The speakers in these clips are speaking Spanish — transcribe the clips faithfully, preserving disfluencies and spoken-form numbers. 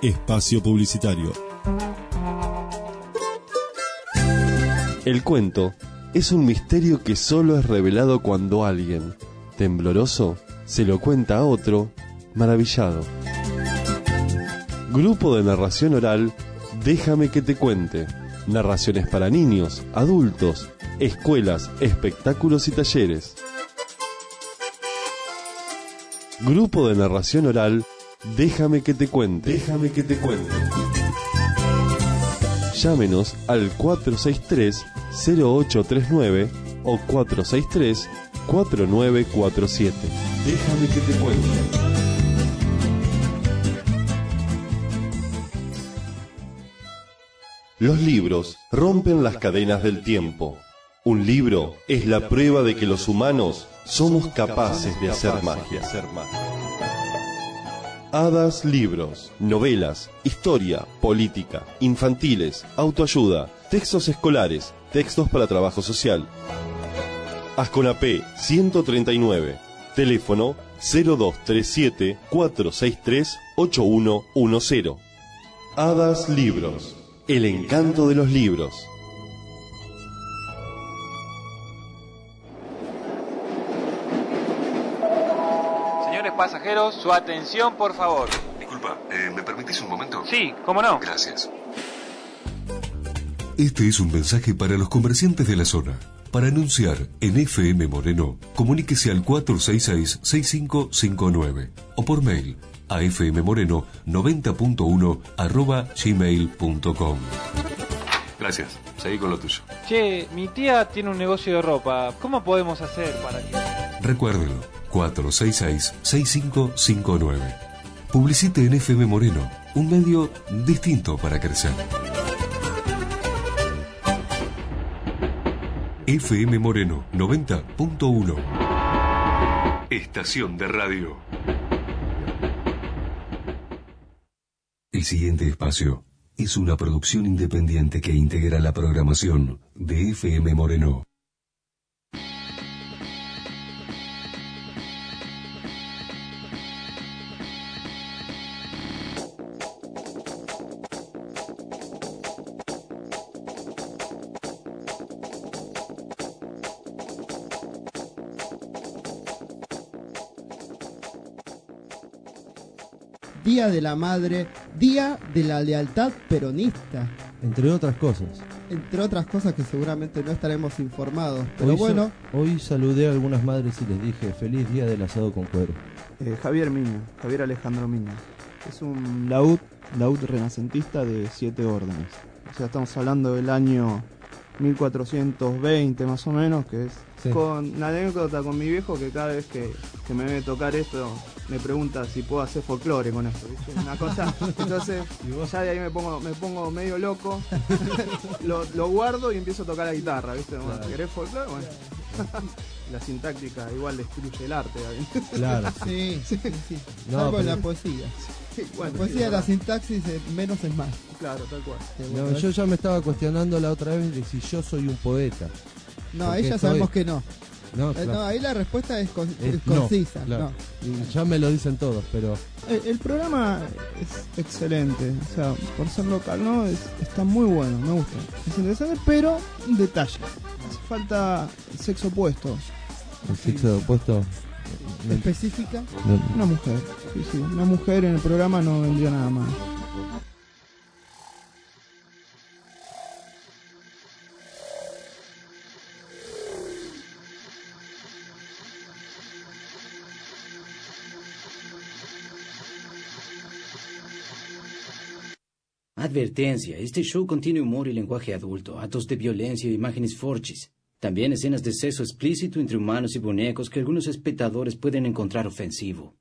Espacio publicitario. El cuento es un misterio que solo es revelado cuando alguien, tembloroso, se lo cuenta a otro, maravillado. Grupo de narración oral, Déjame que te cuente. Narraciones para niños, adultos, escuelas, espectáculos y talleres. Grupo de narración oral, Déjame que te cuente. Déjame que te cuente. Llámenos al cuatro seis tres, cero ocho tres nueve o cuatro seis tres, cuatro nueve cuatro siete. Déjame que te cuente. Los libros rompen las cadenas del tiempo. Un libro es la prueba de que los humanos somos capaces de hacer magia. Hadas Libros, novelas, historia, política, infantiles, autoayuda, textos escolares, textos para trabajo social. Asconapé ciento treinta y nueve, teléfono cero dos tres siete, cuatro seis tres, ocho uno uno cero. Hadas Libros, el encanto de los libros. Señores pasajeros, su atención, por favor. Disculpa, eh, ¿me permitís un momento? Sí, cómo no. Gracias. Este es un mensaje para los comerciantes de la zona. Para anunciar en F M Moreno, comuníquese al cuatro seis seis, seis cinco cinco nueve o por mail a fmmoreno noventa punto uno arroba gmail punto com. Gracias, seguí con lo tuyo. Che, mi tía tiene un negocio de ropa. ¿Cómo podemos hacer para que...? Recuérdelo, cuatro seis seis, seis cinco cinco nueve. Publicite en F M Moreno, un medio distinto para crecer. F M Moreno noventa punto uno. Estación de radio. El siguiente espacio es una producción independiente que integra la programación de F M Moreno. Día de la Madre, Día de la Lealtad Peronista. Entre otras cosas. Entre otras cosas que seguramente no estaremos informados. Pero hoy bueno. So, hoy saludé a algunas madres y les dije feliz día del asado con cuero. Eh, Javier Miño, Javier Alejandro Miño. Es un laúd, laúd renacentista de siete órdenes. O sea, estamos hablando del año mil cuatrocientos veinte más o menos, que es sí. Con una anécdota con mi viejo que cada vez que, que me ve tocar esto me pregunta si puedo hacer folclore con esto, ¿viste? Una cosa, entonces ya de ahí me pongo, me pongo medio loco, lo, lo guardo y empiezo a tocar la guitarra, ¿viste? Bueno, claro. ¿Querés folclore? Bueno. La sintáctica igual destruye el arte. Claro. Sí, sí, sí. No, Salvo pero... la poesía. Sí, bueno, la poesía, sí, la sintaxis, menos es más. Claro, tal cual. No, yo ya me estaba cuestionando la otra vez de si yo soy un poeta. No, ahí ya estoy... sabemos que no. No, eh, claro. no, ahí la respuesta es, con, es, es concisa. No, claro. No. Ya me lo dicen todos, pero... El, el programa es excelente, o sea, por ser local, ¿no? Es, está muy bueno, me gusta. Es interesante, pero un detalle. Hace falta el sexo opuesto. ¿El sexo opuesto? ¿Específica? No. Una mujer, sí, sí. Una mujer en el programa no vendría nada más. Advertencia, este show contiene humor y lenguaje adulto, actos de violencia y imágenes forchis. También escenas de sexo explícito entre humanos y bonecos que algunos espectadores pueden encontrar ofensivo.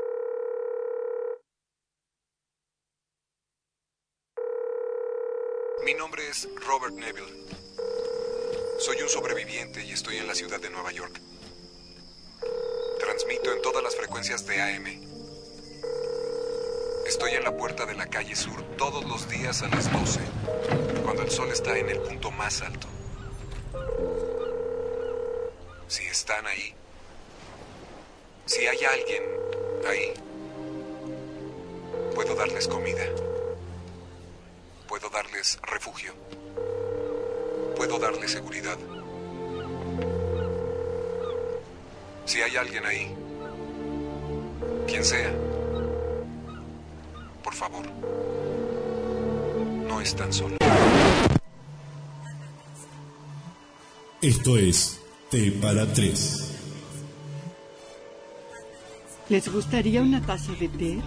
Mi nombre es Robert Neville. Soy un sobreviviente y estoy en la ciudad de Nueva York. Transmito en todas las frecuencias de A M. Estoy en la puerta de la calle sur todos los días a las doce, cuando el sol está en el punto más alto. Si están ahí, si hay alguien ahí, puedo dar darles comida. Puedo darles refugio. Puedo darles seguridad. Si hay alguien ahí, quien sea, por favor, no están solos. Esto es Té para Tres. ¿Les gustaría una taza de té?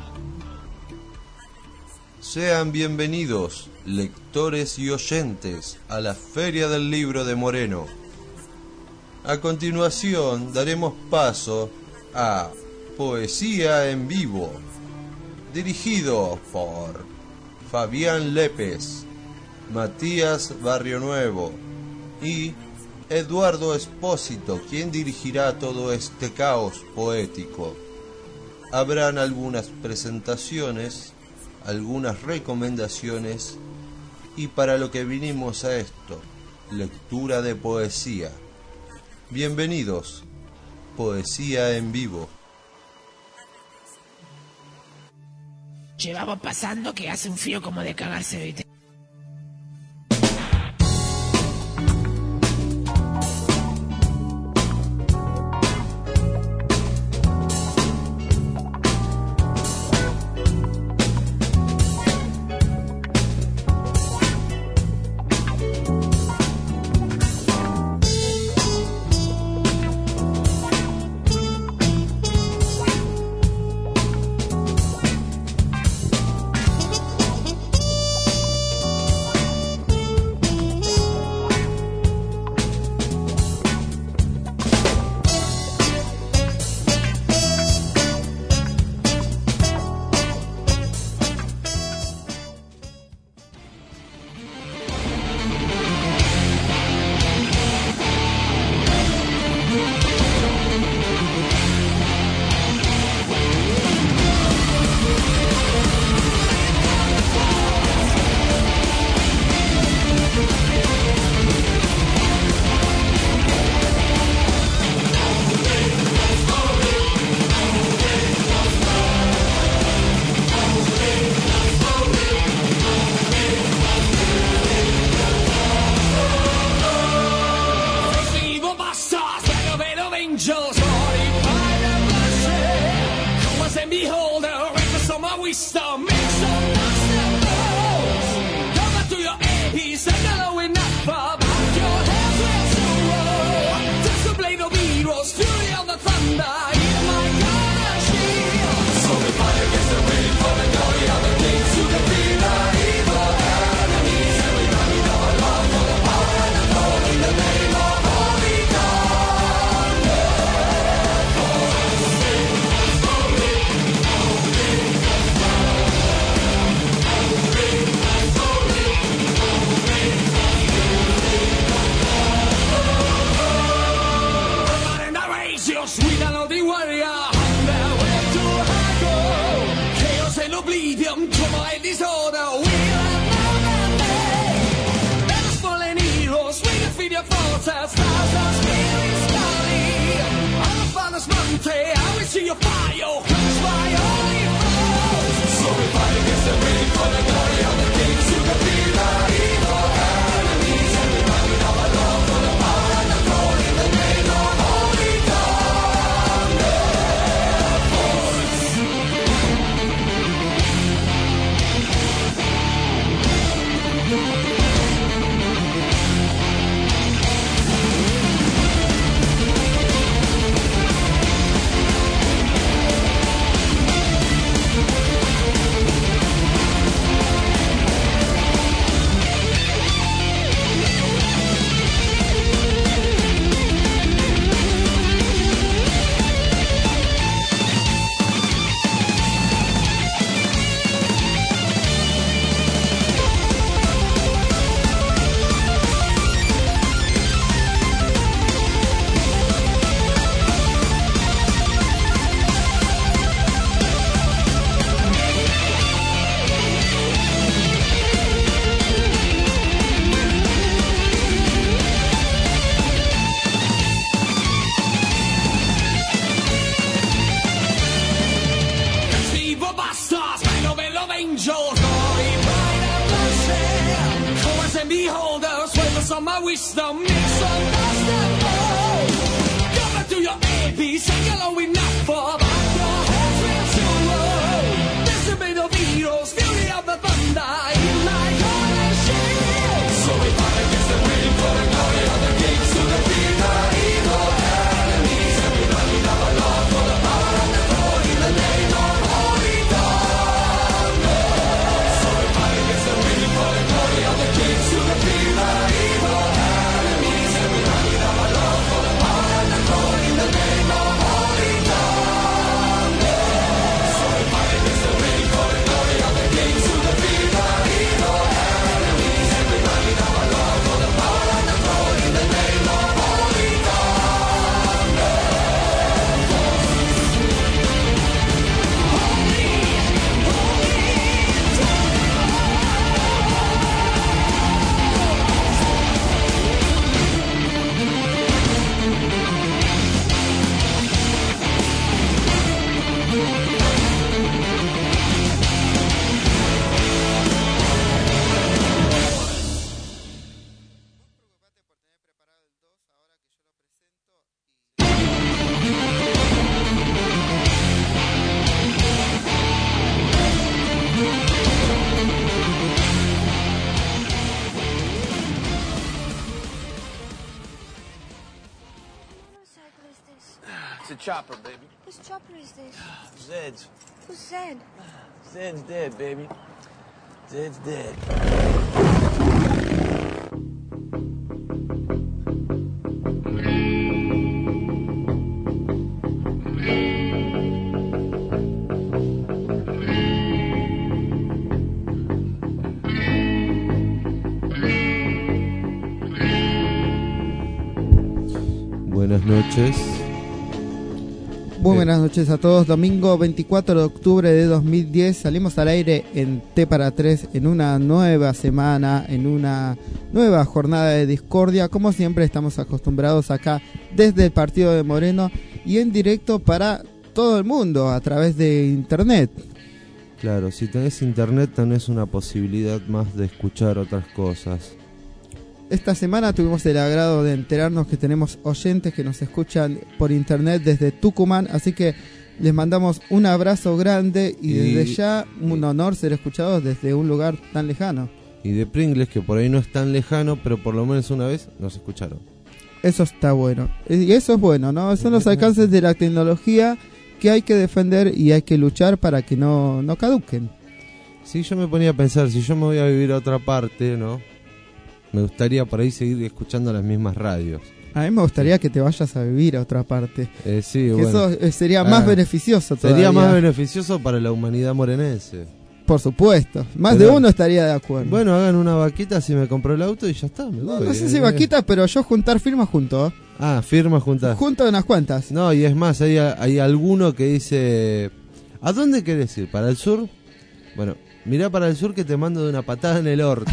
Sean bienvenidos, lectores y oyentes, a la Feria del Libro de Moreno. A continuación daremos paso a Poesía en Vivo, dirigido por Fabián Lépez, Matías Barrionuevo y Eduardo Espósito, quien dirigirá todo este caos poético. Habrán algunas presentaciones, algunas recomendaciones y para lo que vinimos a esto, lectura de poesía. Bienvenidos, Poesía en Vivo. Che, vamos pasando que hace un frío como de cagarse, ¿viste? We'll be right back. angel, glory, pride and mercy. Forwards and beholders, witness on my wisdom, misunderstandable. Go back to your A B C, you'll always not for back your heads real soon. This will be the Beatles, fury of the thunder in my heart and shield. So we fight against the wind for the glory of the King, to defeat the evil enemies, and we run in our Lord for the power and the glory in the name of Holy Thunder. So we fight against the wind for the glory of the King, to defeat the evil enemies, and we run in our Lord for the power and the glory in the name of Holy Thunder. So we fight against the wind for the glory of the King, to defeat the evil enemies, and we run in our Lord for the power and the glory in the name of Holy Thunder. It's a chopper, baby. Whose chopper is this? Zed's. Who's Zed? Zed's dead, baby. Zed's dead. Buenas noches. Muy buenas noches a todos. Domingo veinticuatro de octubre de dos mil diez. Salimos al aire en T para tres en una nueva semana, en una nueva jornada de discordia. Como siempre estamos acostumbrados acá desde el partido de Moreno y en directo para todo el mundo a través de internet. Claro, si tenés internet tenés una posibilidad más de escuchar otras cosas. Esta semana tuvimos el agrado de enterarnos que tenemos oyentes que nos escuchan por internet desde Tucumán, así que les mandamos un abrazo grande y, y desde ya un honor ser escuchados desde un lugar tan lejano. Y de Pringles, que por ahí no es tan lejano, pero por lo menos una vez nos escucharon. Eso está bueno. Y eso es bueno, ¿no? Son los alcances de la tecnología que hay que defender y hay que luchar para que no, no caduquen. Sí, yo me ponía a pensar, si yo me voy a vivir a otra parte, ¿no? Me gustaría por ahí seguir escuchando las mismas radios. A mí me gustaría que te vayas a vivir a otra parte. Eh, sí, que bueno. Eso sería más ah, beneficioso todavía. Sería más beneficioso para la humanidad morenense. Por supuesto. Más pero, de uno estaría de acuerdo. Bueno, hagan una vaquita si me compro el auto y ya está. Me no, voy, no sé eh, si vaquita, pero yo juntar firmas junto. ¿eh? Ah, firmas juntas. Junto unas cuantas. No, y es más, hay, hay alguno que dice... ¿A dónde querés ir? ¿Para el sur? Bueno, mirá para el sur que te mando de una patada en el orto.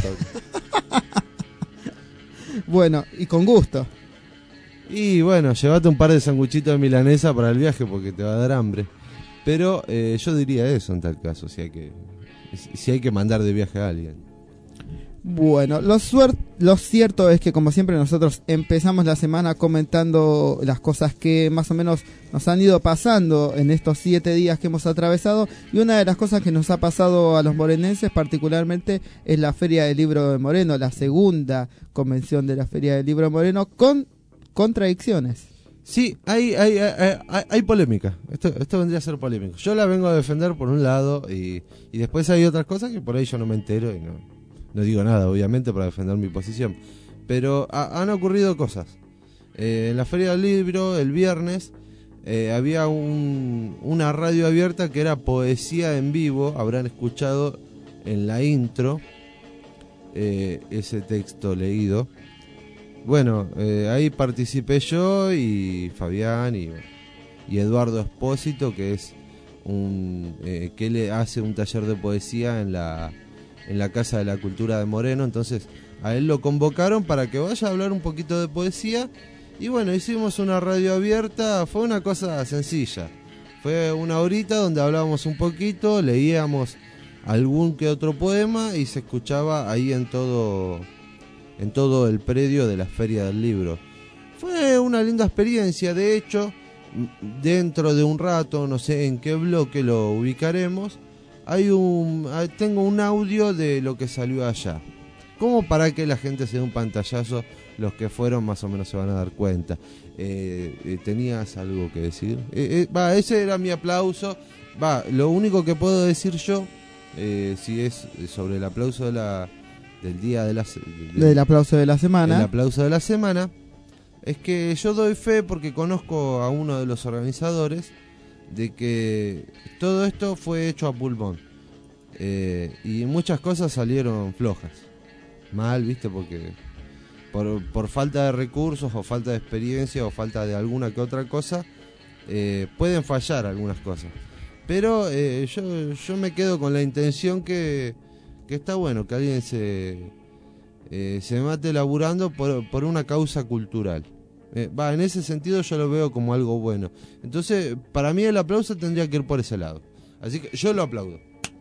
Bueno, y con gusto. Y bueno, llévate un par de sanguchitos de milanesa para el viaje porque te va a dar hambre. Pero eh, yo diría eso en tal caso, si hay que si hay que mandar de viaje a alguien. Bueno, lo, suer- lo cierto es que como siempre nosotros empezamos la semana comentando las cosas que más o menos nos han ido pasando en estos siete días que hemos atravesado, y una de las cosas que nos ha pasado a los morenenses particularmente es la Feria del Libro de Moreno, la segunda convención de la Feria del Libro de Moreno, con contradicciones. Sí, hay hay, hay, hay, hay polémica. Esto, esto vendría a ser polémico. Yo la vengo a defender por un lado y, y después hay otras cosas que por ahí yo no me entero y no... No digo nada, obviamente, para defender mi posición. Pero ha, han ocurrido cosas. Eh, en la Feria del Libro, el viernes, eh, había un, una radio abierta que era poesía en vivo. Habrán escuchado en la intro eh, ese texto leído. Bueno, eh, ahí participé yo y Fabián y, y Eduardo Espósito, que es un eh, que le hace un taller de poesía en la... en la Casa de la Cultura de Moreno. Entonces a él lo convocaron para que vaya a hablar un poquito de poesía y bueno, hicimos una radio abierta. Fue una cosa sencilla, fue una horita donde hablábamos un poquito, leíamos algún que otro poema y se escuchaba ahí en todo, en todo el predio de la Feria del Libro. Fue una linda experiencia, de hecho, dentro de un rato, no sé en qué bloque lo ubicaremos, hay un, tengo un audio de lo que salió allá. Como para que la gente se dé un pantallazo, los que fueron más o menos se van a dar cuenta. Eh, eh, ¿Tenías algo que decir? Eh, eh, va, ese era mi aplauso. Va, lo único que puedo decir yo, eh, si es sobre el aplauso de la, del día de la... De, del aplauso de la semana. El aplauso de la semana, es que yo doy fe porque conozco a uno de los organizadores de que todo esto fue hecho a pulmón. Eh, y muchas cosas salieron flojas. Mal, viste, porque por, por falta de recursos o falta de experiencia o falta de alguna que otra cosa, eh, pueden fallar algunas cosas. Pero eh, yo, yo me quedo con la intención que, que está bueno que alguien se, eh, se mate laburando por, por una causa cultural. Eh, va, en ese sentido yo lo veo como algo bueno. Entonces, para mí el aplauso tendría que ir por ese lado. Así que yo lo aplaudo.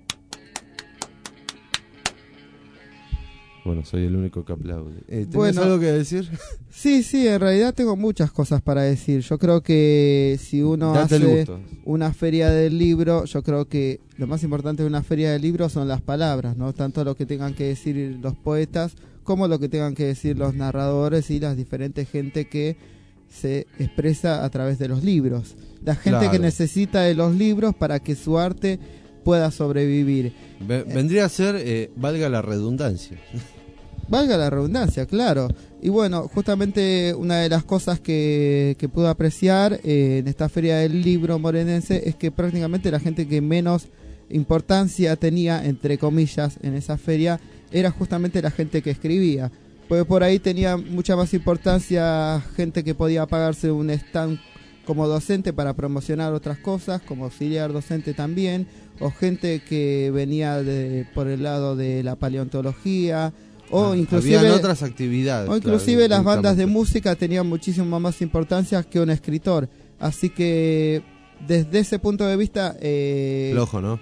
Bueno, soy el único que aplaude. Eh, ¿Tenés bueno, algo que decir? Sí, sí, en realidad tengo muchas cosas para decir. Yo creo que si uno Date hace una feria del libro, yo creo que lo más importante de una feria del libro son las palabras, ¿no? Tanto lo que tengan que decir los poetas como lo que tengan que decir los narradores y las diferentes gente que se expresa a través de los libros. La gente claro. que necesita de los libros para que su arte pueda sobrevivir. V- vendría a ser, eh, valga la redundancia. Valga la redundancia, claro. Y bueno, justamente una de las cosas que, que pude apreciar eh, en esta feria del libro morenense es que prácticamente la gente que menos importancia tenía, entre comillas, en esa feria, era justamente la gente que escribía. Porque por ahí tenía mucha más importancia gente que podía pagarse un stand como docente para promocionar otras cosas, como auxiliar docente también, o gente que venía de, por el lado de la paleontología, o ah, inclusive habían otras actividades, o inclusive claro, las bandas de música tenían muchísimo más importancia que un escritor. Así que desde ese punto de vista eh, flojo, ¿no?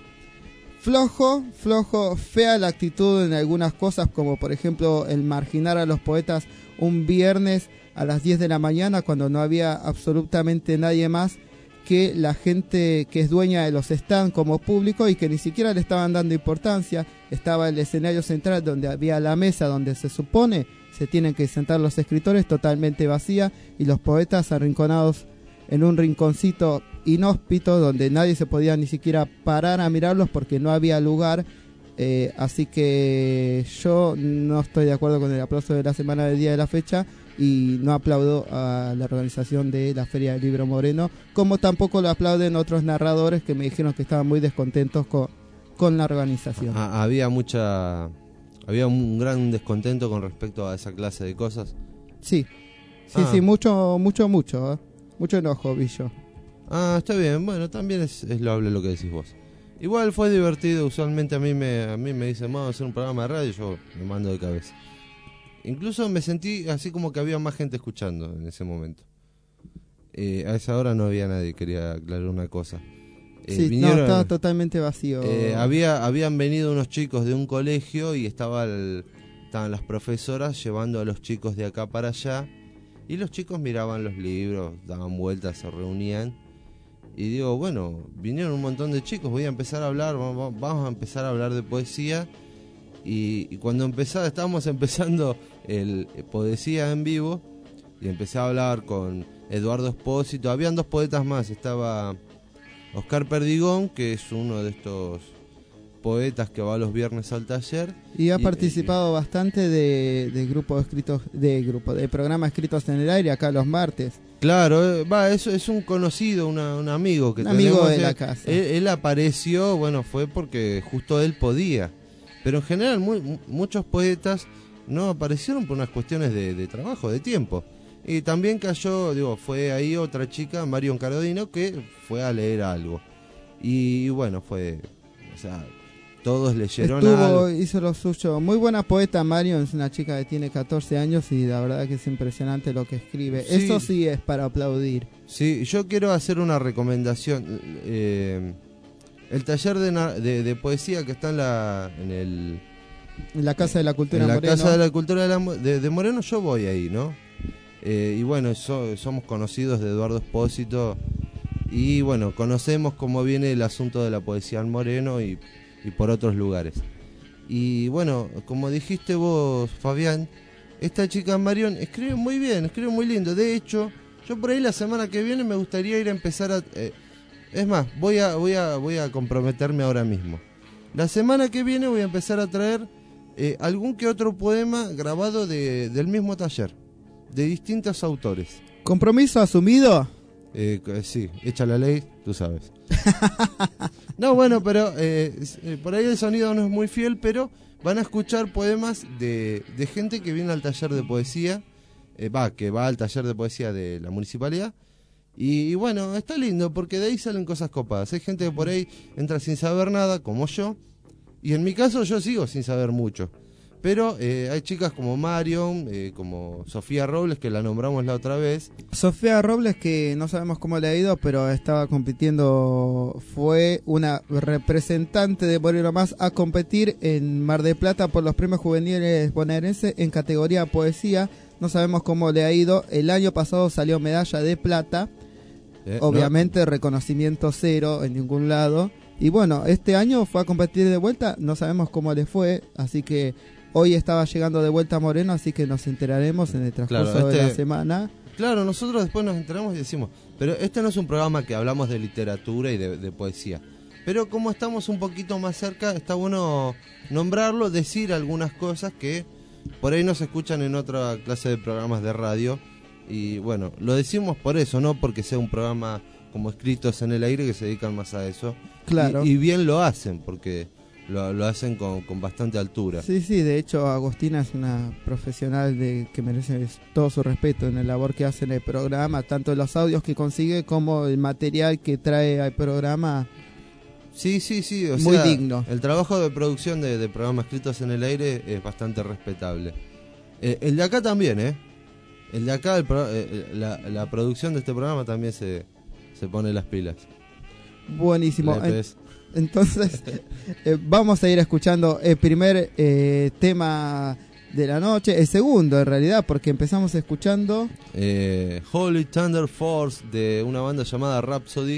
Flojo, flojo, fea la actitud en algunas cosas, como por ejemplo el marginar a los poetas un viernes a las diez de la mañana cuando no había absolutamente nadie más que la gente que es dueña de los stands como público y que ni siquiera le estaban dando importancia. Estaba el escenario central donde había la mesa donde se supone se tienen que sentar los escritores, totalmente vacía, y los poetas arrinconados en un rinconcito inhóspito donde nadie se podía ni siquiera parar a mirarlos porque no había lugar. Eh, así que yo no estoy de acuerdo con el aplauso de la semana del día de la fecha y no aplaudo a la organización de la Feria del Libro Moreno, como tampoco lo aplauden otros narradores que me dijeron que estaban muy descontentos con, con la organización. Ah, había mucha había un gran descontento con respecto a esa clase de cosas. Sí, sí, ah. sí, mucho, mucho, mucho, ¿eh? Mucho enojo vi yo. Ah, está bien, bueno, también es, es loable lo que decís vos. Igual fue divertido, usualmente a mí me a mí me dicen, vamos a hacer un programa de radio y yo me mando de cabeza. Incluso me sentí así como que había más gente escuchando en ese momento. Eh, a esa hora no había nadie, quería aclarar una cosa. Eh, sí, vinieron, no, estaba totalmente vacío. Eh, había, habían venido unos chicos de un colegio y estaba el, estaban las profesoras llevando a los chicos de acá para allá. Y los chicos miraban los libros, daban vueltas, se reunían. Y digo, bueno, vinieron un montón de chicos, voy a empezar a hablar, vamos a empezar a hablar de poesía. Y, y cuando empezaba, estábamos empezando el, el poesía en vivo, y empecé a hablar con Eduardo Espósito. Habían dos poetas más, estaba Oscar Perdigón, que es uno de estos poetas que va los viernes al taller. Y ha y, participado y, bastante de, de grupo escritos, de grupo, de programas escritos en el aire acá los martes. Claro, va, eso es un conocido, una, un amigo que un tenemos. amigo de él, la casa. Él, él apareció, bueno, fue porque justo él podía. Pero en general muy, muchos poetas no aparecieron por unas cuestiones de, de trabajo, de tiempo. Y también cayó, digo, fue ahí otra chica, Marion Carodino, que fue a leer algo. Y, y bueno, fue, o sea, todos leyeron Estuvo, algo. hizo lo suyo. Muy buena poeta Marion, es una chica que tiene catorce años y la verdad que es impresionante lo que escribe. Sí. Eso sí es para aplaudir. Sí, yo quiero hacer una recomendación. Eh, el taller de, na- de, de poesía que está en la en el En la Casa de la Cultura en la Moreno. Casa de la Cultura de, la Mo- de, de Moreno, yo voy ahí, ¿no? Eh, y bueno, so- somos conocidos de Eduardo Espósito y bueno, conocemos cómo viene el asunto de la poesía en Moreno y, y por otros lugares. Y bueno, como dijiste vos, Fabián, esta chica Marión escribe muy bien, escribe muy lindo. De hecho, yo por ahí la semana que viene me gustaría ir a empezar a... Eh, es más, voy a, voy, a, voy a comprometerme ahora mismo. La semana que viene voy a empezar a traer eh, algún que otro poema grabado de, del mismo taller, de distintos autores. ¿Compromiso asumido? Eh, sí, echa la ley, tú sabes. No, bueno, pero eh, eh, por ahí el sonido no es muy fiel, pero van a escuchar poemas de, de gente que viene al taller de poesía, eh, va, que va al taller de poesía de la municipalidad. Y, y bueno, está lindo porque de ahí salen cosas copadas. Hay gente que por ahí entra sin saber nada, como yo, y en mi caso yo sigo sin saber mucho. Pero eh, hay chicas como Marion, eh, como Sofía Robles, que la nombramos la otra vez. Sofía Robles, que no sabemos cómo le ha ido, pero estaba compitiendo, fue una representante de Moreno Más a competir en Mar del Plata por los premios juveniles bonaerenses en categoría poesía. No sabemos cómo le ha ido. El año pasado salió medalla de plata. Eh, Obviamente no. Reconocimiento cero en ningún lado. Y bueno, este año fue a competir de vuelta. No sabemos cómo le fue, así que... Hoy estaba llegando de vuelta a Moreno, así que nos enteraremos en el transcurso claro, este, de la semana. Claro, nosotros después nos enteramos y decimos, pero este no es un programa que hablamos de literatura y de, de poesía. Pero como estamos un poquito más cerca, está bueno nombrarlo, decir algunas cosas que por ahí no se escuchan en otra clase de programas de radio. Y bueno, lo decimos por eso, no porque sea un programa como Escritos en el Aire que se dedican más a eso. Claro. Y, y bien lo hacen, porque... Lo, lo hacen con, con bastante altura. Sí, sí, de hecho Agostina es una profesional de que merece todo su respeto en la labor que hace en el programa, tanto los audios que consigue como el material que trae al programa. Sí, sí, sí, o muy sea, digno. El trabajo de producción de, de programas Escritos en el Aire es bastante respetable. Eh, el de acá también, ¿eh? El de acá, el pro, eh, la, la producción de este programa también se, se pone las pilas. Buenísimo. Entonces, eh, vamos a ir escuchando el primer eh, tema de la noche, el segundo en realidad, porque empezamos escuchando... Eh, Holy Thunder Force, de una banda llamada Rhapsody,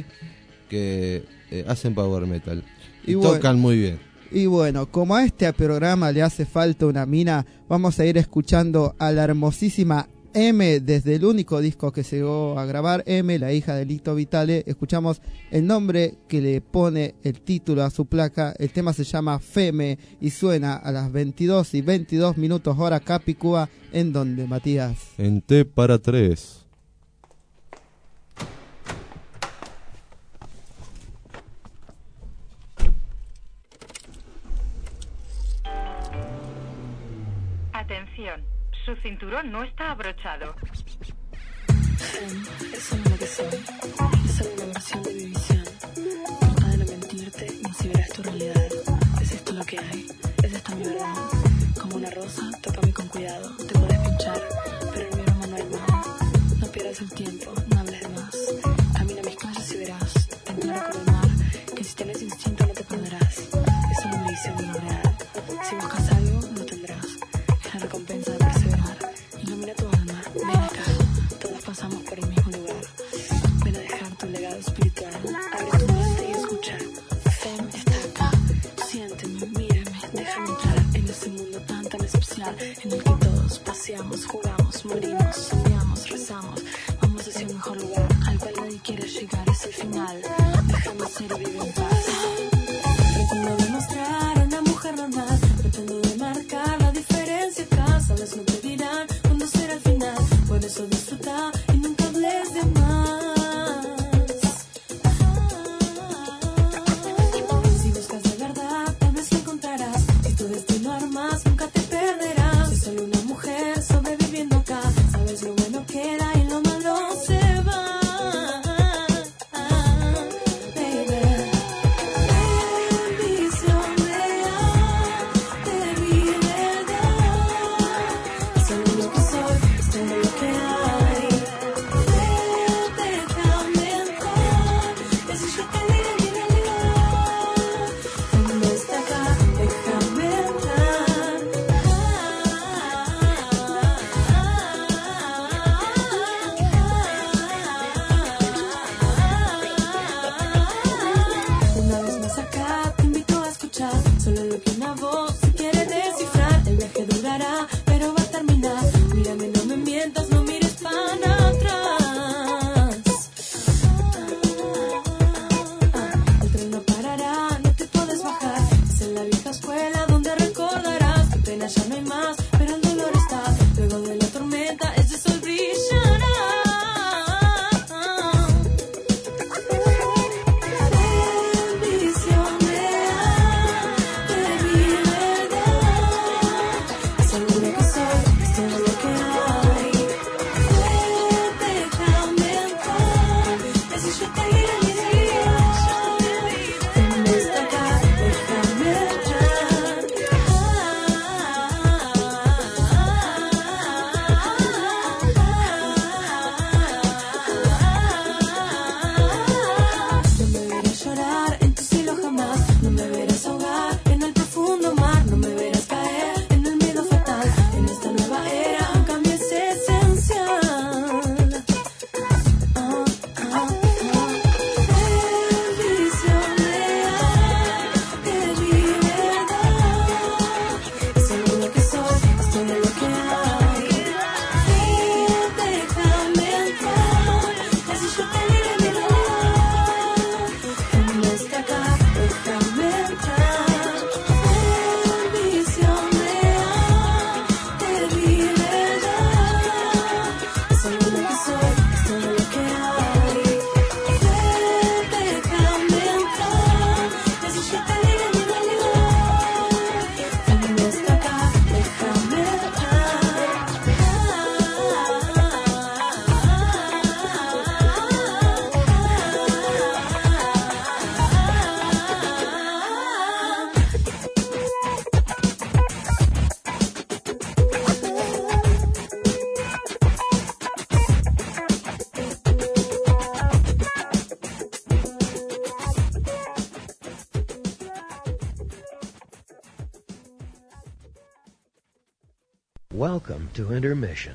que eh, hacen power metal. Y, y bueno, tocan muy bien. Y bueno, como a este programa le hace falta una mina, vamos a ir escuchando a la hermosísima M, desde el único disco que se llegó a grabar, M, la hija de Lito Vitale. Escuchamos el nombre que le pone el título a su placa. El tema se llama Feme y suena a las veintidós y veintidós minutos hora Capicúa. ¿En donde, Matías? En T para tres. Atención. Su cinturón no está abrochado. Es solo lo que soy. Es solo una versión de mi visión. Trata de no mentirte y así verás tu realidad. Es esto lo que hay. Es esta mi verdad. Como una rosa, tócame con cuidado. Te puedes pinchar, pero en mi aroma no hay más. No pierdas el tiempo, no hables de más. Camina mis calles y verás. Tan claro como el mar, que si tienes instinto no te perderás. Es solo una visión no real. Si buscas algo, lo tendrás. Es la recompensa de perseverar. Ilumina tu alma, ven acá. Todos pasamos por el mismo lugar. Ven a dejar tu legado espiritual. Abre tu mente y escucha. Fem está acá. Siénteme, mírame, déjame entrar en ese mundo tan tan especial en el que todos paseamos, jugamos, morimos, soñamos, rezamos. Vamos hacia un mejor lugar al cual nadie quiere llegar. Es el final. Déjame ser y vivir en paz. Pretendo demostrar a una mujer normal. Pretendo demarcar la diferencia acá. Sabes, no te dirán cuándo será el final. Por eso disfruta y nunca hables de más. Si buscas de verdad, tal vez lo encontrarás. Si tu destino armas, nunca te perderás. Soy solo una mujer sobreviviendo acá. Sabes lo solo lo que una voz quiere descifrar. El viaje durará, pero va a terminar. Mírame, no me mientas, no mires para atrás. El tren no parará, no te puedes bajar. Es en la vieja escuela donde recordarás. Tu pena ya no hay más, pero el dolor está. Luego de la tormenta, ese sol brillará. Welcome to Intermission.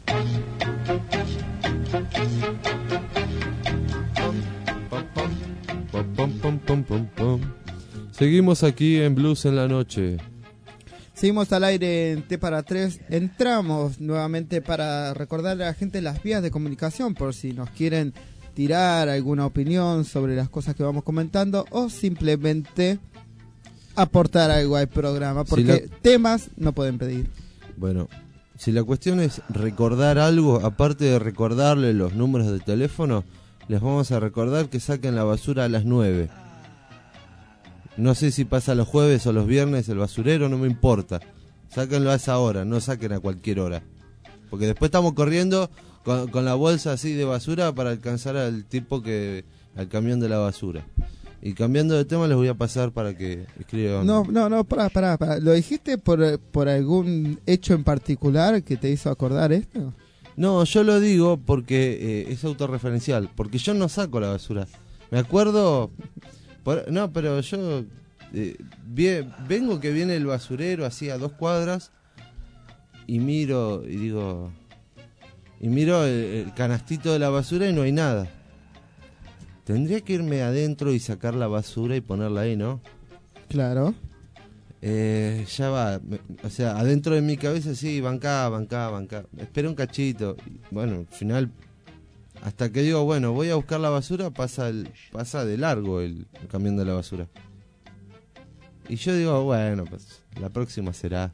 Seguimos aquí en Blues en la Noche. Seguimos al aire en T para tres. Entramos nuevamente para recordarle a la gente las vías de comunicación por si nos quieren tirar alguna opinión sobre las cosas que vamos comentando o simplemente aportar algo al programa, porque si la... temas no pueden pedir. Bueno, si la cuestión es recordar algo, aparte de recordarle los números de teléfono, les vamos a recordar que saquen la basura a las nueve. No sé si pasa los jueves o los viernes el basurero, no me importa. Sáquenlo a esa hora, no saquen a cualquier hora. Porque después estamos corriendo con, con la bolsa así de basura para alcanzar al tipo que al camión de la basura. Y cambiando de tema les voy a pasar para que escriban. No, no, no, pará, pará, pará. ¿Lo dijiste por, por algún hecho en particular que te hizo acordar esto? No, yo lo digo porque eh, es autorreferencial, porque yo no saco la basura. Me acuerdo... Por, no, pero yo eh, vi, vengo que viene el basurero así a dos cuadras y miro y digo... Y miro el, el canastito de la basura y no hay nada. Tendría que irme adentro y sacar la basura y ponerla ahí, ¿no? Claro. Eh, ya va, me, o sea, adentro de mi cabeza sí, bancá, bancá, bancá. Espera un cachito. Y, bueno, al final, hasta que digo, bueno, voy a buscar la basura, pasa el, pasa de largo el, el camión de la basura. Y yo digo, bueno, pues la próxima será.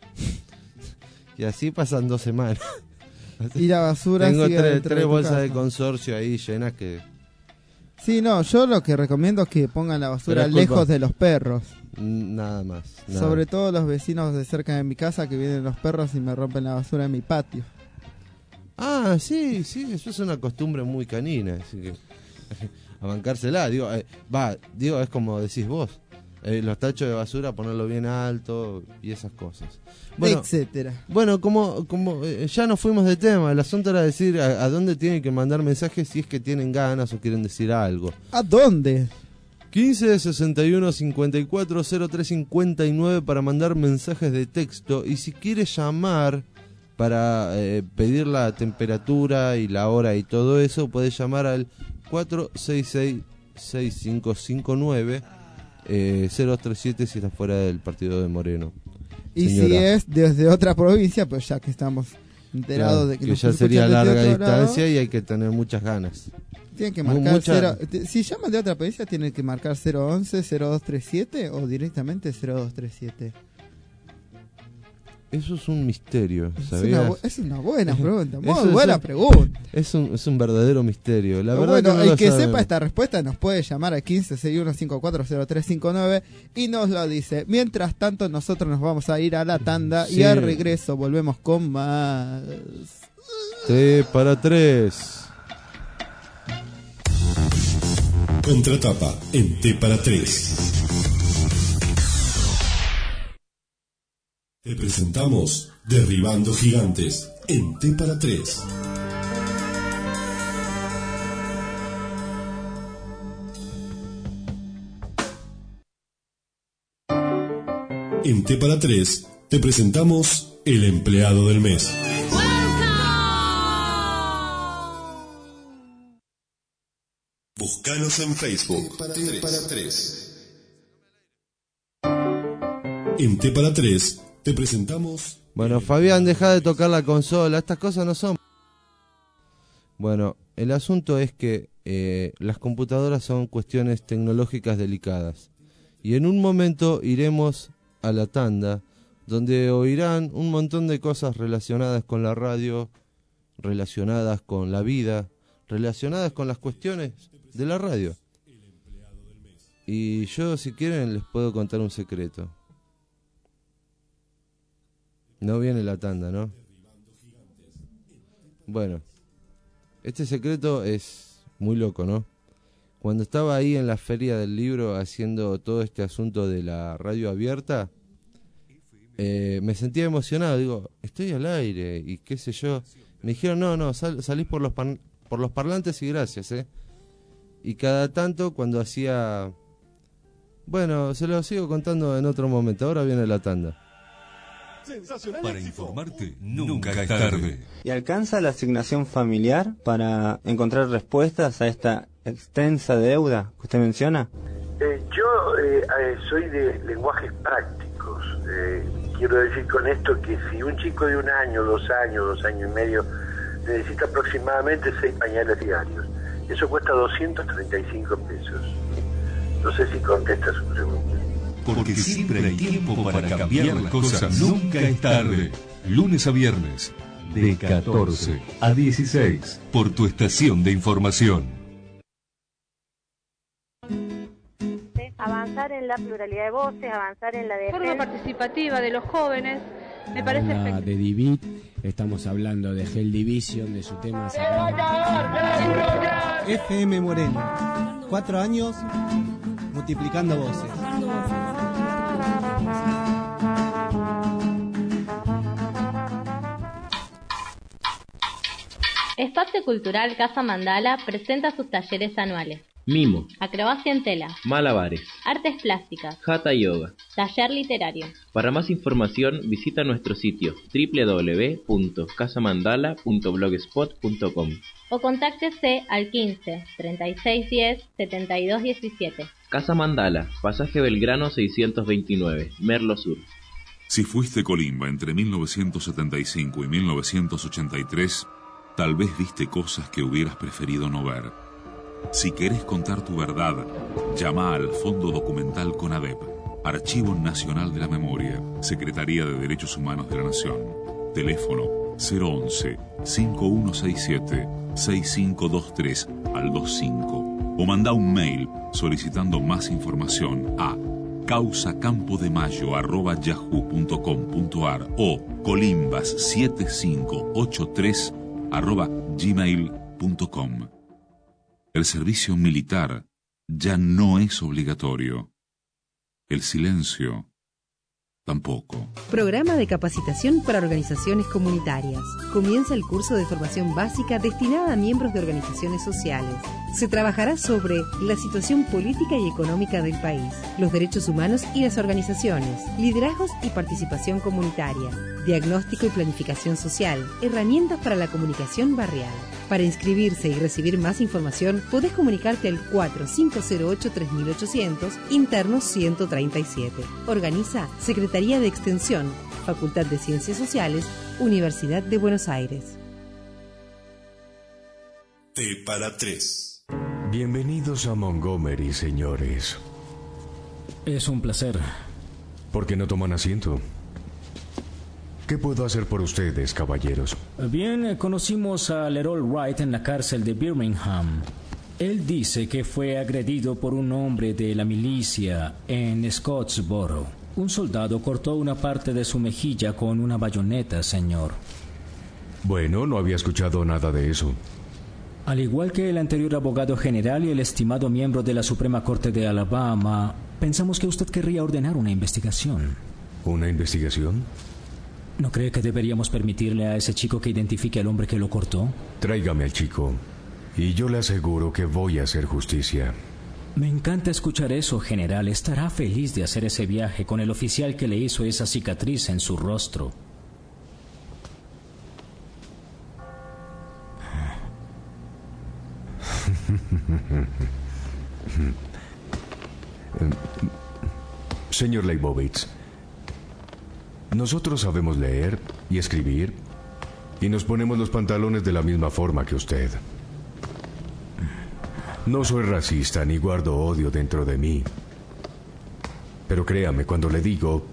Y así pasan dos semanas. Y la basura tengo sigue tres, de tres bolsas de consorcio ahí llenas que... Sí, no, yo lo que recomiendo es que pongan la basura lejos de los perros. Nada más. Nada. Sobre todo los vecinos de cerca de mi casa que vienen los perros y me rompen la basura en mi patio. Ah, sí, sí, eso es una costumbre muy canina, así que a bancársela, digo, eh, va, digo, es como decís vos, eh, los tachos de basura ponerlo bien alto y esas cosas. Bueno, etcétera. Bueno, como como eh, ya nos fuimos de tema, el asunto era decir a, a dónde tienen que mandar mensajes si es que tienen ganas o quieren decir algo. ¿A dónde? quince sesenta y uno cincuenta y cuatro cero tres cincuenta y nueve para mandar mensajes de texto, y si quiere llamar para eh, pedir la temperatura y la hora y todo eso, puede llamar al cuatro seis seis, seis cinco cinco nueve eh, cero dos tres siete si está fuera del partido de Moreno. Y Señora. si es desde otra provincia, pues ya que estamos enterados Claro, de que, que nos ya escuchan sería desde larga otro distancia lado, y hay que tener muchas ganas. tienen que Mu- marcar mucha- cero, te- si llaman de otra provincia tienen que marcar cero once cero dos tres siete o directamente cero dos tres siete. Eso es un misterio, Es ¿sabías? una, bu- es una buena pregunta, muy Eso es buena un- pregunta. Es un, es un verdadero misterio. La Pero verdad bueno, que no el lo que sabemos. sepa esta respuesta nos puede llamar al quince sesenta y uno cincuenta y cuatro cero tres cincuenta y nueve y nos lo dice. Mientras tanto, nosotros nos vamos a ir a la tanda Sí. y al regreso volvemos con más. T para tres. Contratapa en T para tres. Te presentamos Derribando Gigantes en T para tres. En T para tres te presentamos El Empleado del Mes. Búscanos en Facebook. T para tres. En T para tres te presentamos. Bueno, Fabián, deja de tocar la consola. Estas cosas no son. Bueno, el asunto es que eh, las computadoras son cuestiones tecnológicas delicadas. Y en un momento iremos a la tanda, donde oirán un montón de cosas relacionadas con la radio, relacionadas con la vida, relacionadas con las cuestiones de la radio. Y yo, si quieren, les puedo contar un secreto. No viene la tanda, ¿no? Bueno, este secreto es muy loco, ¿no? Cuando estaba ahí en la feria del libro haciendo todo este asunto de la radio abierta, eh, me sentía emocionado. Digo, estoy al aire y qué sé yo. Me dijeron, no, no, sal, salís por los, par- por los parlantes y gracias, ¿eh? Y cada tanto cuando hacía... Bueno, se lo sigo contando en otro momento. Ahora viene la tanda. Para informarte, nunca es tarde. ¿Y alcanza la asignación familiar para encontrar respuestas a esta extensa deuda que usted menciona? Eh, yo eh, eh, soy de lenguajes prácticos. Eh, quiero decir con esto que si un chico de un año, dos años, dos años y medio necesita aproximadamente seis pañales diarios, eso cuesta doscientos treinta y cinco pesos. No sé si contesta su pregunta. Porque siempre hay tiempo para cambiar las cosas. Nunca es tarde. Lunes a viernes, de catorce a dieciséis, por tu estación de información. Avanzar en la pluralidad de voces, avanzar en la defensa forma participativa de los jóvenes, me parece La efectivo. de Divit, estamos hablando de Hell Division, de su tema F M Moreno, cuatro años multiplicando voces. Espacio Cultural Casa Mandala presenta sus talleres anuales. Mimo, Acrobacia en tela, malabares, artes plásticas, hatha yoga. taller literario. Para más información visita nuestro sitio doble u doble u doble u punto casa mandala punto blogspot punto com O contáctese al quince, treinta y seis diez, setenta y dos diecisiete. Casa Mandala, pasaje Belgrano seiscientos veintinueve, Merlo Sur. Si fuiste Colimba entre mil novecientos setenta y cinco y mil novecientos ochenta y tres, tal vez viste cosas que hubieras preferido no ver. Si querés contar tu verdad, llama al Fondo Documental CONADEP, Archivo Nacional de la Memoria, Secretaría de Derechos Humanos de la Nación. Teléfono cero once, cinco uno seis siete, seis cinco dos tres al veinticinco o manda un mail solicitando más información a causacampo-de-mayo arroba yahoo punto com punto ar o colimbas siete cinco ocho tres arroba gmail punto com. El servicio militar ya no es obligatorio. El silencio tampoco. Programa de capacitación para organizaciones comunitarias. Comienza el curso de formación básica destinada a miembros de organizaciones sociales. Se trabajará sobre la situación política y económica del país, los derechos humanos y las organizaciones, liderazgos y participación comunitaria, diagnóstico y planificación social, herramientas para la comunicación barrial. Para inscribirse y recibir más información, podés comunicarte al cuatro cinco cero ocho tres mil ochocientos, interno ciento treinta y siete. Organiza Secretaría de Extensión, Facultad de Ciencias Sociales, Universidad de Buenos Aires. T para tres. Bienvenidos a Montgomery, señores. Es un placer. ¿Por qué no toman asiento? ¿Qué puedo hacer por ustedes, caballeros? Bien, conocimos a Leroy Wright en la cárcel de Birmingham. Él dice que fue agredido por un hombre de la milicia en Scottsboro. Un soldado cortó una parte de su mejilla con una bayoneta, señor. Bueno, no había escuchado nada de eso. Al igual que el anterior abogado general y el estimado miembro de la Suprema Corte de Alabama, pensamos que usted querría ordenar una investigación. ¿Una investigación? ¿No cree que deberíamos permitirle a ese chico que identifique al hombre que lo cortó? Tráigame al chico, y yo le aseguro que voy a hacer justicia. Me encanta escuchar eso, general. Estará feliz de hacer ese viaje con el oficial que le hizo esa cicatriz en su rostro. Señor Leibovitz, nosotros sabemos leer y escribir y nos ponemos los pantalones de la misma forma que usted. No soy racista ni guardo odio dentro de mí. Pero créame cuando le digo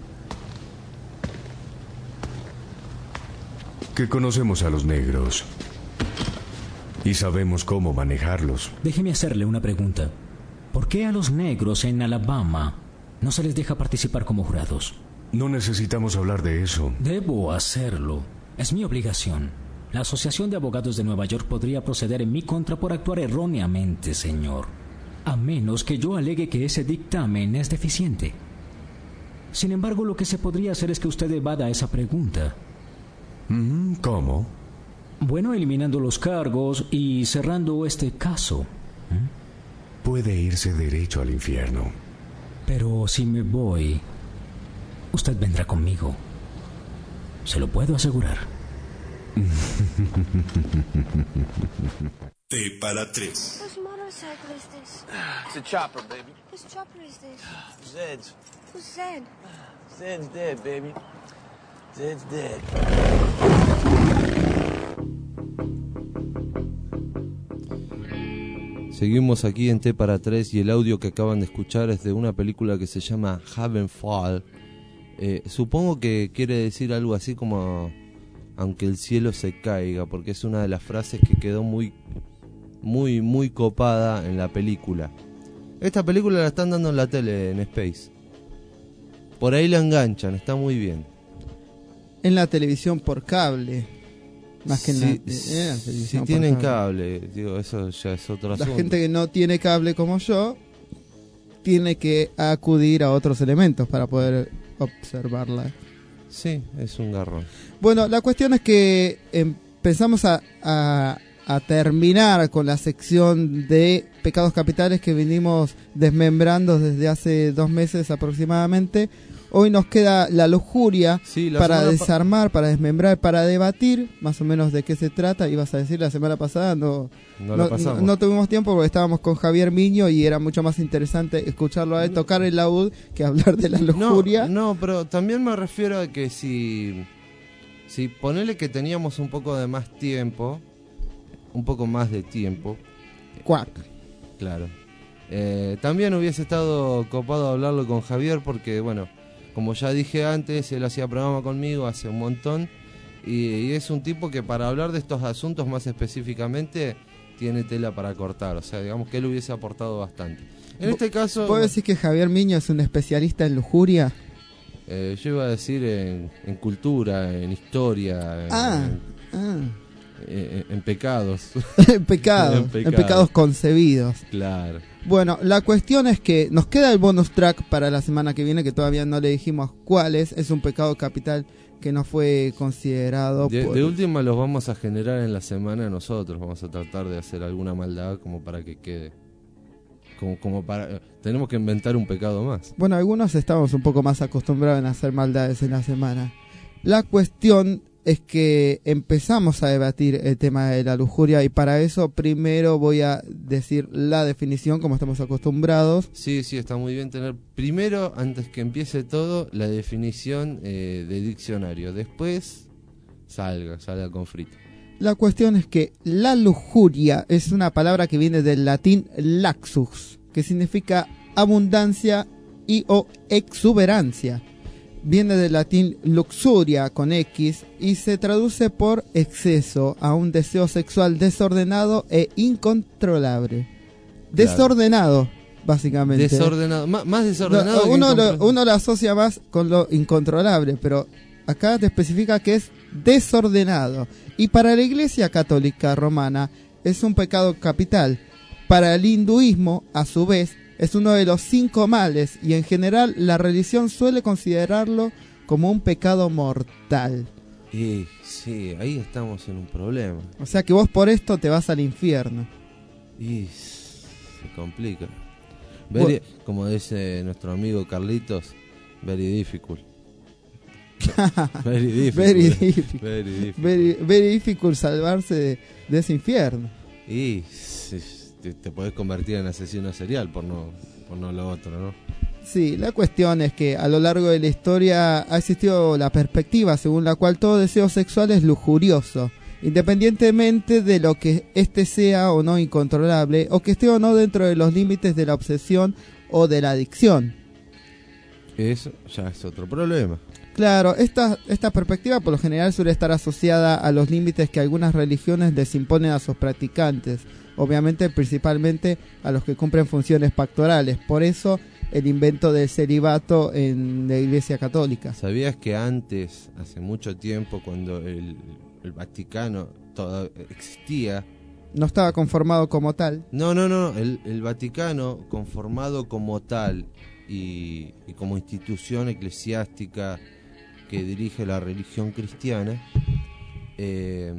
que conocemos a los negros y sabemos cómo manejarlos. Déjeme hacerle una pregunta. ¿Por qué a los negros en Alabama no se les deja participar como jurados? No necesitamos hablar de eso. Debo hacerlo. Es mi obligación. La Asociación de Abogados de Nueva York podría proceder en mi contra por actuar erróneamente, señor. A menos que yo alegue que ese dictamen es deficiente. Sin embargo, lo que se podría hacer es que usted evada esa pregunta. ¿Cómo? Bueno, eliminando los cargos y cerrando este caso. ¿Mm? Puede irse derecho al infierno. Pero si me voy, usted vendrá conmigo. Se lo puedo asegurar. T para tres. Whose motorcycle is this? It's a chopper, baby. Whose chopper is this? Zed's. Who's Zed? Zed's dead, baby. Zed's dead. Seguimos aquí en T para tres y el audio que acaban de escuchar es de una película que se llama Heavenfall. Eh, supongo que quiere decir algo así como aunque el cielo se caiga, porque es una de las frases que quedó muy, muy, muy copada en la película. Esta película la están dando en la tele, en Space. Por ahí la enganchan, está muy bien. En la televisión por cable. Más que en Sí, la, en la televisión si por tienen cable. cable, digo, eso ya es otro La asunto. gente que no tiene cable como yo tiene que acudir a otros elementos para poder observarla. Sí, es un garrón. Bueno, la cuestión es que empezamos a, a, a terminar con la sección de pecados capitales que venimos desmembrando desde hace dos meses aproximadamente. Hoy nos queda la lujuria Sí, la para semana pa- desarmar, para desmembrar, para debatir más o menos de qué se trata. Ibas a decir la semana pasada, no, No la pasamos. no tuvimos tiempo porque estábamos con Javier Miño y era mucho más interesante escucharlo a él tocar el laúd que hablar de la lujuria. No, no, pero también me refiero a que si, si ponele que teníamos un poco de más tiempo, un poco más de tiempo. Cuac. Claro. Eh, también hubiese estado copado hablarlo con Javier porque, bueno, como ya dije antes, él hacía programa conmigo hace un montón y, y es un tipo que para hablar de estos asuntos más específicamente tiene tela para cortar. O sea, digamos que él hubiese aportado bastante. En este caso... ¿Puedo decir que Javier Miño es un especialista en lujuria? Eh, yo iba a decir en, en cultura, en historia, en, Ah, en, ah. en- en pecados. en pecados, En en pecados. pecados concebidos. Claro. Bueno, la cuestión es que nos queda el bonus track para la semana que viene, que todavía no le dijimos cuál es. Es un pecado capital que no fue considerado. De, por... de última los vamos a generar en la semana nosotros. Vamos a tratar de hacer alguna maldad como para que quede. Como, como para tenemos que inventar un pecado más. Bueno, algunos estamos un poco más acostumbrados en hacer maldades en la semana. La cuestión es que empezamos a debatir el tema de la lujuria, y para eso primero voy a decir la definición como estamos acostumbrados. Sí, sí, está muy bien tener primero, antes que empiece todo, la definición eh, de diccionario. Después, salga, salga con frito. La cuestión es que la lujuria es una palabra que viene del latín laxus, que significa abundancia y o exuberancia. Viene del latín luxuria con X y se traduce por exceso a un deseo sexual desordenado e incontrolable. Claro. Desordenado, básicamente. Desordenado, M- más desordenado. No, que uno, incontro- lo, uno lo asocia más con lo incontrolable, pero acá te especifica que es desordenado. Y para la Iglesia Católica Romana es un pecado capital. Para el hinduismo, a su vez, es uno de los cinco males, y en general la religión suele considerarlo como un pecado mortal. Y sí, ahí estamos en un problema. O sea que vos por esto te vas al infierno. Y se complica. Very, como dice nuestro amigo Carlitos, very difficult. Very difficult. Very difficult. Very difficult. Very, very difficult salvarse de, de ese infierno. Y sí, te, te podés convertir en asesino serial por no, por no lo otro, ¿no? Sí, la cuestión es que a lo largo de la historia ha existido la perspectiva según la cual todo deseo sexual es lujurioso, independientemente de lo que éste sea o no incontrolable, o que esté o no dentro de los límites de la obsesión o de la adicción. Eso ya es otro problema. Claro, esta, esta perspectiva por lo general suele estar asociada a los límites que algunas religiones les imponen a sus practicantes, obviamente principalmente a los que cumplen funciones pastorales. Por eso el invento del celibato en la Iglesia Católica. ¿Sabías que antes, hace mucho tiempo, cuando el, el Vaticano todo existía, no estaba conformado como tal? No, no, no, el, el Vaticano conformado como tal y, y como institución eclesiástica que dirige la religión cristiana, eh,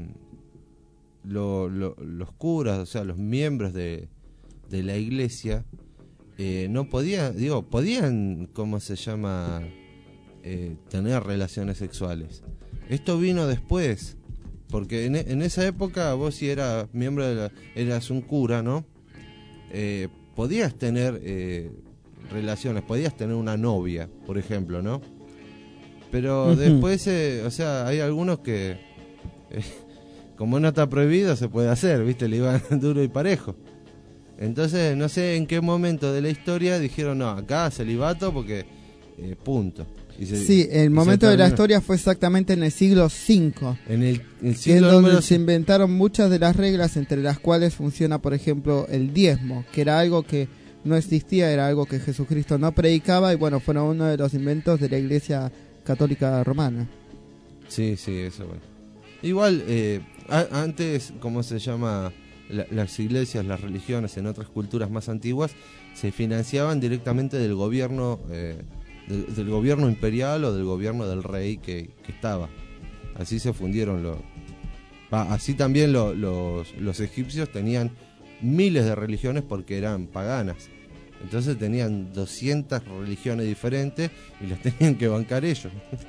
lo, lo, los curas, o sea, los miembros de, de la iglesia, eh, no podían, digo, podían, ¿cómo se llama?, eh, tener relaciones sexuales. Esto vino después, porque en, en esa época vos, si eras miembro de la, eras un cura, ¿no? Eh, podías tener eh, relaciones, podías tener una novia, por ejemplo, ¿no? Pero uh-huh. después, eh, o sea, hay algunos que, eh, como no está prohibido, se puede hacer, ¿viste? Le iban duro y parejo. Entonces, no sé en qué momento de la historia dijeron, no, acá celibato porque eh, punto. Y se, sí, el momento de la historia fue exactamente en el siglo cinco. En el, el siglo siglo donde número... se inventaron muchas de las reglas, entre las cuales funciona, por ejemplo, el diezmo, que era algo que no existía, era algo que Jesucristo no predicaba, y bueno, fueron uno de los inventos de la Iglesia Católica Romana. Sí, sí, eso bueno. Igual, eh, a, antes, ¿cómo se llama? La, las iglesias, las religiones en otras culturas más antiguas se financiaban directamente del gobierno, eh, del, del gobierno imperial o del gobierno del rey que, que estaba. Así se fundieron los... Ah, así también lo, los, los egipcios tenían miles de religiones porque eran paganas. Entonces tenían doscientas religiones diferentes y las tenían que bancar ellos.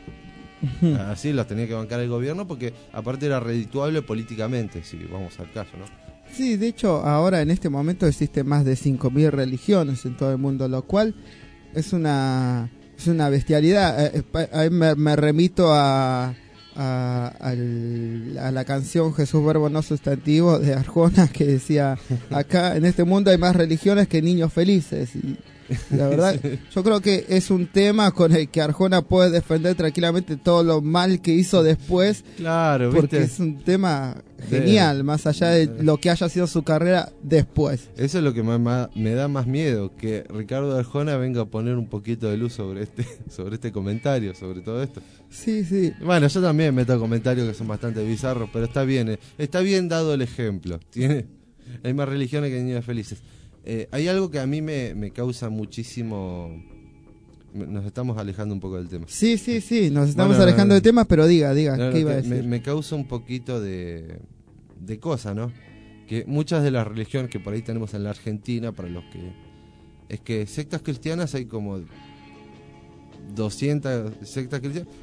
Así las tenía que bancar el gobierno porque aparte era redituable políticamente, si vamos al caso, ¿no? Sí, de hecho ahora en este momento existen más de cinco mil religiones en todo el mundo, lo cual es una es una bestialidad. Eh, eh, me, me remito a a, al, a la canción Jesús Verbo No Sustantivo de Arjona, que decía, acá en este mundo hay más religiones que niños felices. Y la verdad, yo creo que es un tema con el que Arjona puede defender tranquilamente todo lo mal que hizo después. Claro, porque ¿viste? Es un tema genial, de, más allá de lo que haya sido su carrera después. Eso es lo que me, me da más miedo, que Ricardo Arjona venga a poner un poquito de luz sobre este, sobre este comentario, sobre todo esto. Sí, sí. Bueno, yo también meto comentarios que son bastante bizarros, pero está bien, está bien dado el ejemplo. Tiene, hay más religiones que niños felices. Eh, hay algo que a mí me, me causa muchísimo... Nos estamos alejando un poco del tema. Sí, sí, sí, nos estamos bueno, alejando no, del tema, pero diga, diga, no, ¿qué no, iba a decir? Me, me causa un poquito de, de cosa, ¿no? Que muchas de las religiones que por ahí tenemos en la Argentina, para los que... Es que sectas cristianas hay como doscientas sectas cristianas,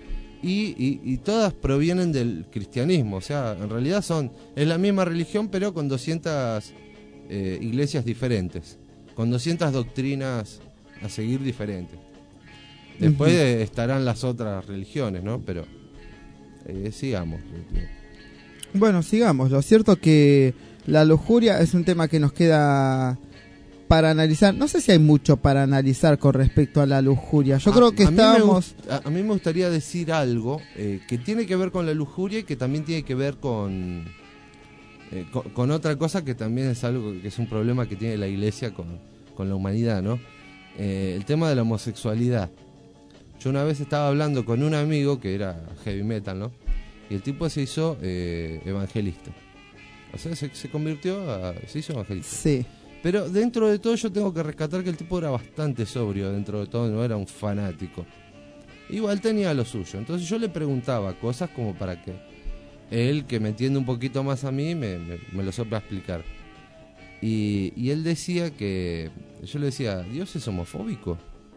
y, y, y todas provienen del cristianismo. O sea, en realidad son es la misma religión, pero con doscientas eh, iglesias diferentes, con doscientas doctrinas a seguir diferentes. Después uh-huh. eh, estarán las otras religiones, ¿no? Pero eh, sigamos. Bueno, sigamos. Lo cierto que la lujuria es un tema que nos queda para analizar. No sé si hay mucho para analizar con respecto a la lujuria. Yo a, creo que a estábamos... Mí a, a mí me gustaría decir algo eh, que tiene que ver con la lujuria y que también tiene que ver con, eh, con, con otra cosa que también es algo que es un problema que tiene la iglesia con, con la humanidad, ¿no? Eh, el tema de la homosexualidad. Yo una vez estaba hablando con un amigo que era heavy metal, ¿no? Y el tipo se hizo eh, evangelista. O sea, se, se convirtió a... se hizo evangelista. Sí. Pero dentro de todo yo tengo que rescatar que el tipo era bastante sobrio, dentro de todo no era un fanático. Igual tenía lo suyo. Entonces yo le preguntaba cosas como para que él, que me entiende un poquito más a mí, me, me, me lo sepa explicar. Y, y él decía que... Yo le decía, ¿Dios es homofóbico?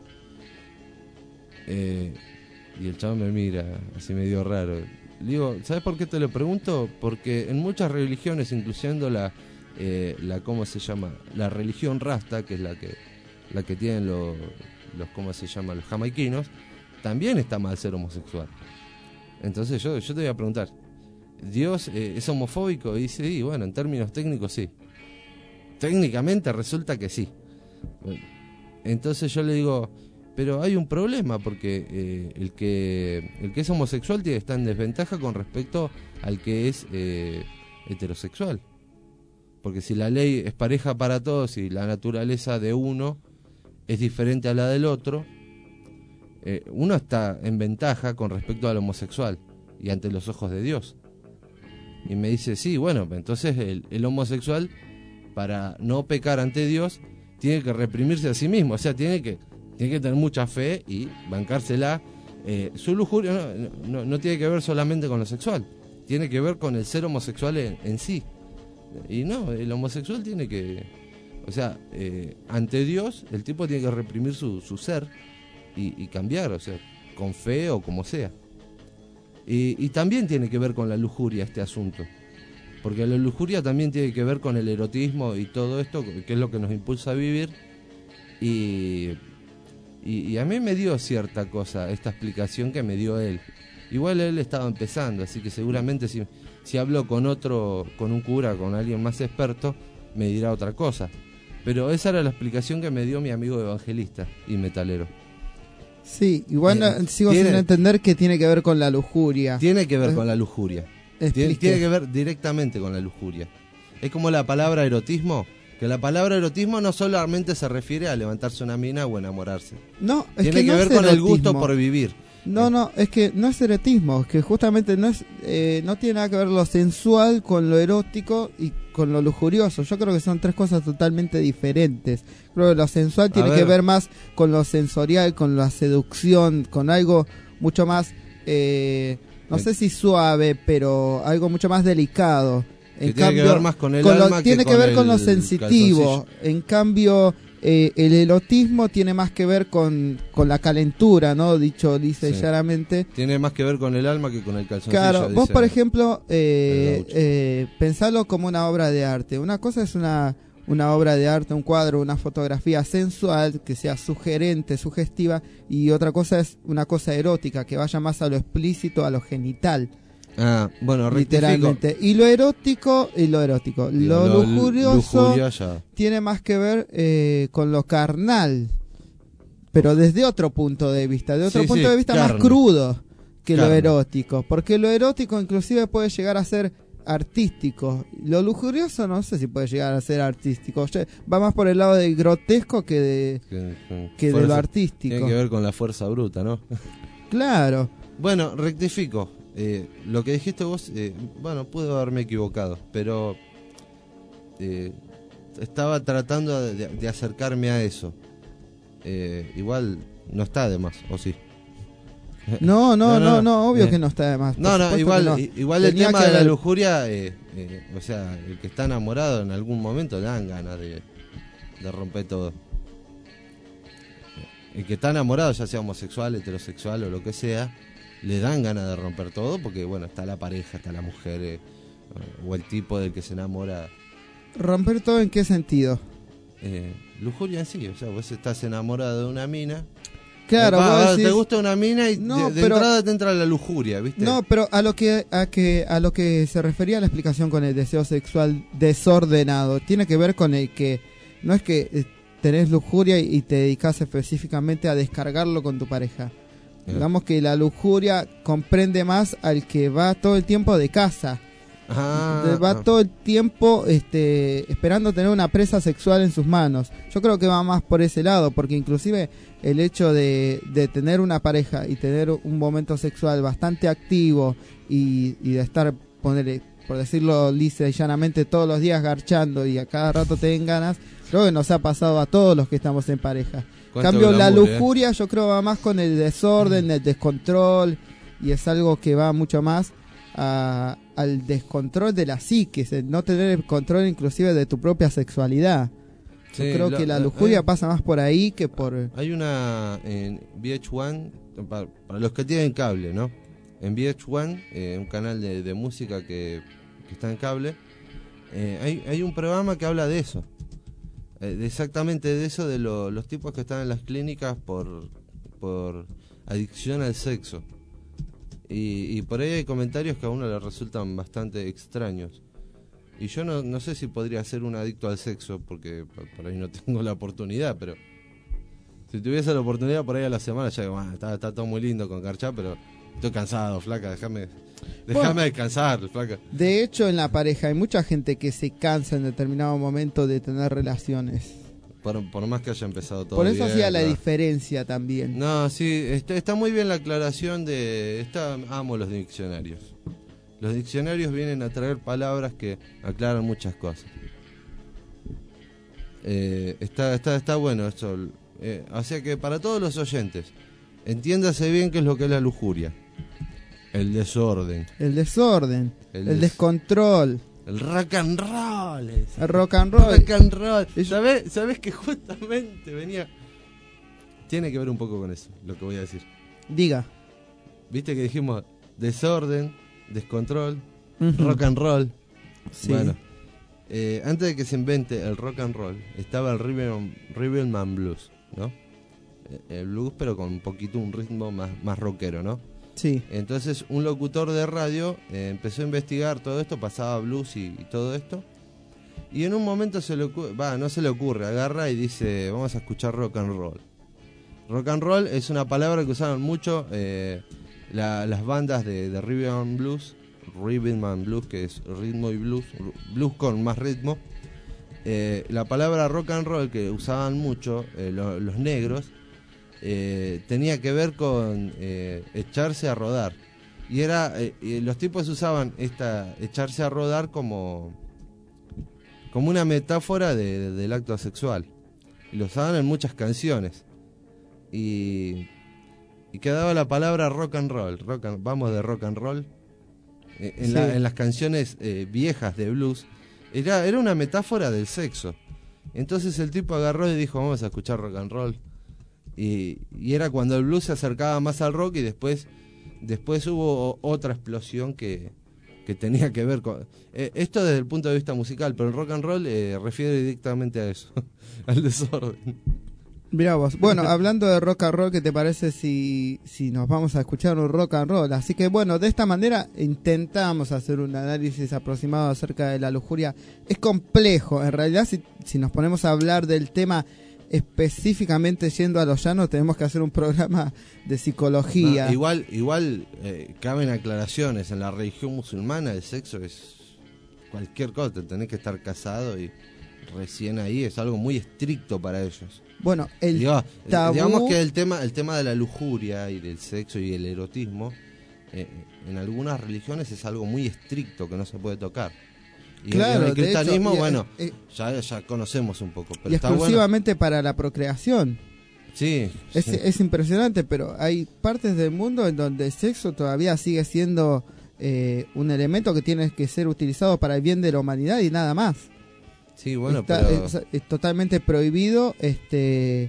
Eh, y el chavo me mira, así medio raro. Le digo, ¿sabes por qué te lo pregunto? Porque en muchas religiones, incluyendo la... Eh, la cómo se llama la religión rasta, que es la que la que tienen los, los cómo se llama los jamaiquinos, también está mal ser homosexual. Entonces yo yo te voy a preguntar, ¿Dios eh, es homofóbico? Y dice, sí, bueno, en términos técnicos sí, técnicamente resulta que sí. Entonces yo le digo, pero hay un problema porque eh, el que el que es homosexual tiene que estar en desventaja con respecto al que es eh, heterosexual. Porque si la ley es pareja para todos y la naturaleza de uno es diferente a la del otro, eh, uno está en ventaja con respecto al homosexual y ante los ojos de Dios. Y me dice, sí, bueno, entonces el, el homosexual, para no pecar ante Dios, tiene que reprimirse a sí mismo. O sea, tiene que, tiene que tener mucha fe y bancársela. Eh, su lujuria no, no, no tiene que ver solamente con lo sexual, tiene que ver con el ser homosexual en, en sí. Y no, el homosexual tiene que, o sea, eh, ante Dios el tipo tiene que reprimir su, su ser y, y cambiar, o sea, con fe o como sea. Y, y también tiene que ver con la lujuria este asunto, porque la lujuria también tiene que ver con el erotismo y todo esto, que es lo que nos impulsa a vivir. Y, y, y a mí me dio cierta cosa esta explicación que me dio él. Igual él estaba empezando, así que seguramente si, si hablo con otro, con un cura, con alguien más experto, me dirá otra cosa. Pero esa era la explicación que me dio mi amigo evangelista y metalero. Sí, igual eh, sigo tiene, sin entender que tiene que ver con la lujuria. Tiene que ver con la lujuria. Tiene, tiene que ver directamente con la lujuria. Es como la palabra erotismo, que la palabra erotismo no solamente se refiere a levantarse una mina o enamorarse. No, es tiene que, que no ver es con erotismo. el gusto por vivir. No, no, es que no es erotismo, es que justamente no es eh, no tiene nada que ver lo sensual con lo erótico y con lo lujurioso. Yo creo que son tres cosas totalmente diferentes. Creo que lo sensual tiene ver. que ver más con lo sensorial, con la seducción, con algo mucho más, eh, no sé si suave, pero algo mucho más delicado. En que cambio, tiene que ver más con el con alma lo, que tiene con que ver el con lo sensitivo. calzoncillo. En cambio, eh, el erotismo tiene más que ver con, con la calentura, ¿no? Dicho lisa y Sí. llanamente. Tiene más que ver con el alma que con el calzoncillo. Claro, vos dice por ejemplo, eh, el gaucho. eh, pensalo como una obra de arte. Una cosa es una, una obra de arte, un cuadro, una fotografía sensual, que sea sugerente, sugestiva, y otra cosa es una cosa erótica, que vaya más a lo explícito, a lo genital. Ah, bueno, rectifico. Literalmente. Y lo erótico, y lo erótico. Lo, Lo lujurioso lujuria ya. tiene más que ver eh, con lo carnal, pero desde otro punto de vista, de otro Sí, punto sí, de vista carne. más crudo que Carne. lo erótico, porque lo erótico inclusive puede llegar a ser artístico. Lo lujurioso no sé si puede llegar a ser artístico. Ye- Va más por el lado del grotesco que de Que, que de fuerza- lo artístico. Tiene que ver con la fuerza bruta, ¿no? Claro. Bueno, rectifico. Eh, lo que dijiste vos, eh, bueno, puedo haberme equivocado, pero eh, estaba tratando de, de acercarme a eso. Eh, igual no está de más, ¿o sí? No, no, no, no, no, obvio eh, que no está de más. por No, no, supuesto igual, que no. i- igual el Tenía tema que de la ver- lujuria, eh, eh, o sea, el que está enamorado en algún momento le dan ganas de, de romper todo. El que está enamorado, ya sea homosexual, heterosexual o lo que sea, le dan ganas de romper todo porque, bueno, está la pareja, está la mujer eh, o el tipo del que se enamora. ¿Romper todo en qué sentido? Eh, lujuria en sí, o sea, vos estás enamorado de una mina. Claro, va, vos va, decís, te gusta una mina y no, de, de pero, entrada te entra la lujuria, ¿viste? No, pero a lo que a que a lo que se refería la explicación con el deseo sexual desordenado, tiene que ver con el que no es que eh, tenés lujuria y, y te dedicas específicamente a descargarlo con tu pareja. Yeah. Digamos que la lujuria comprende más al que va todo el tiempo de casa. Ah, va ah. todo el tiempo este, esperando tener una presa sexual en sus manos. Yo creo que va más por ese lado, porque inclusive el hecho de, de tener una pareja y tener un momento sexual bastante activo y, y de estar, ponerle, por decirlo lisa y llanamente, todos los días garchando y a cada rato te den ganas, creo que nos ha pasado a todos los que estamos en pareja. En cambio, la lujuria, eh? yo creo va más con el desorden, el descontrol, y es algo que va mucho más a, al descontrol de la psique, el no tener el control inclusive de tu propia sexualidad. Yo sí, creo lo, que la lujuria eh, pasa más por ahí que por... Hay una en V H uno, para, para los que tienen cable, ¿no? En V H uno, eh, un canal de, de música que, que está en cable, eh, hay, hay un programa que habla de eso. Eh, de exactamente de eso, de lo, los tipos que están en las clínicas por, por adicción al sexo. Y, y por ahí hay comentarios que a uno le resultan bastante extraños. Y yo no, no sé si podría ser un adicto al sexo, porque por, por ahí no tengo la oportunidad, pero si tuviese la oportunidad por ahí a la semana, ya digo, ah, está, está todo muy lindo con Carchá, pero estoy cansado, flaca, déjame déjame bueno, descansar, flaca. De hecho, en la pareja hay mucha gente que se cansa en determinado momento de tener relaciones. Por, por más que haya empezado todo Por eso bien, hacía la ¿no? diferencia también. No, sí, está, está muy bien la aclaración de... Está, amo los diccionarios. Los diccionarios vienen a traer palabras que aclaran muchas cosas. Eh, está, está, está bueno esto. Eh, o sea que para todos los oyentes, entiéndase bien qué es lo que es la lujuria. El desorden. El desorden. El, el des descontrol. El rock and roll. Es. El rock and roll. Rock and roll. ¿Sabés, ¿Sabés que justamente venía... Tiene que ver un poco con eso, lo que voy a decir. Diga. Viste que dijimos desorden, descontrol, uh-huh. rock and roll. Sí. Bueno, eh, antes de que se invente el rock and roll, estaba el rhythm, rhythm and blues, ¿no? El blues, pero con un poquito un ritmo más, más rockero, ¿no? Sí. Entonces un locutor de radio eh, empezó a investigar todo esto, pasaba blues y, y todo esto, y en un momento se le ocurre, va, no se le ocurre, agarra y dice, vamos a escuchar rock and roll. Rock and roll es una palabra que usaban mucho eh, la, las bandas de, de rhythm and blues, rhythm and blues, que es ritmo y blues, blues con más ritmo. Eh, la palabra rock and roll que usaban mucho eh, lo, los negros eh, tenía que ver con eh, echarse a rodar. Y era eh, y los tipos usaban esta echarse a rodar como como una metáfora de, de, del acto sexual. Y lo usaban en muchas canciones. Y, y quedaba la palabra rock and roll, rock and, vamos de rock and roll. Eh, en, sí. la, en las canciones eh, viejas de blues era, era una metáfora del sexo. Entonces el tipo agarró y dijo, vamos a escuchar rock and roll. Y, y era cuando el blues se acercaba más al rock, y después después hubo otra explosión que, que tenía que ver con... Eh, esto desde el punto de vista musical, pero el rock and roll eh, refiere directamente a eso, al desorden. Mirá vos, bueno, hablando de rock and roll, ¿qué te parece si, si nos vamos a escuchar un rock and roll? Así que bueno, de esta manera intentamos hacer un análisis aproximado acerca de la lujuria. Es complejo, en realidad si, si nos ponemos a hablar del tema específicamente yendo a los llanos, tenemos que hacer un programa de psicología. No, igual igual eh, caben aclaraciones. En la religión musulmana el sexo es cualquier cosa, tenés que estar casado y recién ahí es algo muy estricto para ellos. Bueno, el Digo, tabú... digamos que el tema el tema de la lujuria y del sexo y el erotismo eh, en algunas religiones es algo muy estricto que no se puede tocar. Y claro, en el cristianismo, hecho, y, bueno, eh, ya, ya conocemos un poco. Pero y está exclusivamente bueno. Para la procreación. Sí. Es, sí. es impresionante, pero hay partes del mundo en donde el sexo todavía sigue siendo eh, un elemento que tiene que ser utilizado para el bien de la humanidad y nada más. Sí, bueno, Está, pero... es, es totalmente prohibido. este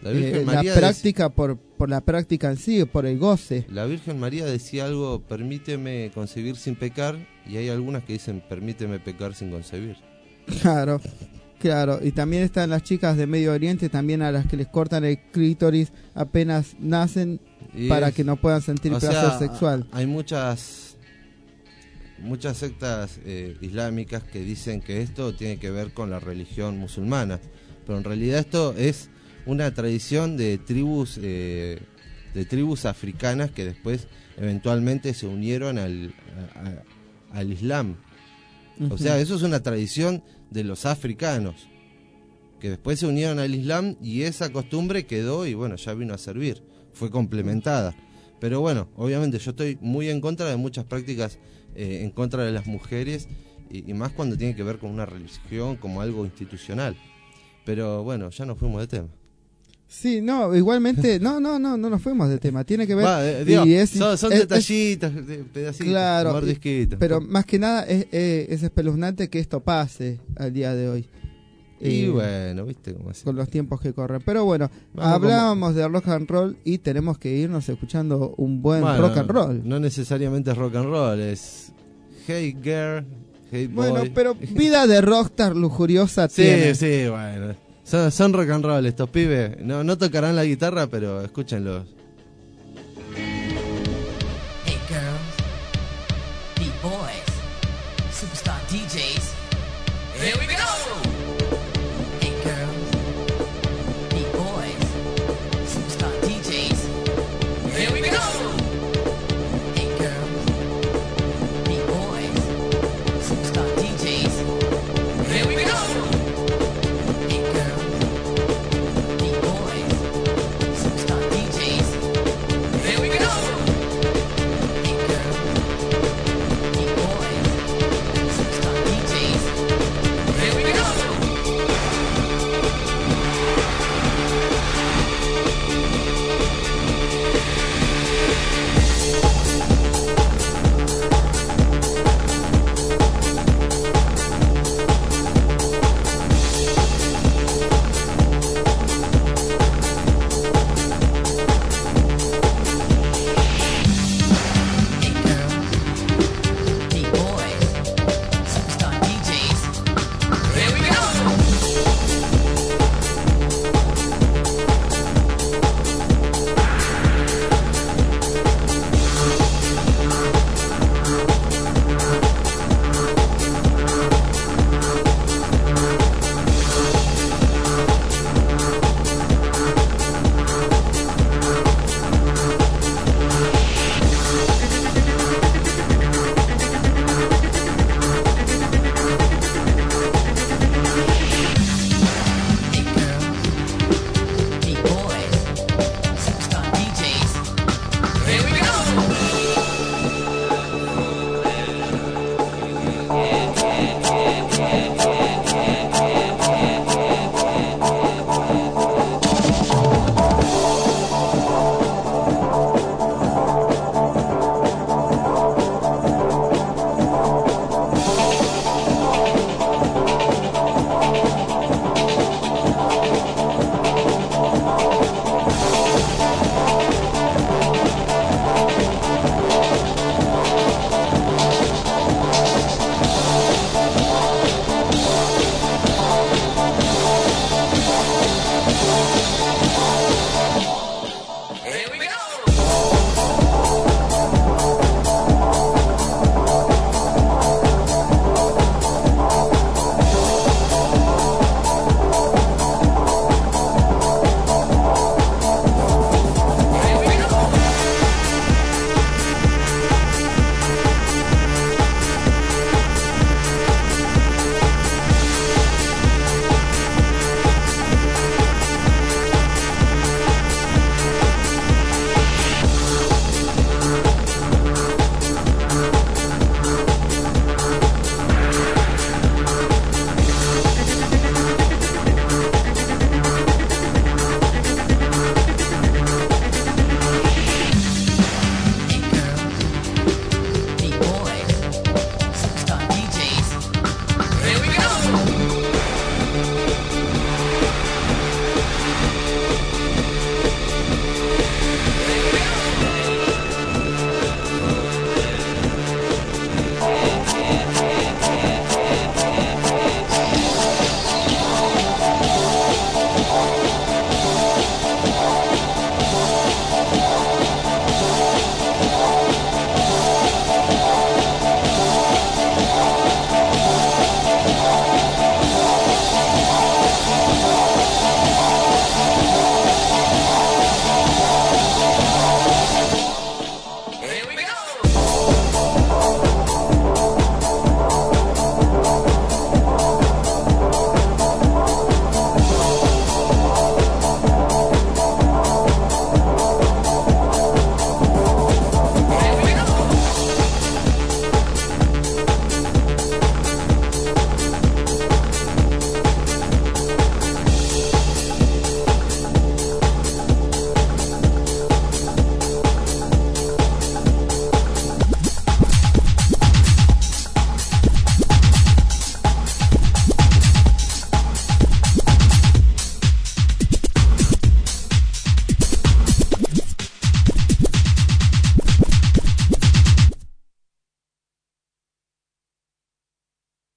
La, Virgen eh, María la práctica por, por la práctica en sí, por el goce. La Virgen María decía algo, permíteme concebir sin pecar, y hay algunas que dicen, permíteme pecar sin concebir. Claro, claro. Y también están las chicas de Medio Oriente, también a las que les cortan el clítoris apenas nacen Y para es- que no puedan sentir o placer sea, sexual. Hay muchas muchas sectas eh, islámicas que dicen que esto tiene que ver con la religión musulmana, pero en realidad esto es una tradición de tribus eh, de tribus africanas que después eventualmente se unieron al, a- a- al Islam. O Ujú. sea, eso es una tradición de los africanos que después se unieron al Islam y esa costumbre quedó y bueno, ya vino a servir, fue complementada. Pero bueno, obviamente yo estoy muy en contra de muchas prácticas eh, en contra de las mujeres y, y más cuando tiene que ver con una religión, como algo institucional. Pero bueno, ya nos fuimos de tema. Sí, no, igualmente, no, no, no, no nos fuimos de tema, tiene que ver... Va, eh, digo, y es- son son es- detallitos, de- pedacitos, Claro, mordisquitos. pero más que nada es, es, es espeluznante que esto pase al día de hoy. Y Eh, bueno, viste cómo es. Con los tiempos que corren. Pero bueno, Vamos hablábamos de rock and roll y tenemos que irnos escuchando un buen Bueno, rock and roll. No necesariamente es rock and roll, es Hey Girl, Hey Boy. Bueno, pero vida de rockstar lujuriosa Sí, tiene. sí, bueno. Son, son rock and roll estos pibes. No, no tocarán la guitarra, pero escúchenlos. Hey girls, beat boys, superstar D Js. Here we go! Hey girls, beat boys, superstar D Js. Here we go! Hey girls, beat boys, superstar D Js. Here we go! Hey girls, beat boys, superstar D Js. Here we go! Hey girls, beat boys, superstar D Js.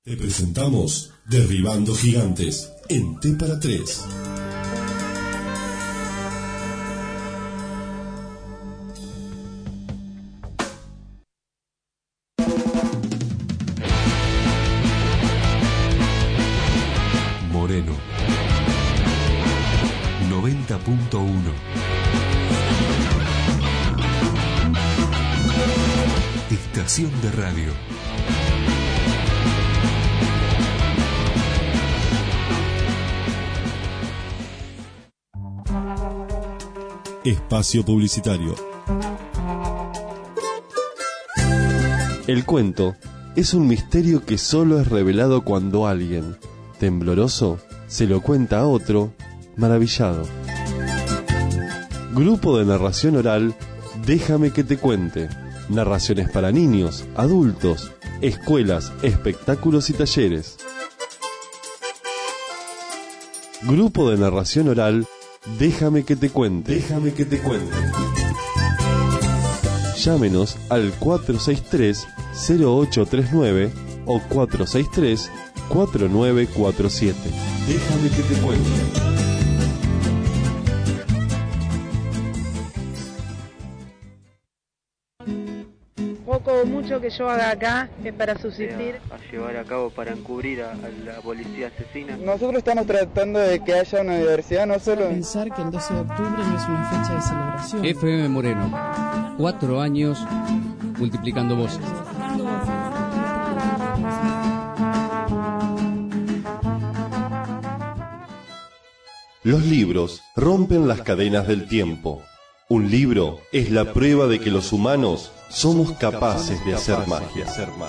Te presentamos Derribando Gigantes en T para tres. Moreno noventa punto uno. Estación de radio. Espacio publicitario. El cuento es un misterio que solo es revelado cuando alguien, tembloroso, se lo cuenta a otro, maravillado. Grupo de narración oral, Déjame que te cuente. Narraciones para niños, adultos, escuelas, espectáculos y talleres. Grupo de narración oral, Déjame que te cuente. Déjame que te cuente. Llámenos al cuatro seis tres, cero ocho tres nueve o cuatro seis tres, cuatro nueve cuatro siete. Déjame que te cuente. Poco o mucho que yo haga acá es para subsistir. A llevar a cabo para encubrir a, a la policía asesina. Nosotros estamos tratando de que haya una diversidad, no solo... Pensar que el doce de octubre no es una fecha de celebración. F M Moreno, cuatro años multiplicando voces. Los libros rompen las cadenas del tiempo. Un libro es la prueba de que los humanos somos capaces de hacer magia.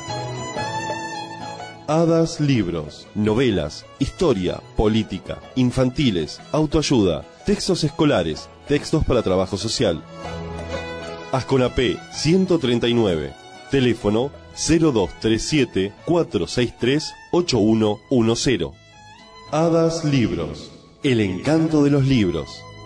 Hadas Libros, novelas, historia, política, infantiles, autoayuda, textos escolares, textos para trabajo social. Asconapé ciento treinta y nueve, teléfono cero dos tres siete, cuatro seis tres, ocho uno uno cero. Hadas Libros, el encanto de los libros.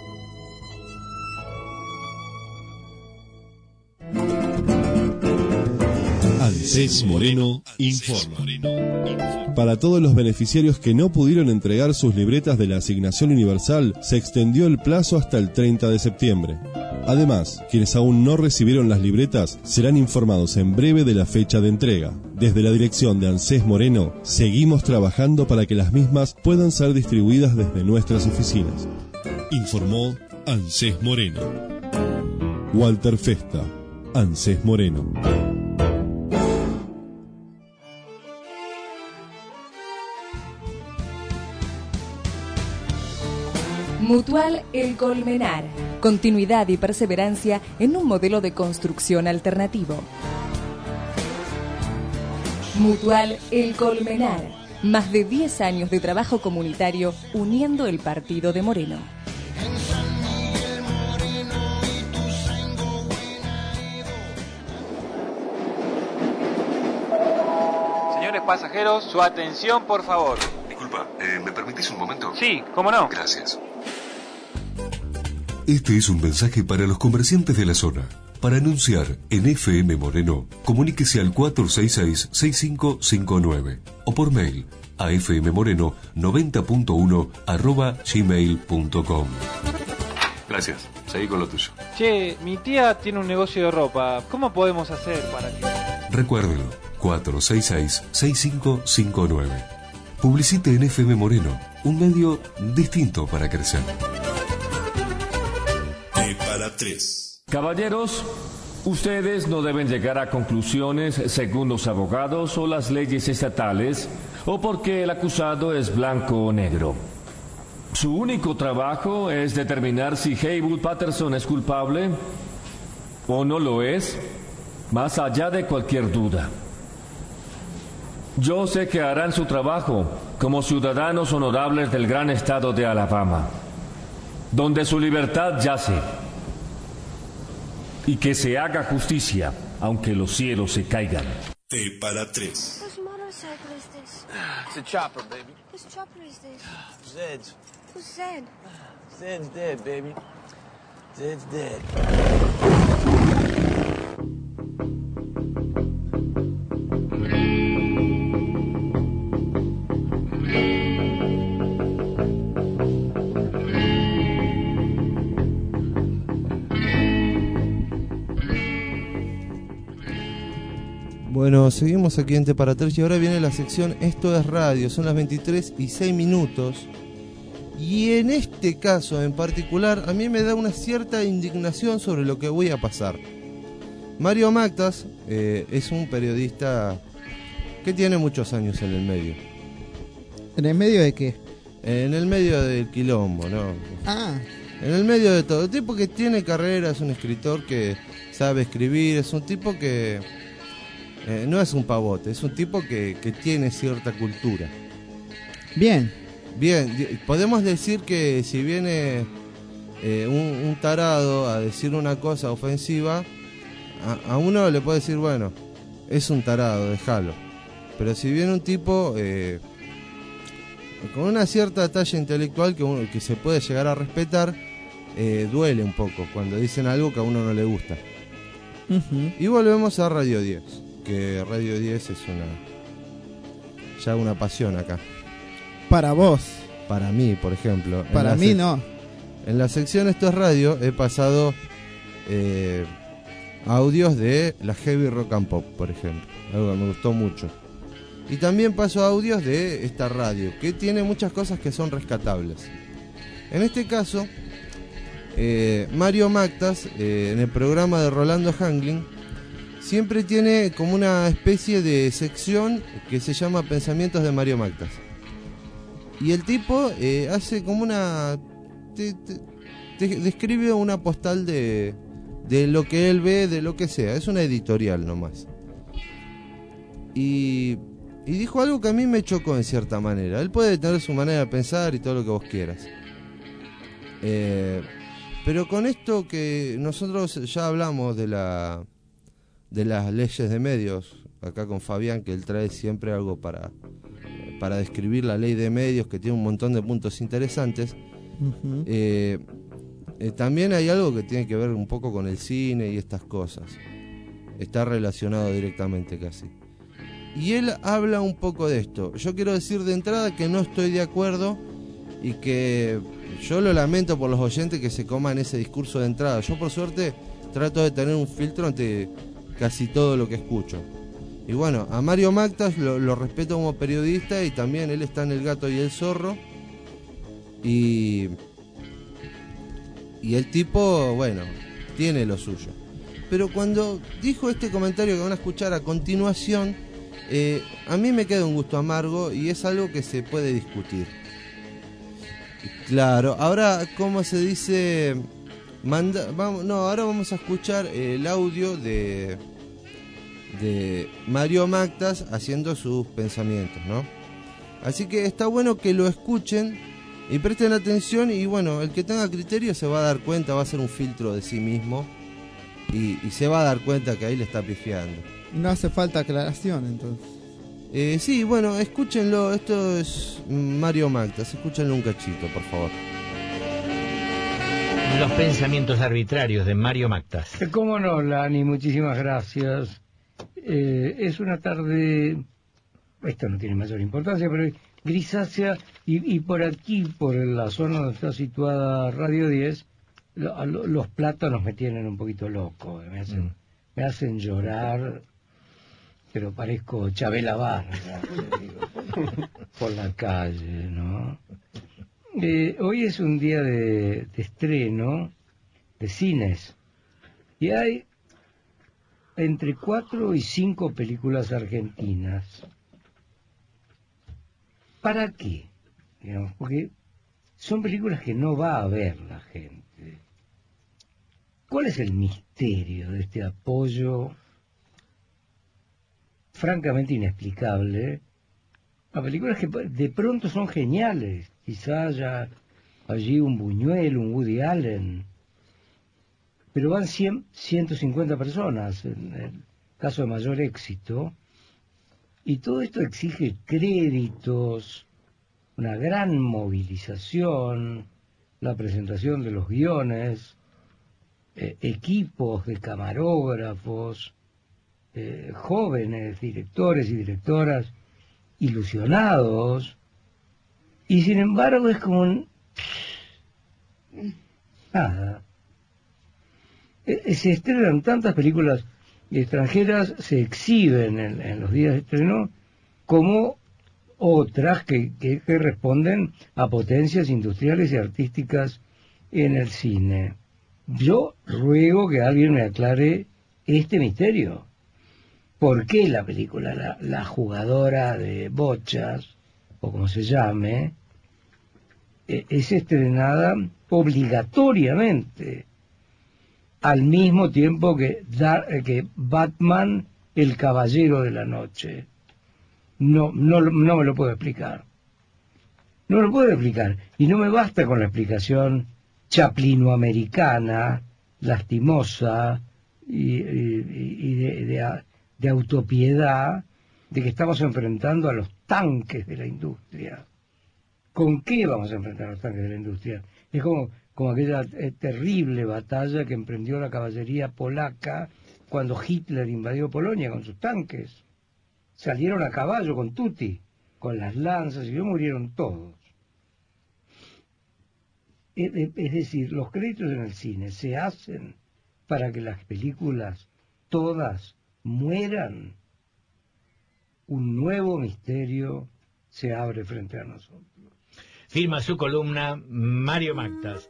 ANSES Moreno informa. Para todos los beneficiarios que no pudieron entregar sus libretas de la Asignación Universal, se extendió el plazo hasta el treinta de septiembre. Además, quienes aún no recibieron las libretas serán informados en breve de la fecha de entrega. Desde la dirección de ANSES Moreno, seguimos trabajando para que las mismas puedan ser distribuidas desde nuestras oficinas. Informó ANSES Moreno. Walter Festa, ANSES Moreno. Mutual El Colmenar. Continuidad y perseverancia en un modelo de construcción alternativo. Mutual El Colmenar. Más de diez años de trabajo comunitario uniendo el partido de Moreno. Señores pasajeros, su atención, por favor. Disculpa, eh, ¿me permitís un momento? Sí, ¿cómo no? Gracias. Este es un mensaje para los comerciantes de la zona. Para anunciar en F M Moreno, comuníquese al cuatro seis seis, seis cinco cinco nueve o por mail a fmmoreno noventa punto uno arroba gmail punto com. Gracias, seguí con lo tuyo. Che, mi tía tiene un negocio de ropa. ¿Cómo podemos hacer para que...? Recuérdelo, cuatro seis seis, seis cinco cinco nueve. Publicite en F M Moreno, un medio distinto para crecer. Para tres. Caballeros, ustedes no deben llegar a conclusiones según los abogados o las leyes estatales o porque el acusado es blanco o negro. Su único trabajo es determinar si Haywood Patterson es culpable o no lo es, más allá de cualquier duda. Yo sé que harán su trabajo como ciudadanos honorables del gran estado de Alabama, donde su libertad yace. Y que se haga justicia, aunque los cielos se caigan. T para tres. Whose motorcycle is this? It's a chopper, baby. Whose chopper is this? Zed's. Who's Zed? Zed's dead, baby. Zed's dead. Bueno, seguimos aquí en Te para Tres y ahora viene la sección Esto es Radio, son las veintitrés y seis minutos. Y en este caso en particular, a mí me da una cierta indignación sobre lo que voy a pasar. Mario Mactas eh, es un periodista que tiene muchos años en el medio. ¿En el medio de qué? En el medio del quilombo, ¿no? Ah. En el medio de todo. Un tipo que tiene carrera, es un escritor que sabe escribir, es un tipo que eh, no es un pavote, es un tipo que, que tiene cierta cultura. Bien. Bien, podemos decir que si viene eh, un, un tarado a decir una cosa ofensiva, a, a uno le puede decir, bueno, es un tarado, déjalo. Pero si viene un tipo eh, con una cierta talla intelectual que, uno, que se puede llegar a respetar, eh, duele un poco cuando dicen algo que a uno no le gusta. Uh-huh. Y volvemos a Radio diez, que Radio diez es una ya una pasión acá. Para vos. Para mí, por ejemplo. Para mí no. En la sección Esto es Radio he pasado eh, audios de la Heavy Rock and Pop, por ejemplo. Algo que me gustó mucho. Y también paso audios de esta radio, que tiene muchas cosas que son rescatables. En este caso, eh, Mario Mactas, eh, en el programa de Rolando Hangling, siempre tiene como una especie de sección que se llama Pensamientos de Mario Mactas. Y el tipo eh, hace como una... Te, te, te describe una postal de, de lo que él ve, de lo que sea. Es una editorial nomás. Y, y dijo algo que a mí me chocó en cierta manera. Él puede tener su manera de pensar y todo lo que vos quieras. Eh, pero con esto que nosotros ya hablamos de la de las leyes de medios, acá con Fabián, que él trae siempre algo para... para describir la ley de medios, que tiene un montón de puntos interesantes. Uh-huh. eh, eh, también hay algo que tiene que ver un poco con el cine y estas cosas. Está relacionado directamente casi. Y él habla un poco de esto. Yo quiero decir de entrada que no estoy de acuerdo y que yo lo lamento por los oyentes que se coman ese discurso de entrada. Yo por suerte trato de tener un filtro ante casi todo lo que escucho. Y bueno, a Mario Mactas lo, lo respeto como periodista y también él está en El Gato y el Zorro. Y, y el tipo, bueno, tiene lo suyo. Pero cuando dijo este comentario que van a escuchar a continuación, eh, a mí me queda un gusto amargo y es algo que se puede discutir. Claro, ahora, ¿cómo se dice? Manda, vamos, no, ahora vamos a escuchar el audio de... de Mario Mactas haciendo sus pensamientos, ¿no? Así que está bueno que lo escuchen y presten atención y bueno, el que tenga criterio se va a dar cuenta, va a hacer un filtro de sí mismo y, y se va a dar cuenta que ahí le está pifiando. No hace falta aclaración entonces. Eh, sí, bueno, escúchenlo, esto es Mario Mactas, escúchenlo un cachito, por favor. Los pensamientos arbitrarios de Mario Mactas. ¿Cómo no, Lani? Muchísimas gracias. Eh, es una tarde, esto no tiene mayor importancia, pero grisácea, y, y por aquí, por la zona donde está situada Radio diez, lo, lo, los plátanos me tienen un poquito loco, me hacen, mm. me hacen llorar, pero parezco Chabela Vargas, digo, por la calle, ¿no? Eh, hoy es un día de, de estreno de cines, y hay entre cuatro y cinco películas argentinas. ¿Para qué? Digamos, porque son películas que no va a ver la gente. ¿Cuál es el misterio de este apoyo francamente inexplicable a películas que de pronto son geniales? Quizá haya allí un Buñuel, un Woody Allen, pero van cien, ciento cincuenta personas, en el caso de mayor éxito, y todo esto exige créditos, una gran movilización, la presentación de los guiones, eh, equipos de camarógrafos, eh, jóvenes directores y directoras ilusionados, y sin embargo es como un... nada. Se estrenan tantas películas extranjeras se exhiben en, en los días de estreno como otras que, que, que responden a potencias industriales y artísticas en el cine. Yo ruego que alguien me aclare este misterio. ¿Por qué la película, la, la jugadora de bochas, o como se llame, es estrenada obligatoriamente al mismo tiempo que, Dar, que Batman, el Caballero de la Noche? No, no, no me lo puedo explicar. No me lo puedo explicar. Y no me basta con la explicación chaplinoamericana, lastimosa y, y, y de, de, de autopiedad de que estamos enfrentando a los tanques de la industria. ¿Con qué vamos a enfrentar a los tanques de la industria? Es como, como aquella eh, terrible batalla que emprendió la caballería polaca cuando Hitler invadió Polonia con sus tanques. Salieron a caballo con tutti, con las lanzas, y no murieron todos. Es, es decir, los créditos en el cine se hacen para que las películas todas mueran. Un nuevo misterio se abre frente a nosotros. Firma su columna Mario Mactas.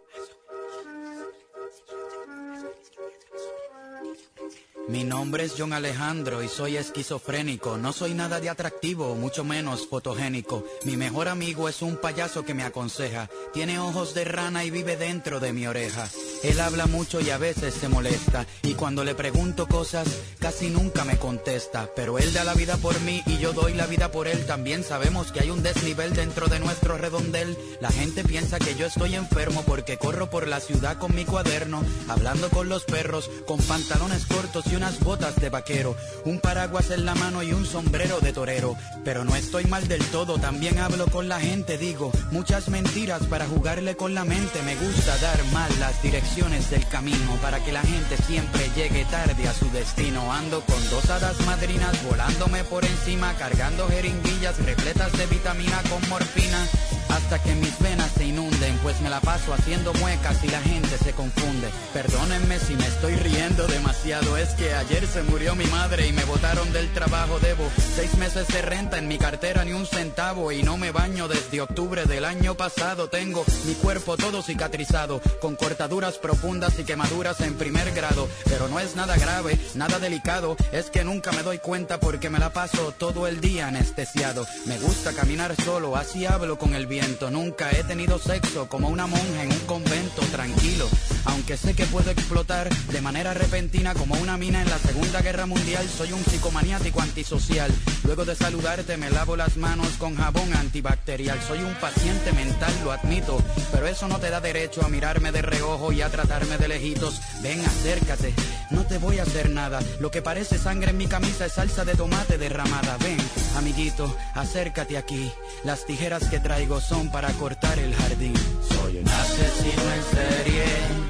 Mi nombre es John Alejandro y soy esquizofrénico. No soy nada de atractivo, mucho menos fotogénico. Mi mejor amigo es un payaso que me aconseja. Tiene ojos de rana y vive dentro de mi oreja. Él habla mucho y a veces se molesta. Y cuando le pregunto cosas, casi nunca me contesta. Pero él da la vida por mí y yo doy la vida por él. También sabemos que hay un desnivel dentro de nuestro redondel. La gente piensa que yo estoy enfermo porque corro por la ciudad con mi cuaderno, hablando con los perros, con pantalones cortos y unas botas de vaquero, un paraguas en la mano y un sombrero de torero. Pero no estoy mal del todo, también hablo con la gente, digo muchas mentiras para jugarle con la mente. Me gusta dar mal las direcciones del camino para que la gente siempre llegue tarde a su destino. Ando con dos hadas madrinas volándome por encima, cargando jeringuillas repletas de vitamina con morfina, hasta que mis venas se inunden, pues me la paso haciendo muecas y la gente se confunde. Perdónenme si me estoy riendo demasiado, es que ayer se murió mi madre y me botaron del trabajo. Debo seis meses de renta, en mi cartera ni un centavo, y no me baño desde octubre del año pasado. Tengo mi cuerpo todo cicatrizado, con cortaduras profundas y quemaduras en primer grado. Pero no es nada grave, nada delicado, es que nunca me doy cuenta porque me la paso todo el día anestesiado. Me gusta caminar solo, así hablo con el viento. Nunca he tenido sexo como una monja en un convento, tranquilo, aunque sé que puedo explotar de manera repentina como una mina en la Segunda Guerra Mundial. Soy un psicomaniático antisocial. Luego de saludarte me lavo las manos con jabón antibacterial. Soy un paciente mental, lo admito, pero eso no te da derecho a mirarme de reojo y a tratarme de lejitos. Ven, acércate, no te voy a hacer nada. Lo que parece sangre en mi camisa es salsa de tomate derramada. Ven, amiguito, acércate aquí. Las tijeras que traigo son para cortar el jardín. Soy un asesino en serie,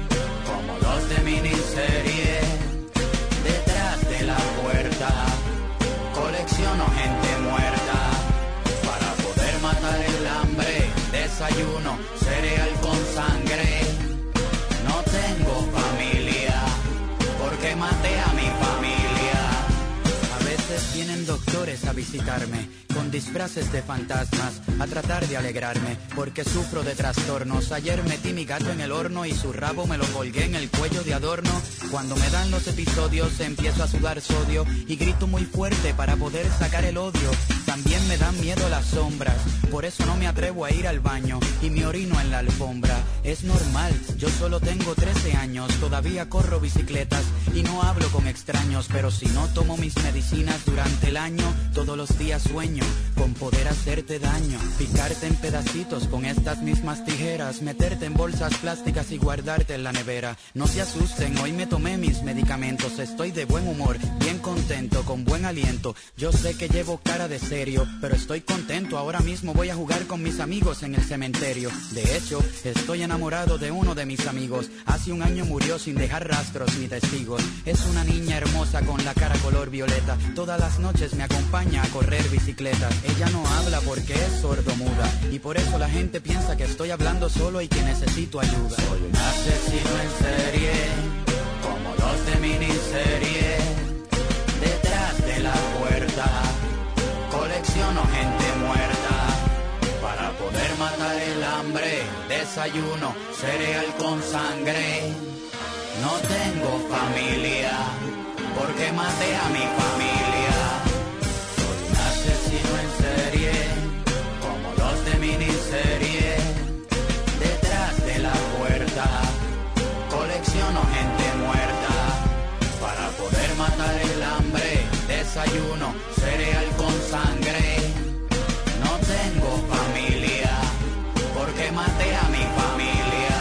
como los de miniserie. Detrás de la puerta colecciono gente muerta para poder matar el hambre. Desayuno cereal con sangre. No tengo familia porque maté a mi familia. A veces vienen doctores a visitarme con disfraces de fantasmas a tratar de alegrarme porque sufro de trastornos. Ayer metí mi gato en el horno y su rabo me lo colgué en el cuello de adorno. Cuando me dan los episodios empiezo a sudar sodio y grito muy fuerte para poder sacar el odio. También me dan miedo las sombras, por eso no me atrevo a ir al baño y me orino en la alfombra. Es normal, yo solo tengo trece años, todavía corro bicicletas y no hablo con extraños. Pero si no tomo mis medicinas durante el año, todos los días sueño con poder hacerte daño, picarte en pedacitos con estas mismas tijeras, meterte en bolsas plásticas y guardarte en la nevera. No se asusten, hoy me tomé mis medicamentos, estoy de buen humor, bien contento, con buen aliento. Yo sé que llevo cara de serio, pero estoy contento. Ahora mismo voy a jugar con mis amigos en el cementerio. De hecho, estoy enamorado de uno de mis amigos. Hace un año murió sin dejar rastros ni testigos. Es una niña hermosa con la cara color violeta. Todas las noches me acompaña a correr bicicleta. Ella no habla porque es sordomuda y por eso la gente piensa que estoy hablando solo y que necesito ayuda. Soy un asesino en serie, como los de miniserie. desayuno, cereal con sangre. No tengo familia, porque maté a mi familia. Soy un asesino en serie, como los de miniserie. Detrás de la puerta, colecciono gente muerta. Para poder matar el hambre, desayuno, cereal con sangre. No tengo familia, porque maté a mi familia.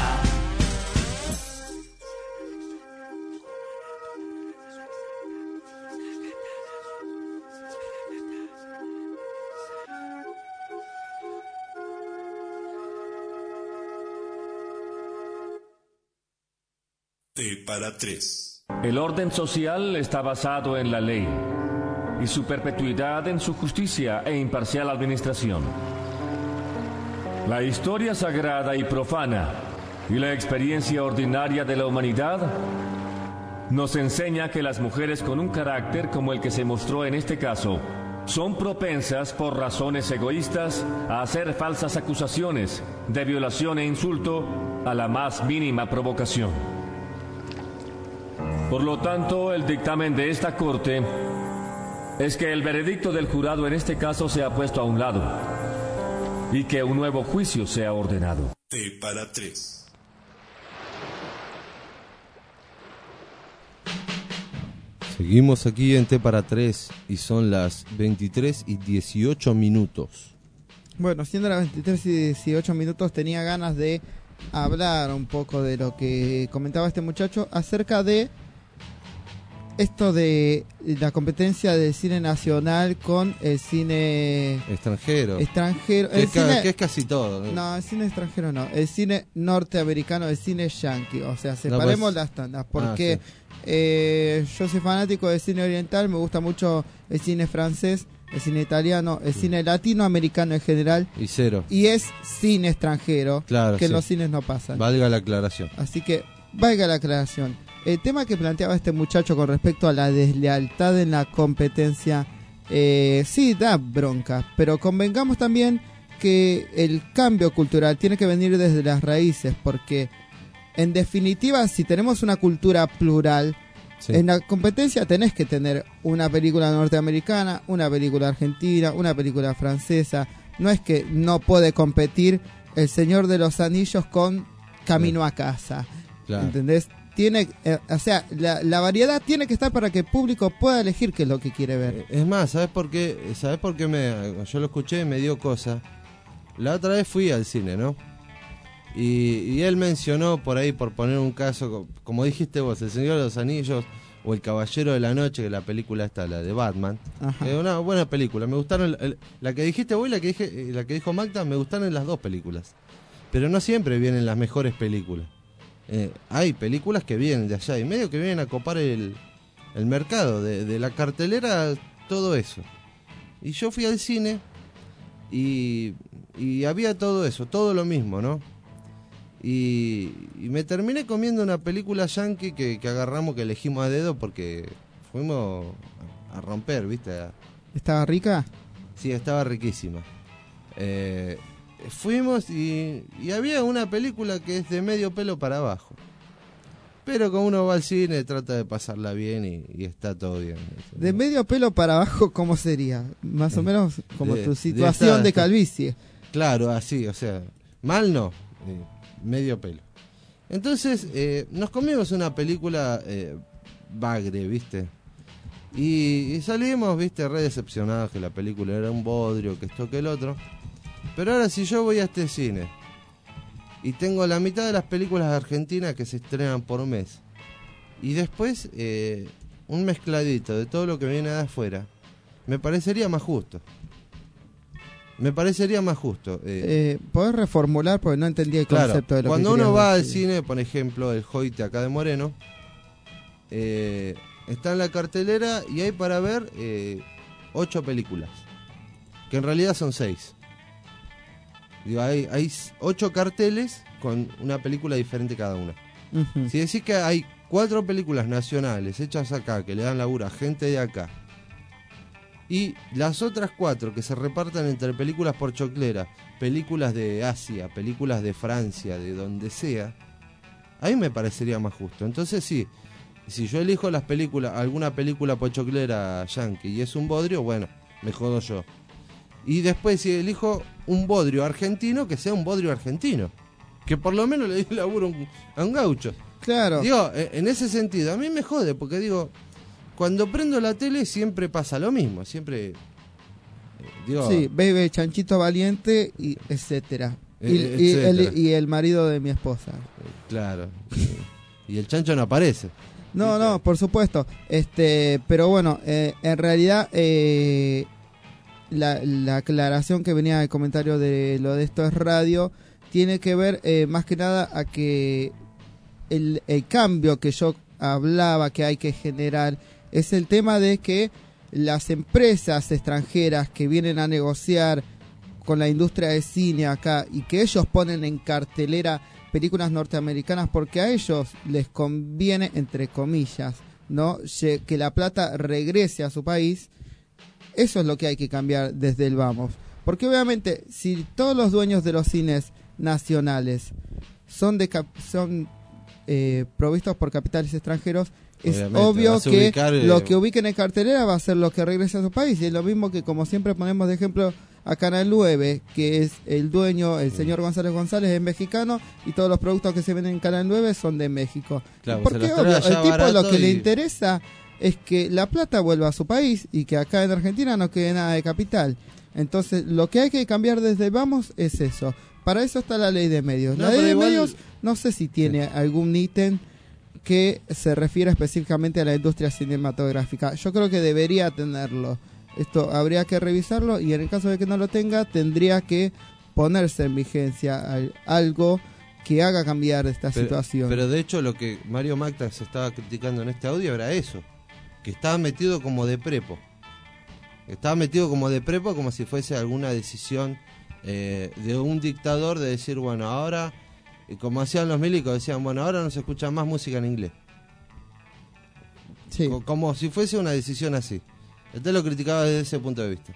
T para tres. El orden social está basado en la ley y su perpetuidad en su justicia e imparcial administración. La historia sagrada y profana y la experiencia ordinaria de la humanidad nos enseña que las mujeres con un carácter como el que se mostró en este caso son propensas por razones egoístas a hacer falsas acusaciones de violación e insulto a la más mínima provocación. Por lo tanto, el dictamen de esta Corte es que el veredicto del jurado en este caso sea puesto a un lado y que un nuevo juicio sea ordenado. T para tres. Seguimos aquí en T para tres y son las veintitrés y dieciocho minutos. Bueno, siendo las veintitrés y dieciocho minutos, tenía ganas de hablar un poco de lo que comentaba este muchacho acerca de esto de la competencia del cine nacional con el cine extranjero. Extranjero. Que, El ca- cine, que es casi todo. ¿no? no, el cine extranjero no. El cine norteamericano, el cine yankee. O sea, separemos No, pues- las tandas. Porque Ah, sí. eh, yo soy fanático del cine oriental, me gusta mucho el cine francés, el cine italiano, el cine latinoamericano en general. Y cero. Y es cine extranjero, Claro, que en sí. los cines no pasan. Valga la aclaración. Así que, valga la aclaración. El tema que planteaba este muchacho con respecto a la deslealtad en la competencia, eh, sí da bronca, pero convengamos también que el cambio cultural tiene que venir desde las raíces, porque en definitiva, si tenemos una cultura plural, Sí. en la competencia tenés que tener una película norteamericana, una película argentina, una película francesa. No es que no puede competir El Señor de los Anillos con Camino a Casa. Claro. ¿Entendés? Tiene, eh, o sea, la, la variedad tiene que estar para que el público pueda elegir qué es lo que quiere ver. Es más, ¿sabes por qué? ¿Sabes por qué me, yo lo escuché y me dio cosa? La otra vez fui al cine, ¿no? Y, y él mencionó por ahí, por poner un caso, co- como dijiste vos, El Señor de los Anillos o El Caballero de la Noche, que la película está, la de Batman. Ajá. Es una buena película. Me gustaron, el- la que dijiste vos y la que, dije, y la que dijo Magda, me gustaron las dos películas. Pero no siempre vienen las mejores películas. Eh, hay películas que vienen de allá y medio que vienen a copar el, el mercado de, de la cartelera, todo eso. Y yo fui al cine y, y había todo eso, todo lo mismo, ¿no? Y, y me terminé comiendo una película yankee que, que agarramos, que elegimos a dedo porque fuimos a, a romper, ¿viste? A- ¿Estaba rica? Sí, estaba riquísima. Eh, fuimos y, y había una película que es de medio pelo para abajo. Pero como uno va al cine, trata de pasarla bien y, y está todo bien. De medio pelo para abajo, ¿cómo sería? Más o menos como De- tu de situación esta- de calvicie. Claro, así, o sea, mal no, eh, medio pelo. Entonces, eh, nos comimos una película eh, bagre, ¿viste? Y, y salimos, ¿viste? Re decepcionados que la película era un bodrio, que esto, que el otro. Pero ahora si yo voy a este cine y tengo la mitad de las películas argentinas que se estrenan por mes y después eh, un mezcladito de todo lo que viene de afuera, me parecería más justo. Me parecería más justo. Eh, Eh, ¿Podés reformular? Porque no entendí el claro, concepto de lo cuando que uno querías va al decir. cine, por ejemplo, el Hoyte acá de Moreno, eh, está en la cartelera y hay para ver eh, ocho películas, que en realidad son seis. Digo, hay, hay ocho carteles con una película diferente cada una. Ujú. Si decís que hay cuatro películas nacionales hechas acá, que le dan laburo a gente de acá, Y las otras cuatro que se repartan entre películas porchocleras, películas de Asia, películas de Francia, de donde sea, a mí me parecería más justo. Entonces sí, si yo elijo las películas, alguna película pochoclera yankee y es un bodrio, bueno, me jodo yo. Y después si elijo un bodrio argentino, que sea un bodrio argentino, que por lo menos le dé laburo a un gaucho. Claro. Digo, en ese sentido, a mí me jode, porque digo, cuando prendo la tele siempre pasa lo mismo, siempre... Eh, digo, sí, Bebe, Chanchito Valiente, y etcétera. Eh, y, etcétera. Y, el, y el marido de mi esposa. Claro. Y el chancho no aparece. No, no, por supuesto. Este, pero bueno, eh, en realidad eh, la, la aclaración que venía del comentario de lo de esto es radio tiene que ver eh, más que nada a que el, el cambio que yo hablaba que hay que generar es el tema de que las empresas extranjeras que vienen a negociar con la industria de cine acá y que ellos ponen en cartelera películas norteamericanas porque a ellos les conviene, entre comillas, ¿no? Que la plata regrese a su país. Eso es lo que hay que cambiar desde el vamos. Porque obviamente, si todos los dueños de los cines nacionales son de cap son eh, provistos por capitales extranjeros, es obviamente, obvio que ubicar, eh... lo que ubiquen en cartelera va a ser lo que regrese a su país. Y es lo mismo que, como siempre ponemos de ejemplo, a Canal nueve, que es el dueño, el señor González González, es mexicano, y todos los productos que se venden en Canal nueve son de México. Claro, porque obvio, el tipo lo que y... le interesa es que la plata vuelva a su país y que acá en Argentina no quede nada de capital. Entonces, lo que hay que cambiar desde vamos es eso. Para eso está la ley de medios. No, la ley de igual... medios, no sé si tiene algún ítem que se refiere específicamente a la industria cinematográfica. Yo creo que debería tenerlo. Esto habría que revisarlo y en el caso de que no lo tenga, tendría que ponerse en vigencia algo que haga cambiar esta pero, situación. Pero de hecho lo que Mario Macta se estaba criticando en este audio era eso, que estaba metido como de prepo. Estaba metido como de prepo como si fuese alguna decisión eh, de un dictador de decir, bueno, ahora, como hacían los milicos, decían, bueno, ahora no se escucha más música en inglés. Sí. Como si fuese una decisión así. Entonces lo criticaba desde ese punto de vista.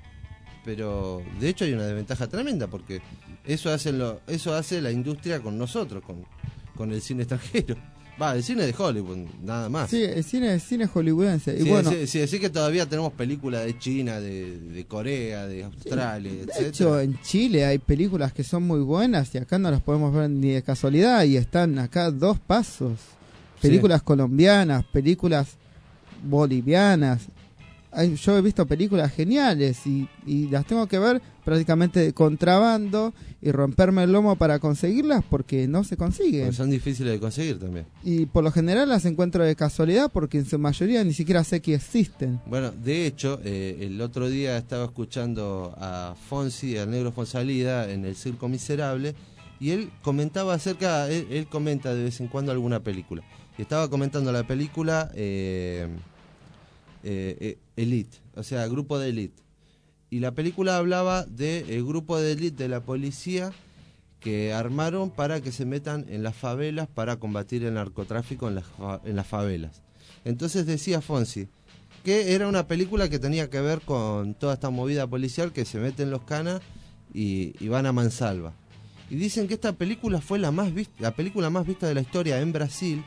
Pero de hecho hay una desventaja tremenda porque eso hace lo, eso hace la industria con nosotros, con, con el cine extranjero. Va, el cine de Hollywood, nada más. Sí, el cine, el cine hollywoodense. Y sí, bueno, sí, sí, decir que todavía tenemos películas de China, de, de Corea, de Australia, sí, etcétera. De hecho, en Chile hay películas que son muy buenas y acá no las podemos ver ni de casualidad y están acá dos pasos. Películas sí. colombianas, películas bolivianas. Yo he visto películas geniales y, y las tengo que ver prácticamente de contrabando y romperme el lomo para conseguirlas porque no se consiguen. Porque son difíciles de conseguir también. Y por lo general las encuentro de casualidad porque en su mayoría ni siquiera sé que existen. Bueno, de hecho, eh, el otro día estaba escuchando a Fonsi, al negro Fonsalida, en el Circo Miserable, y él comentaba acerca, él, él comenta de vez en cuando alguna película. Y estaba comentando la película... Eh, Eh, eh, Elite, o sea, grupo de élite. Y la película hablaba del de grupo de élite de la policía que armaron para que se metan en las favelas para combatir el narcotráfico en las, en las favelas. Entonces decía Fonsi que era una película que tenía que ver con toda esta movida policial que se meten los canas y, y van a mansalva. Y dicen que esta película fue la, más vista, la película más vista de la historia en Brasil.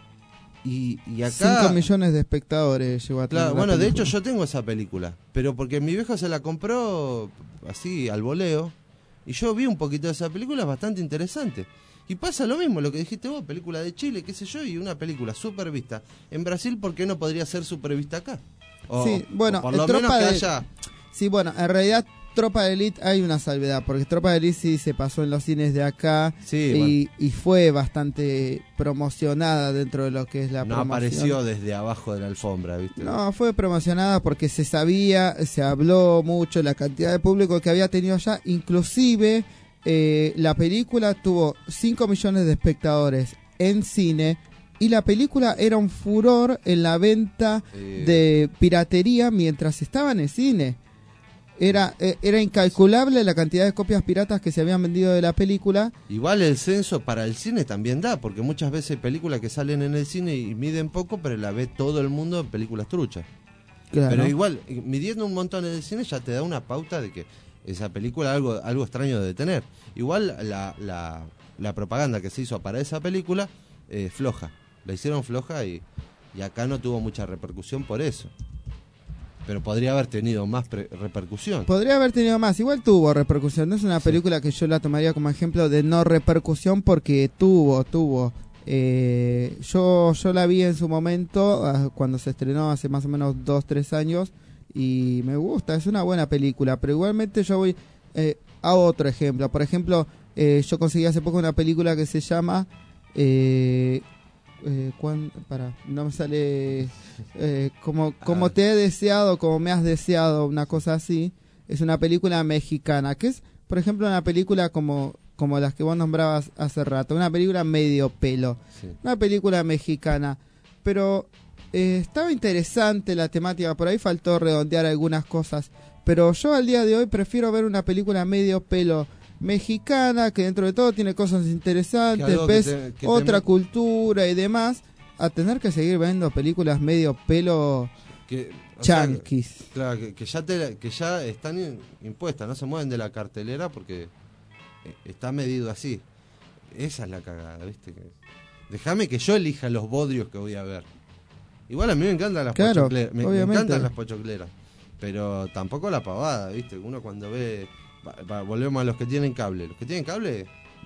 Y, y acá cinco millones de espectadores llegó a tener. Claro, bueno, de hecho yo tengo esa película, pero porque mi viejo se la compró así al voleo y yo vi un poquito de esa película, es bastante interesante. Y pasa lo mismo, lo que dijiste vos, película de Chile, qué sé yo, y una película súper vista. En Brasil, ¿por qué no podría ser súper vista acá? O, sí, bueno, o por lo Tropa menos que de... haya... Sí, bueno, en realidad Tropa de Elite hay una salvedad, porque Tropa de Elite sí se pasó en los cines de acá sí, y, bueno. y fue bastante promocionada dentro de lo que es la no promoción. Apareció desde abajo de la alfombra, ¿viste? No, fue promocionada porque se sabía, se habló mucho la cantidad de público que había tenido allá, inclusive eh, la película tuvo cinco millones de espectadores en cine y la película era un furor en la venta eh. de piratería mientras estaba en el cine. Era, era incalculable la cantidad de copias piratas que se habían vendido de la película. Igual el censo para el cine también da, porque muchas veces hay películas que salen en el cine y miden poco, pero la ve todo el mundo en películas truchas. Claro. Pero igual, midiendo un montón de cine ya te da una pauta de que esa película algo algo extraño debe tener. Igual la, la, la propaganda que se hizo para esa película es eh, floja. La hicieron floja y, y acá no tuvo mucha repercusión por eso. Pero podría haber tenido más pre- repercusión. Podría haber tenido más. Igual tuvo repercusión. No es una película que yo la tomaría como ejemplo de no repercusión porque tuvo, tuvo. Eh, yo, yo la vi en su momento, uh, cuando se estrenó hace más o menos dos, tres años. Y me gusta, es una buena película. Pero igualmente yo voy eh, a otro ejemplo. Por ejemplo, eh, yo conseguí hace poco una película que se llama... Eh, Eh, cuando, para, no me sale eh, como, como te he deseado, como me has deseado, una cosa así. Es una película mexicana, que es, por ejemplo, una película como, como las que vos nombrabas hace rato, una película medio pelo, sí. Una película mexicana, pero eh, estaba interesante la temática, por ahí faltó redondear algunas cosas, pero yo al día de hoy prefiero ver una película medio pelo mexicana, que dentro de todo tiene cosas interesantes, ves que te, que otra te... cultura y demás, a tener que seguir viendo películas medio pelo que, chanquis. Sea, claro, que, que, ya te, que ya están impuestas, no se mueven de la cartelera porque está medido así. Esa es la cagada, ¿viste? Déjame que yo elija los bodrios que voy a ver. Igual a mí me encantan las claro, pochocleras, me, me encantan las pochocleras, pero tampoco la pavada, ¿viste? Uno cuando ve... Va, va, volvemos a los que tienen cable. Los que tienen cable,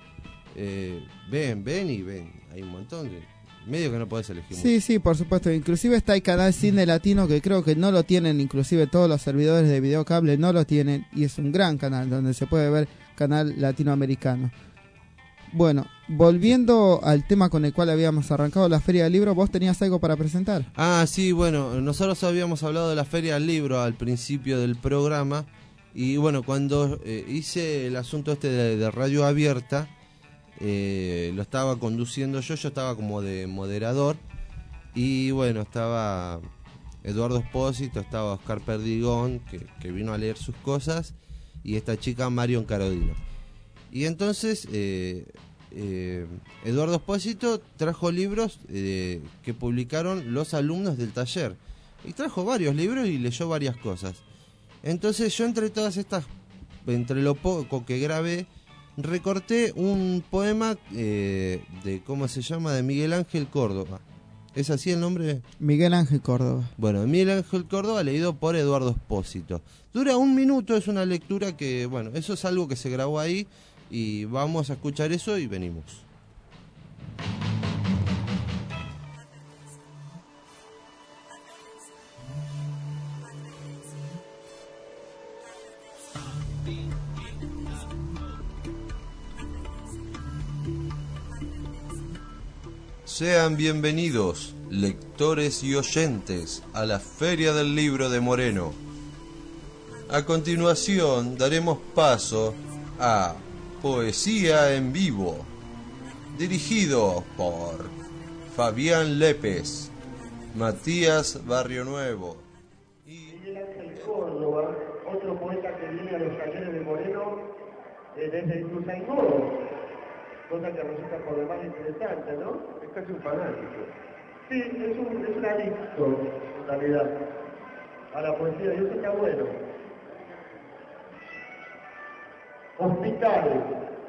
eh, ven, ven y ven. Hay un montón de medios que no podés elegir. Sí, mucho. Sí, por supuesto. Inclusive está el canal Cine Latino, que creo que no lo tienen, inclusive todos los servidores de videocable no lo tienen. Y es un gran canal donde se puede ver canal latinoamericano. Bueno, volviendo al tema con el cual habíamos arrancado la Feria del Libro, ¿vos tenías algo para presentar? Ah, sí, bueno, nosotros habíamos hablado de la Feria del Libro al principio del programa. Y bueno, cuando eh, hice el asunto este de, de radio abierta, eh, lo estaba conduciendo yo, yo estaba como de moderador. Y bueno, estaba Eduardo Espósito, estaba Oscar Perdigón, que, que vino a leer sus cosas, y esta chica Marion Carodino. Y entonces eh, eh, Eduardo Espósito trajo libros eh, que publicaron los alumnos del taller. Y trajo varios libros y leyó varias cosas. Entonces yo entre todas estas, entre lo poco que grabé, recorté un poema eh, de, ¿cómo se llama? De Miguel Ángel Córdoba. ¿Es así el nombre? Miguel Ángel Córdoba. Bueno, Miguel Ángel Córdoba, leído por Eduardo Espósito. Dura un minuto, es una lectura que, bueno, eso es algo que se grabó ahí y vamos a escuchar eso y venimos. Sean bienvenidos, lectores y oyentes, a la Feria del Libro de Moreno. A continuación daremos paso a Poesía en Vivo, dirigido por Fabián Lépez, Matías Barrio Nuevo. Miguel Ángel Córdoba, otro poeta que viene a los talleres de Moreno eh, desde Ituzaingó, cosa que resulta por demás interesante, ¿no? Es casi un fanático. Sí, es un, es un adicto, en realidad, a la poesía, y eso está bueno. Hospital.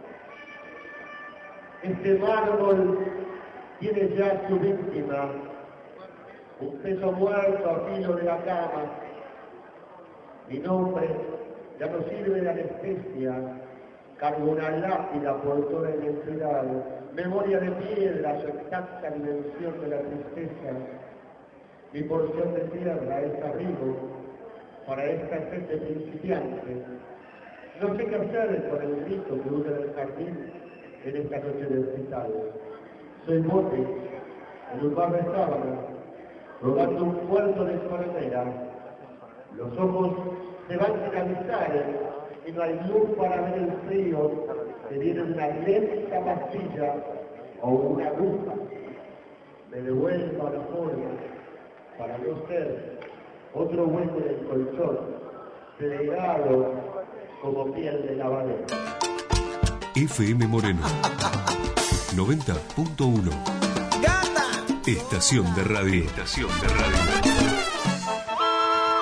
Este mármol tiene ya su víctima, un peso muerto a filo de la cama. Mi nombre ya no sirve de anestesia, cargo una lápida por toda la identidad, memoria de piedra, su exacta dimensión de la tristeza. Mi porción de tierra es abrigo para esta gente principiante. No sé qué hacer con el grito que usa en el jardín en esta noche de hospital. Soy bote, en un bar de sábana, robando un cuarto de enfermera. Los ojos se van a finalizar y no hay luz para ver el frío que viene de una lenta pastilla o una aguja. Me devuelvo a la forma para no ser otro hueco del colchón, plegado como piel de lavadero. F M Moreno noventa punto uno. Estación de radio. Estación de radio.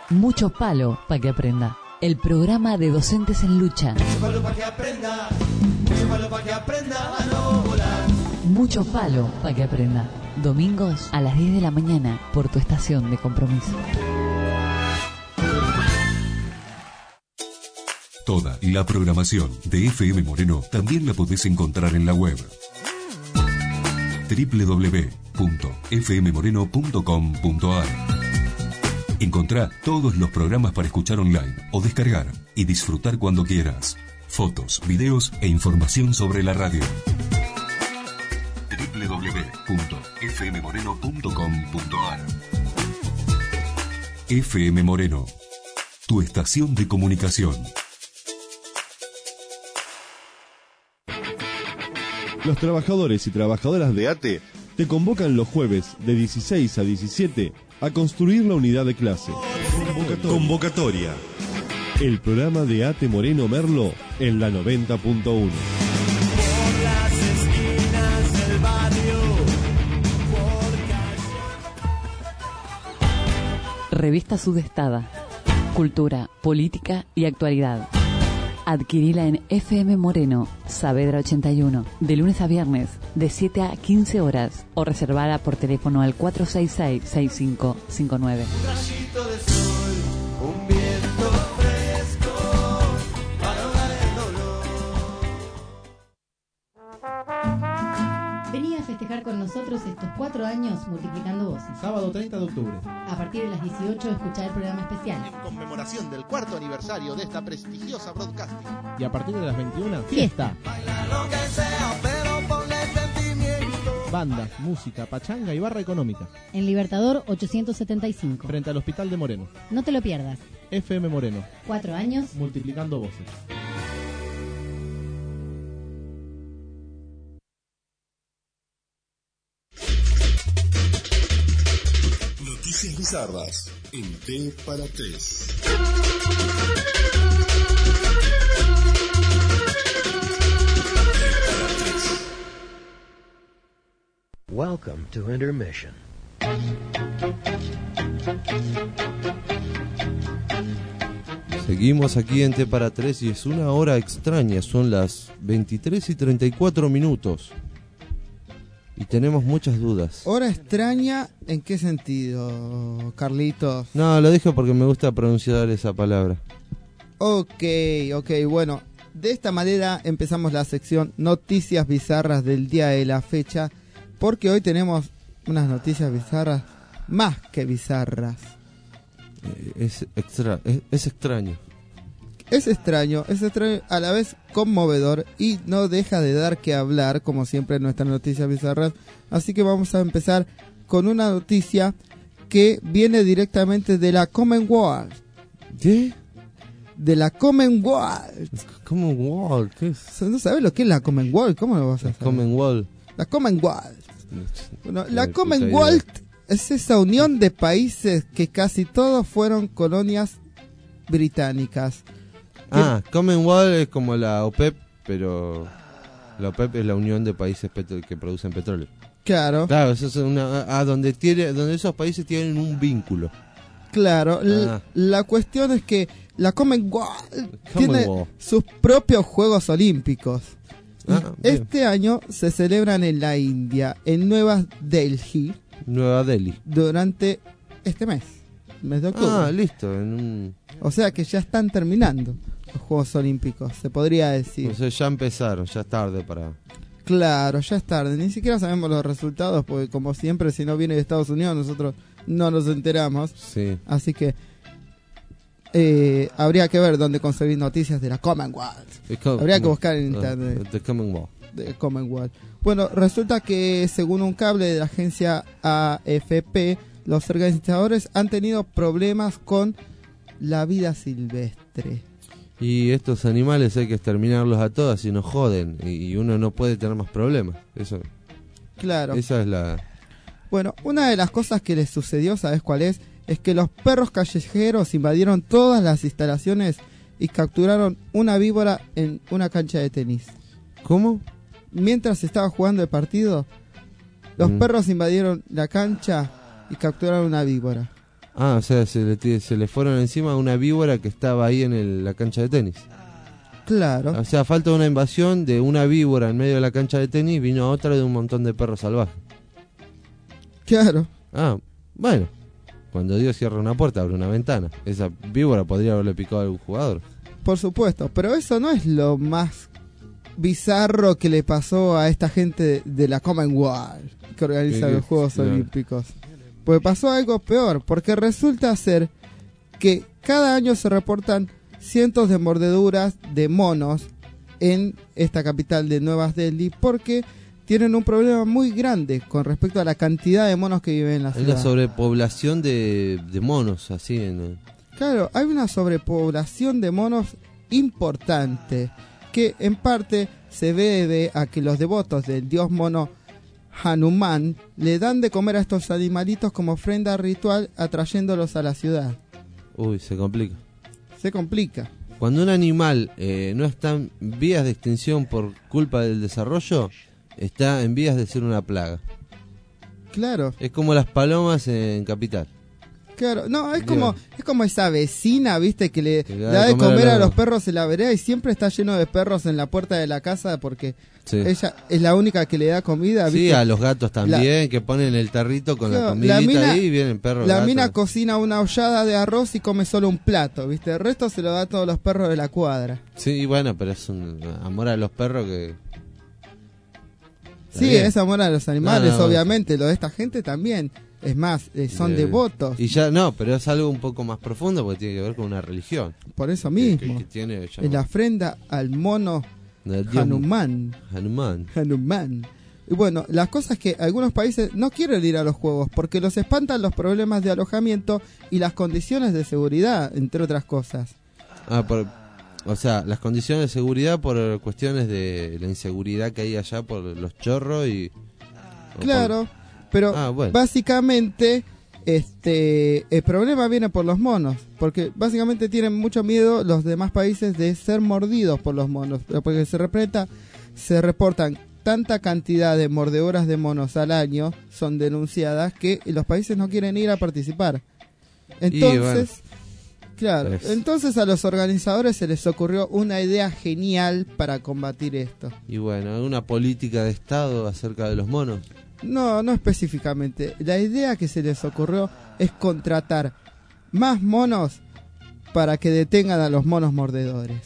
Mucho palo para que aprenda. El programa de docentes en lucha. Mucho palo para que aprenda, mucho palo para que aprenda a no volar. Mucho palo para que aprenda. Domingos a las diez de la mañana por tu estación de compromiso. Toda la programación de F M Moreno también la podés encontrar en la web doble u doble u doble u punto f m moreno punto com punto a r. Encontrá todos los programas para escuchar online o descargar y disfrutar cuando quieras. Fotos, videos e información sobre la radio. doble u doble u doble u punto f m moreno punto com punto a r. F M Moreno, tu estación de comunicación. Los trabajadores y trabajadoras de ATE te convocan los jueves de dieciséis a diecisiete a construir la unidad de clase. Convocatoria. Convocatoria. El programa de ATE Moreno Merlo en la noventa punto uno. Por las esquinas del barrio, por Revista Sudestada. Cultura, política y actualidad. Adquirila en F M Moreno, Saavedra ochenta y uno, de lunes a viernes, de siete a quince horas, o reservada por teléfono al cuatro seis seis, seis cinco cinco nueve. un rayito de sol, un viento fresco para ahogar el dolor. Vení a festejar con nosotros estos cuatro años multiplicando voces. Sábado treinta de octubre. A partir de las dieciocho, escuchar el programa especial. En conmemoración del cuarto aniversario de esta prestigiosa broadcasting. Y a partir de las veintiuna, fiesta. Baila lo que sea, pero ponle sentimiento. Banda, música, pachanga y barra económica. En Libertador ochocientos setenta y cinco. Frente al Hospital de Moreno. No te lo pierdas. F M Moreno. Cuatro años. Multiplicando voces. Noticias bizarras en T para tres. Welcome to intermission. Seguimos aquí en T para tres y es una hora extraña, son las veintitrés y treinta y cuatro minutos. Y tenemos muchas dudas. ¿Hora extraña en qué sentido, Carlitos? No, lo dije porque me gusta pronunciar esa palabra. Ok, ok, bueno. De esta manera empezamos la sección Noticias Bizarras del día de la fecha, porque hoy tenemos unas noticias bizarras más que bizarras. Eh, es, extra, es, es extraño. Es extraño, es extraño, a la vez conmovedor y no deja de dar que hablar, como siempre en nuestras noticias bizarras. Así que vamos a empezar con una noticia que viene directamente de la Commonwealth. ¿Qué? De la Commonwealth. Commonwealth, ¿qué es? ¿No sabes lo que es la Commonwealth? ¿Cómo lo vas a saber? Commonwealth. La Commonwealth. Bueno, la Commonwealth es esa unión de países que casi todos fueron colonias británicas. Ah, Commonwealth es como la OPEP, pero la OPEP es la Unión de Países petro- que producen petróleo. Claro. Claro, eso es una a donde tiene donde esos países tienen un vínculo. Claro, l- Ah. la cuestión es que la Commonwealth tiene Commonwealth. sus propios Juegos Olímpicos. Y Ah, bien. este año se celebran en la India, en Nueva Delhi, Nueva Delhi. durante este mes, mes de octubre. Ah, listo, en un O sea que ya están terminando los Juegos Olímpicos, se podría decir. o sea, ya empezaron, ya es tarde para Claro, ya es tarde, ni siquiera sabemos los resultados, porque como siempre, si no viene de Estados Unidos, nosotros no nos enteramos. Sí. Así que eh, habría que ver dónde conseguir noticias de la Commonwealth. Com- Habría que buscar en uh, internet. The Commonwealth. De Commonwealth. Bueno, resulta que según un cable de la agencia A F P, los organizadores han tenido problemas con la vida silvestre. Y estos animales hay que exterminarlos a todas y nos joden y, y uno no puede tener más problemas. Eso. Claro. Esa es la. Bueno, una de las cosas que les sucedió, ¿sabes cuál es? Es que los perros callejeros invadieron todas las instalaciones y capturaron una víbora en una cancha de tenis. ¿Cómo? Mientras estaba jugando el partido, los Mm. perros invadieron la cancha y capturaron una víbora. Ah, o sea, se le, se le fueron encima a una víbora que estaba ahí en el, la cancha de tenis. Claro. O sea, falta una invasión de una víbora en medio de la cancha de tenis, vino otra de un montón de perros salvajes. Claro. Ah, bueno. Cuando Dios cierra una puerta, abre una ventana. Esa víbora podría haberle picado a algún jugador. Por supuesto, pero eso no es lo más bizarro que le pasó a esta gente de, de la Commonwealth que organiza ¿Qué, los qué? Juegos Claro. Olímpicos. Pues pasó algo peor, porque resulta ser que cada año se reportan cientos de mordeduras de monos en esta capital de Nueva Delhi, porque tienen un problema muy grande con respecto a la cantidad de monos que viven en la Hay ciudad. una sobrepoblación de, de monos, así. En, Claro, hay una sobrepoblación de monos importante, que en parte se debe a que los devotos del dios mono Hanuman le dan de comer a estos animalitos como ofrenda ritual, atrayéndolos a la ciudad. Uy, se complica. Se complica. Cuando un animal eh, no está en vías de extinción por culpa del desarrollo, está en vías de ser una plaga. Claro. Es como las palomas en Capital. Claro, no, es Digo. como es como esa vecina, viste, que le Que da de comer a los perros en la vereda y siempre está lleno de perros en la puerta de la casa porque Sí. ella es la única que le da comida. Sí, ¿viste? a los gatos también, La- que ponen el tarrito con Claro, la comidita la mina- ahí y vienen perros. La gatos. mina cocina una hollada de arroz y come solo un plato, ¿viste? El resto se lo da a todos los perros de la cuadra. Sí, bueno, pero es un amor a los perros que... Está Sí, bien. es amor a los animales, No, no, obviamente. Lo de esta gente también. Es más, eh, son Eh, devotos. Y ya no, pero es algo un poco más profundo porque tiene que ver con una religión. Por eso Que- mismo. que- que tiene ya En la ofrenda al mono del dios Hanuman. Hanuman. Hanuman. Y bueno, las cosas es que algunos países no quieren ir a los juegos porque los espantan los problemas de alojamiento y las condiciones de seguridad, entre otras cosas. Ah, por, o sea, las condiciones de seguridad por cuestiones de la inseguridad que hay allá por los chorros y... o Claro, pero Ah, bueno. básicamente este el problema viene por los monos, porque básicamente tienen mucho miedo los demás países de ser mordidos por los monos, porque se representa, se reportan tanta cantidad de mordeduras de monos al año, son denunciadas, que los países no quieren ir a participar. Entonces, bueno. claro, Es- entonces a los organizadores se les ocurrió una idea genial para combatir esto. por- y bueno, alguna política de Estado acerca de los monos. No, no específicamente. La idea que se les ocurrió es contratar más monos para que detengan a los monos mordedores.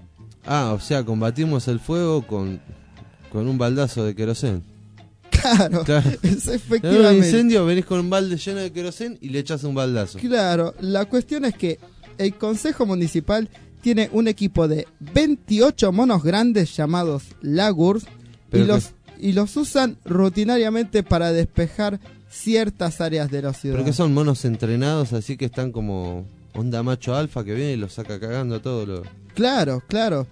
Ah, o sea, combatimos el fuego con, con un baldazo de querosén. Claro, Claro. es En un efectivamente. incendio venís con un balde lleno de querosén y le echas un baldazo. Claro, la cuestión es que el Consejo Municipal tiene un equipo de veintiocho monos grandes llamados Lagurs y Pero los, que- y los usan rutinariamente para despejar ciertas áreas de la ciudad. Pero que son monos entrenados, así que están como onda macho alfa que viene y los saca cagando a todos los... Claro, claro.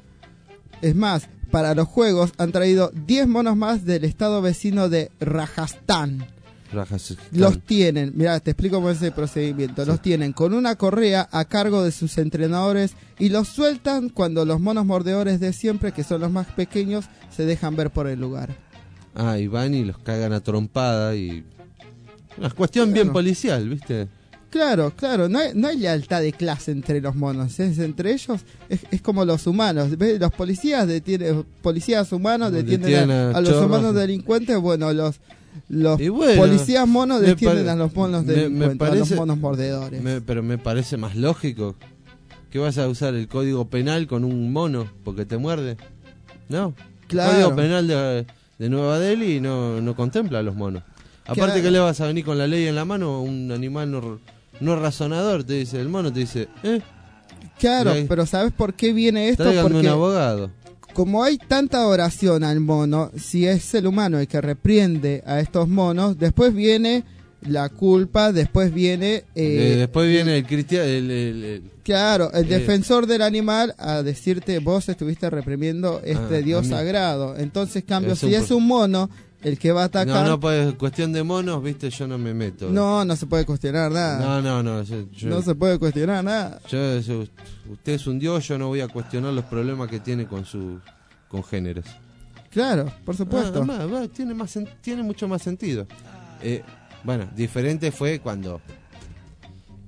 Es más, para los juegos han traído diez monos más del estado vecino de Rajasthan. rajas. Los tienen, mirá, te explico cómo es el procedimiento. Los tienen con una correa a cargo de sus entrenadores y los sueltan cuando los monos mordedores de siempre, que son los más pequeños, se dejan ver por el lugar. Ah, y van y los cagan a trompada y... Una cuestión bien policial, ¿viste? Claro, claro, no hay, no hay lealtad de clase entre los monos, es entre ellos, es, es como los humanos, ¿ves? Los policías detienen, policías humanos detienen Detienen a, a a los chorros. humanos delincuentes, bueno, los los Y bueno, policías monos me detienen pare- a los monos me- me delincuentes, a los parece- monos mordedores. Me- pero me parece más lógico que vas a usar el código penal con un mono porque te muerde. ¿No? Claro. El código penal de, de Nueva Delhi no, no contempla a los monos. Aparte Claro. que le vas a venir con la ley en la mano a un animal no, no razonador, te dice, el mono te dice, ¿eh? Claro, Y ahí- pero ¿sabes por qué viene esto? Tráiganme un Porque abogado. como hay tanta oración al mono, si es el humano el que reprende a estos monos, después viene la culpa, después viene... eh, Eh, después viene el cristiano, el, el- el- Claro, el Eh. defensor del animal a decirte vos estuviste reprimiendo este Ah, dios a mí. sagrado. Entonces, cambio, Es si un es pro- un mono el que va a atacar, No, no, no, pues cuestión de monos, viste, yo no me meto. no, se puede cuestionar nada. No, no, no. Yo, yo- No se puede cuestionar nada. yo- yo- usted es un dios, yo no voy a cuestionar los problemas que tiene con sus congéneres. Claro, por supuesto. Ah, más, va, tiene, más, sen- tiene mucho más sentido. Eh, bueno, diferente fue cuando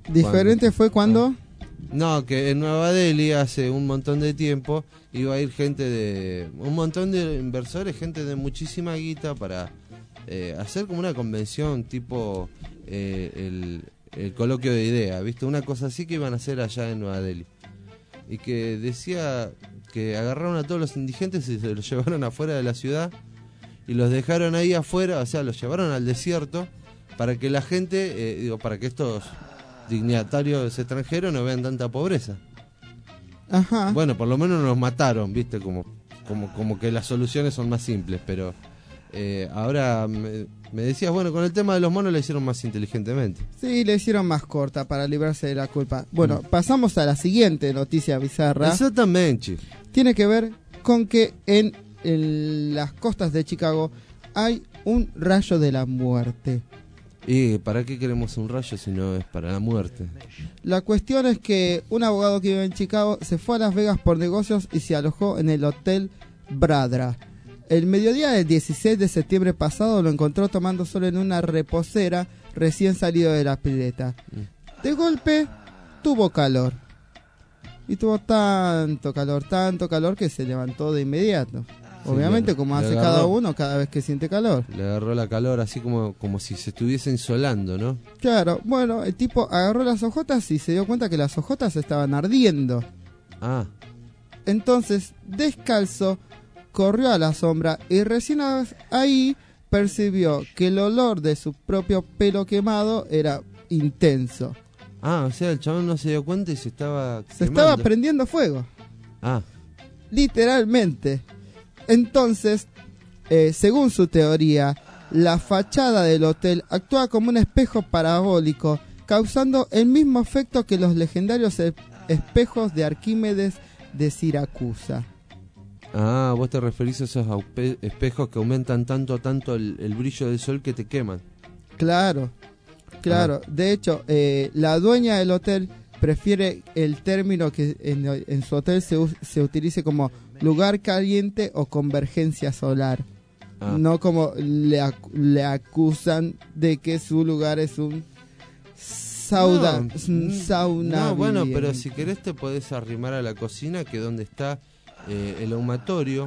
Diferente cuando, fue cuando... No, que en Nueva Delhi hace un montón de tiempo iba a ir gente de... Un montón de inversores, gente de muchísima guita para eh, hacer como una convención tipo eh, el, el coloquio de ideas, ¿viste? Una cosa así que iban a hacer allá en Nueva Delhi. Y que decía que agarraron a todos los indigentes y se los llevaron afuera de la ciudad y los dejaron ahí afuera, o sea, los llevaron al desierto para que la gente, eh, digo, para que estos dignatarios extranjeros no vean tanta pobreza. Ajá. Bueno, por lo menos nos mataron, viste, como como como que las soluciones son más simples, pero eh, ahora me, me decías, bueno, con el tema de los monos la hicieron más inteligentemente. Sí, le hicieron más corta para librarse de la culpa. Bueno, mm. pasamos a la siguiente noticia bizarra. Exactamente. Tiene que ver con que en, en las costas de Chicago hay un rayo de la muerte. ¿Y para qué queremos un rayo si no es para la muerte? La cuestión es que un abogado que vive en Chicago se fue a Las Vegas por negocios y se alojó en el Hotel Bradra. El mediodía del dieciséis de septiembre pasado lo encontró tomando sol en una reposera recién salido de la pileta. De golpe tuvo calor. Y tuvo tanto calor, tanto calor que se levantó de inmediato. Sí, obviamente, le, como hace agarró, cada uno cada vez que siente calor. Le agarró la calor así como, como si se estuviese insolando, ¿no? Claro, bueno, el tipo agarró las hojotas y se dio cuenta que las hojotas estaban ardiendo. Ah. Entonces, descalzo, corrió a la sombra y recién ahí percibió que el olor de su propio pelo quemado era intenso. Ah, o sea, el chabón no se dio cuenta y se estaba quemando. Se estaba prendiendo fuego. Ah. Literalmente. Entonces, eh, según su teoría, la fachada del hotel actúa como un espejo parabólico, causando el mismo efecto que los legendarios e- espejos de Arquímedes de Siracusa. Ah, vos te referís a esos aupe- espejos que aumentan tanto, tanto el, el brillo del sol que te queman. Claro, claro. Ah. De hecho, eh, la dueña del hotel prefiere el término que en, en su hotel se, se utilice como lugar caliente o convergencia solar. Ah. No como le, ac- le acusan de que su lugar es un sauda, no, un sauna. No, bueno, pero si querés te podés arrimar a la cocina, que donde está eh, el ahumatorio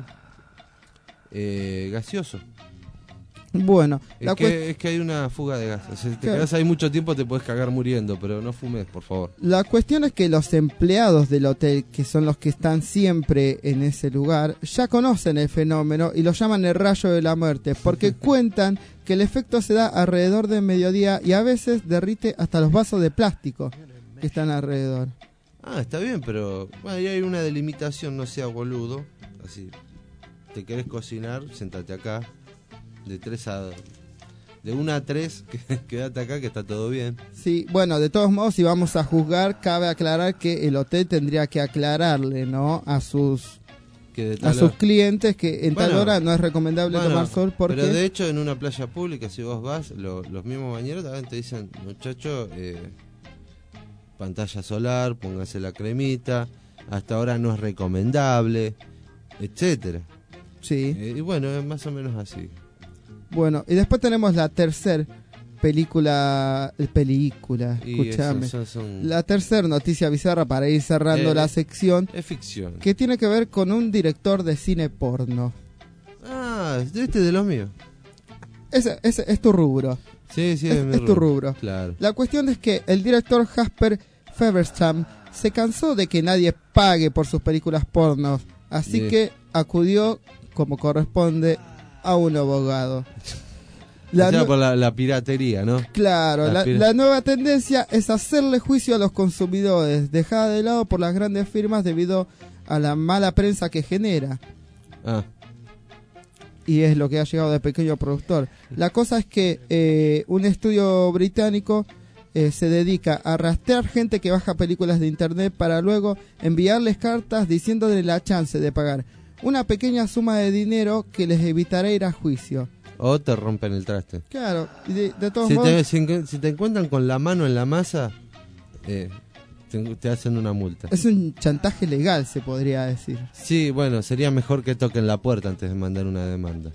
eh, gaseoso. Bueno, es, que, cuest- es que hay una fuga de gas. O sea, si te claro. quedás ahí mucho tiempo te podés cagar muriendo, pero no fumes, por favor. La cuestión es que los empleados del hotel, que son los que están siempre en ese lugar, ya conocen el fenómeno y lo llaman el rayo de la muerte, porque cuentan que el efecto se da alrededor del mediodía y a veces derrite hasta los vasos de plástico que están alrededor. Ah, está bien, pero bueno, ahí hay una delimitación, no sea boludo. Así, te querés cocinar, sentate acá. De tres a de una a tres, quédate acá que está todo bien. Sí, bueno, de todos modos, si vamos a juzgar, cabe aclarar que el hotel tendría que aclararle, ¿no? A sus que a sus clientes que en bueno, tal hora no es recomendable bueno, tomar sol porque... Pero de hecho en una playa pública, si vos vas, lo, los mismos bañeros también te dicen, muchacho, eh, pantalla solar, póngase la cremita, hasta ahora no es recomendable, etcétera. Sí. Eh, y bueno, es más o menos así. Bueno, y después tenemos la tercera película, película, escúchame. Son, son... La tercera noticia bizarra para ir cerrando eh, la sección. Es ficción. Que tiene que ver con un director de cine porno. Ah, este de los míos. Ese, ese es tu rubro. Sí, sí, es, es, mi es rubro. tu rubro. Claro. La cuestión es que el director Jasper Feverstam se cansó de que nadie pague por sus películas pornos, así sí. que acudió, como corresponde, a un abogado. La o sea, no... por la, la piratería, ¿no? Claro, la, la, pir... la nueva tendencia es hacerle juicio a los consumidores, dejada de lado por las grandes firmas debido a la mala prensa que genera. Ah. Y es lo que ha llegado de pequeño productor. La cosa es que eh, un estudio británico eh, se dedica a rastrear gente que baja películas de internet para luego enviarles cartas diciéndole la chance de pagar una pequeña suma de dinero que les evitará ir a juicio. O te rompen el traste. Claro, de, de todos si modos... Te, si, si te encuentran con la mano en la masa, eh, te, te hacen una multa. Es un chantaje legal, se podría decir. Sí, bueno, sería mejor que toquen la puerta antes de mandar una demanda.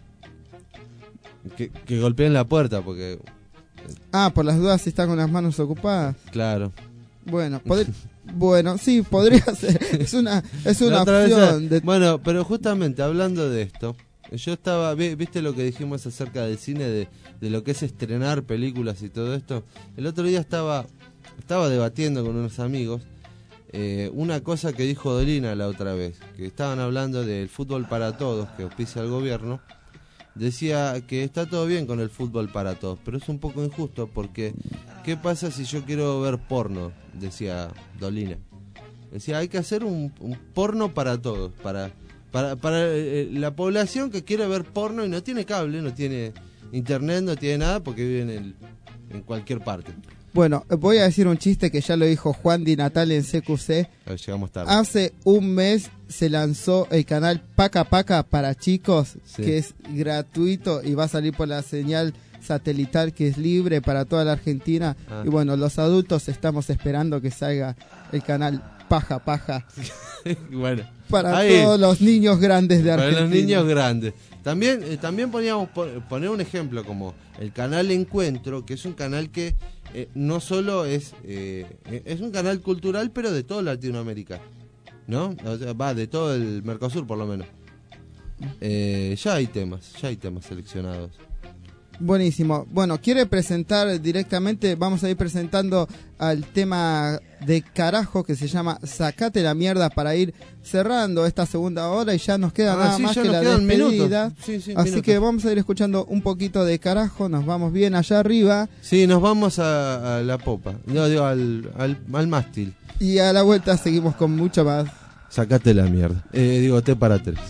Que, que golpeen la puerta, porque... Ah, por las dudas si está con las manos ocupadas. Claro. Bueno, poder, bueno, sí, podría ser. Es una, es una opción. De... Bueno, pero justamente hablando de esto, yo estaba, viste lo que dijimos acerca del cine, de, de lo que es estrenar películas y todo esto. El otro día estaba, estaba debatiendo con unos amigos eh, una cosa que dijo Dolina la otra vez, que estaban hablando del fútbol para todos que auspicia el gobierno. Decía que está todo bien con el fútbol para todos, pero es un poco injusto porque ¿qué pasa si yo quiero ver porno? Decía Dolina. Decía, hay que hacer un, un porno para todos, para para para eh, la población que quiere ver porno y no tiene cable, no tiene internet, no tiene nada porque vive en, el, en cualquier parte. Bueno, voy a decir un chiste que ya lo dijo Juan Di Natale en C Q C. Ver, llegamos tarde. Hace un mes se lanzó el canal Paca Paca para chicos, sí, que es gratuito y va a salir por la señal satelital que es libre para toda la Argentina. Ah. Y bueno, los adultos estamos esperando que salga el canal Paja Paja. Bueno, para ahí, todos los niños grandes de Argentina. Para los niños grandes. También, eh, también poníamos poner un ejemplo como el canal Encuentro, que es un canal que eh, no solo es eh, es un canal cultural, pero de toda Latinoamérica, ¿no? O sea, va de todo el Mercosur por lo menos. Eh, ya hay temas, ya hay temas seleccionados. Buenísimo. Bueno, quiere presentar directamente, vamos a ir presentando al tema de carajo que se llama Sacate la mierda para ir cerrando esta segunda hora y ya nos queda ah, nada sí, más que la despedida. Sí, sí, Así minutos. que vamos a ir escuchando un poquito de carajo, nos vamos bien allá arriba. Sí, nos vamos a, a la popa, no digo al, al, al mástil. Y a la vuelta seguimos con mucho más. Sacate la mierda. Eh, digo, T para tres.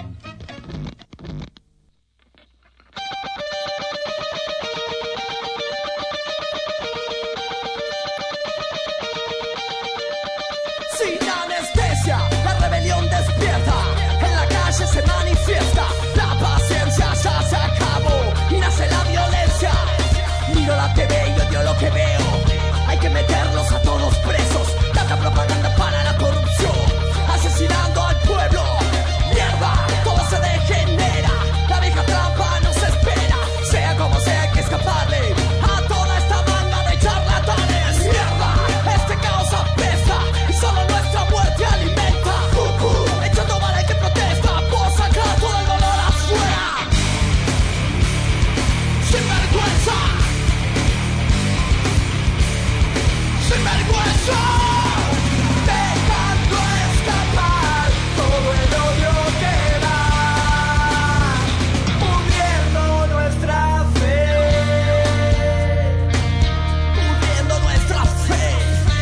Sin anestesia, la rebelión despierta, en la calle se manifiesta, la paciencia ya se acabó y nace la violencia. Miro la T V y odio lo que veo, hay que meterlos a todos presos, tanta propaganda para la corrupción, asesinando al pueblo. Mierda, todo se degenera, la vieja trampa nos espera, sea como sea hay que escaparle a toda esta banda de charlatanes. Mierda, este caos apesta y solo nuestra muerte alimenta. Uh, uh, echando bala que protesta por sacar todo el dolor afuera. Sin vergüenza, sin vergüenza, dejando escapar todo el odio que da, pudriendo nuestra fe, pudriendo nuestra fe.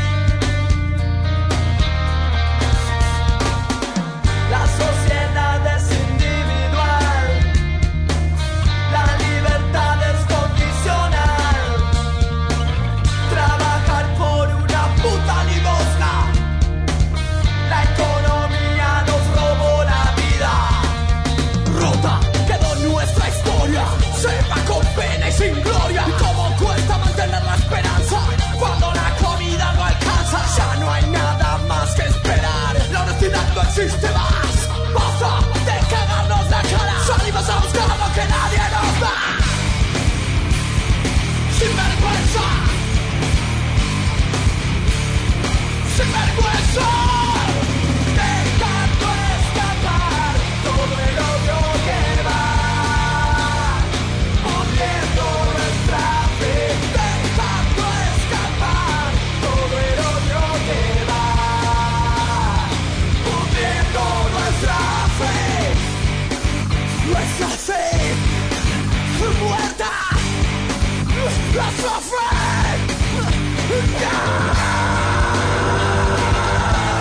La sociedad es individual, la libertad es condicional. Trabajar por una puta limosna, la economía nos robó la vida. Rota quedó nuestra historia, se va con pena y sin gloria. Y cómo cuesta mantener la esperanza cuando la comida no alcanza. Ya no hay nada más que esperar, la honestidad no existe más. Basta de cagarnos la cara, salimos a buscar lo que nadie nos da. Sin vergüenza, sin vergüenza, dejando escapar todo el odio que va, pudriendo nuestra fe, dejando escapar todo el odio que va, pudriendo nuestra fe, nuestra fe muerta, nuestra fe. Yeah.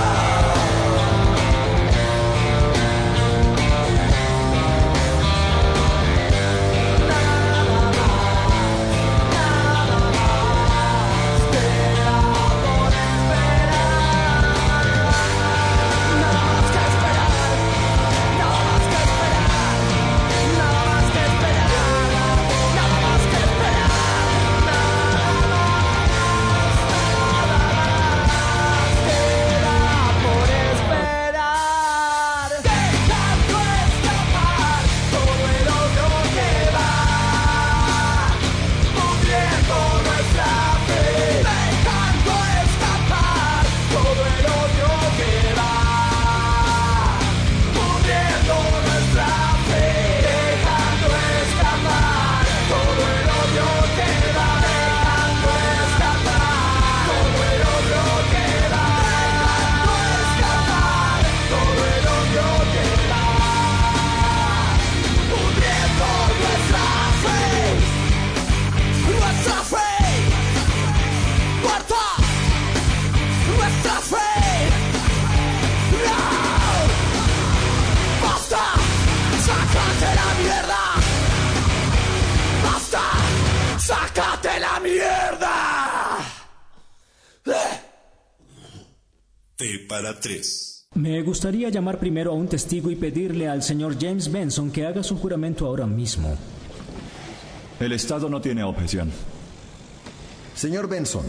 T para tres. Me gustaría llamar primero a un testigo y pedirle al señor James Benson que haga su juramento ahora mismo. El Estado no tiene objeción. Señor Benson.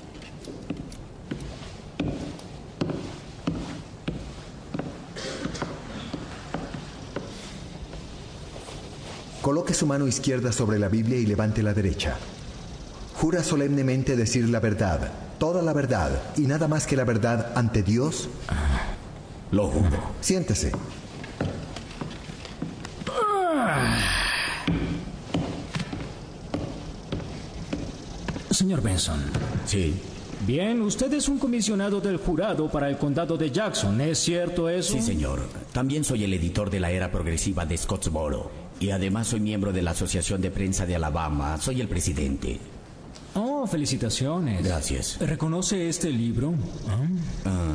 Coloque su mano izquierda sobre la Biblia y levante la derecha. ¿Jura solemnemente decir la verdad, toda la verdad y nada más que la verdad ante Dios? Lo juro. Siéntese. Señor Benson. Sí. Bien, usted es un comisionado del jurado para el condado de Jackson, ¿es cierto eso? Sí, señor. También soy el editor de la era progresiva de Scottsboro. Y además soy miembro de la Asociación de Prensa de Alabama. Soy el presidente. Oh, felicitaciones. Gracias. ¿Reconoce este libro? Ah.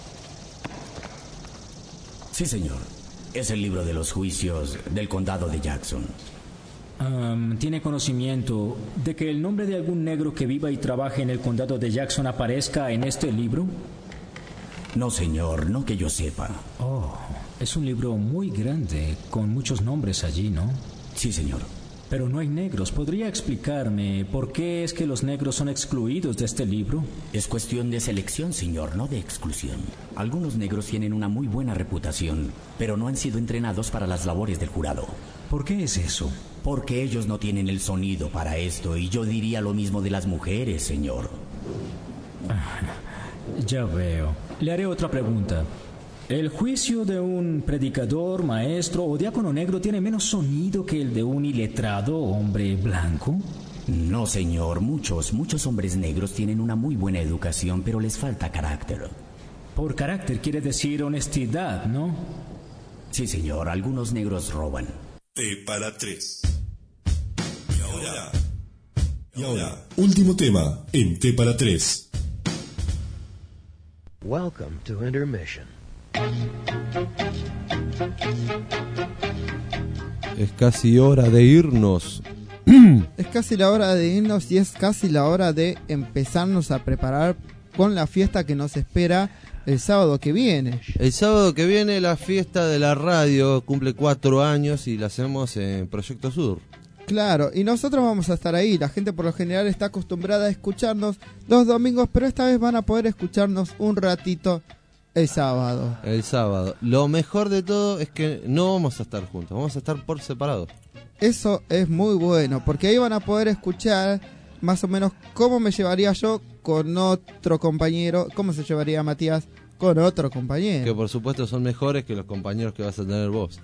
Sí, señor. Es el libro de los juicios del condado de Jackson. Um, ¿Tiene conocimiento de que el nombre de algún negro que viva y trabaje en el condado de Jackson aparezca en este libro? No, señor, no que yo sepa. Oh, es un libro muy grande, con muchos nombres allí, ¿no? Sí, señor. Pero no hay negros. ¿Podría explicarme por qué es que los negros son excluidos de este libro? Es cuestión de selección, señor, no de exclusión. Algunos negros tienen una muy buena reputación, pero no han sido entrenados para las labores del jurado. ¿Por qué es eso? Porque ellos no tienen el sonido para esto, y yo diría lo mismo de las mujeres, señor. Ah, ya veo. Le haré otra pregunta. ¿El juicio de un predicador, maestro o diácono negro tiene menos sonido que el de un iletrado hombre blanco? No, señor. Muchos, muchos hombres negros tienen una muy buena educación, pero les falta carácter. Por carácter quiere decir honestidad, ¿no? Sí, señor. Algunos negros roban. T para tres. Y ahora, y ahora, último tema en T para tres. Welcome to Intermission. Es casi hora de irnos. Es casi la hora de irnos y es casi la hora de empezarnos a preparar con la fiesta que nos espera el sábado que viene. El sábado que viene la fiesta de la radio cumple cuatro años y la hacemos en Proyecto Sur. Claro, y nosotros vamos a estar ahí. La gente por lo general está acostumbrada a escucharnos los domingos, pero esta vez van a poder escucharnos un ratito el sábado. El sábado. Lo mejor de todo es que no vamos a estar juntos, vamos a estar por separado. Eso es muy bueno, porque ahí van a poder escuchar más o menos cómo me llevaría yo con otro compañero, cómo se llevaría Matías con otro compañero. Que por supuesto son mejores que los compañeros que vas a tener vos.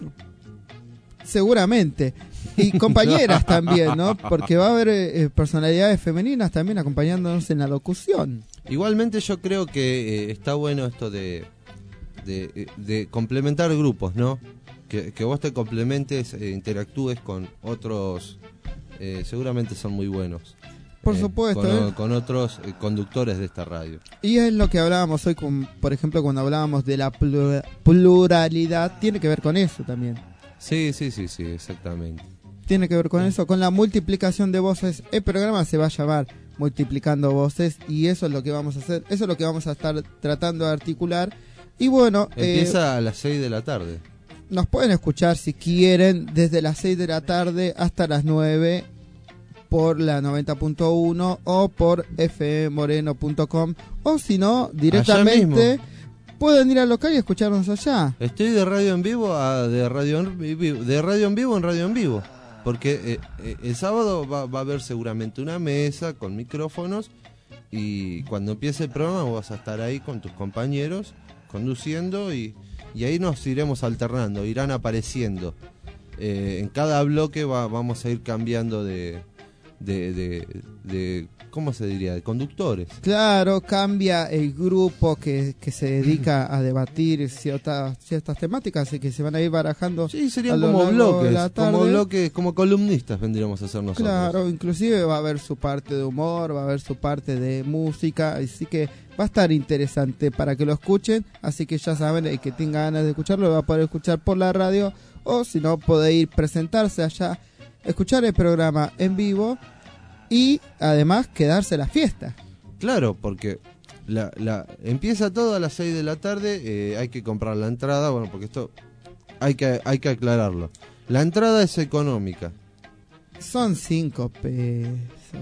Seguramente. Y compañeras también, ¿no? Porque va a haber eh, personalidades femeninas también acompañándonos en la locución. Igualmente yo creo que eh, está bueno esto de, de, de complementar grupos, ¿no? Que, que vos te complementes, eh, interactúes con otros, eh, seguramente son muy buenos. Por eh, supuesto. Con, ¿eh? con otros eh, conductores de esta radio. Y es lo que hablábamos hoy, con, por ejemplo, cuando hablábamos de la pluralidad, tiene que ver con eso también. Sí, sí, sí, sí, exactamente. Tiene que ver con eso, con la multiplicación de voces. El programa se va a llamar Multiplicando Voces y eso es lo que vamos a hacer, eso es lo que vamos a estar tratando de articular. Y bueno, empieza eh, a las seis de la tarde. Nos pueden escuchar si quieren desde las seis de la tarde hasta las nueve por la noventa punto uno o por f m moreno punto com o si no, directamente pueden ir al local y escucharnos allá. Estoy de radio en vivo a de radio en vivo, de radio en vivo en radio en vivo. Porque eh, eh, el sábado va, va a haber seguramente una mesa con micrófonos y cuando empiece el programa vos vas a estar ahí con tus compañeros conduciendo y, y ahí nos iremos alternando, irán apareciendo. Eh, en cada bloque va, vamos a ir cambiando de, de, de, de, ¿cómo se diría? De conductores. Claro, cambia el grupo que, que se dedica a debatir ciertas, ciertas temáticas y que se van a ir barajando. Sí, serían como bloques, como bloques, como columnistas vendríamos a ser nosotros. Claro, inclusive va a haber su parte de humor, va a haber su parte de música, así que va a estar interesante para que lo escuchen, así que ya saben, el que tenga ganas de escucharlo lo va a poder escuchar por la radio o si no puede ir presentarse allá, escuchar el programa en vivo y además quedarse a la fiesta. Claro, porque La, la, empieza todo a las seis de la tarde, eh, hay que comprar la entrada, bueno, porque esto hay que, hay que aclararlo. La entrada es económica. Son cinco pesos.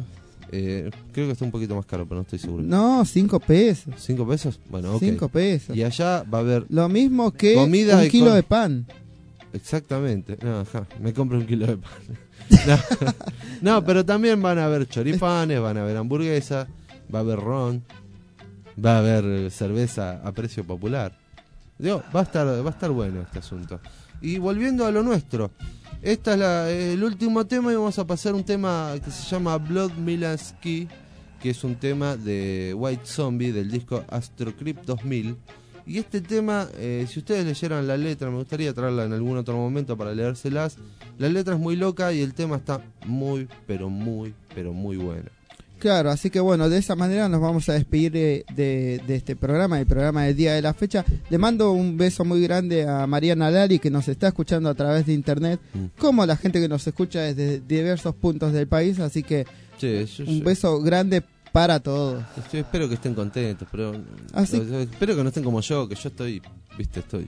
Eh, creo que está un poquito más caro, pero no estoy seguro. No, cinco pesos. ¿Cinco pesos? Bueno, ok. Cinco pesos. Y allá va a haber... Lo mismo que comida un y kilo con... de pan. Exactamente. No, ja, me compro un kilo de pan. no. no, pero también van a haber choripanes, van a haber hamburguesas, va a haber ron, va a haber cerveza a precio popular. Digo, va a estar, va a estar bueno este asunto. Y volviendo a lo nuestro, este es la, el último tema y vamos a pasar un tema que se llama Blood Milansky, que es un tema de White Zombie del disco Astro Crypt dos mil. Y este tema, eh, si ustedes leyeran la letra, me gustaría traerla en algún otro momento para leérselas. La letra es muy loca y el tema está muy, pero muy, pero muy bueno. Claro, así que bueno, de esa manera nos vamos a despedir de, de, de este programa, el programa del día de la fecha. Le mando un beso muy grande a Mariana Lali, que nos está escuchando a través de internet, mm. como la gente que nos escucha desde diversos puntos del país, así que sí, yo, un yo. beso grande para todos. Yo espero que estén contentos, pero así... espero que no estén como yo, que yo estoy, viste, estoy...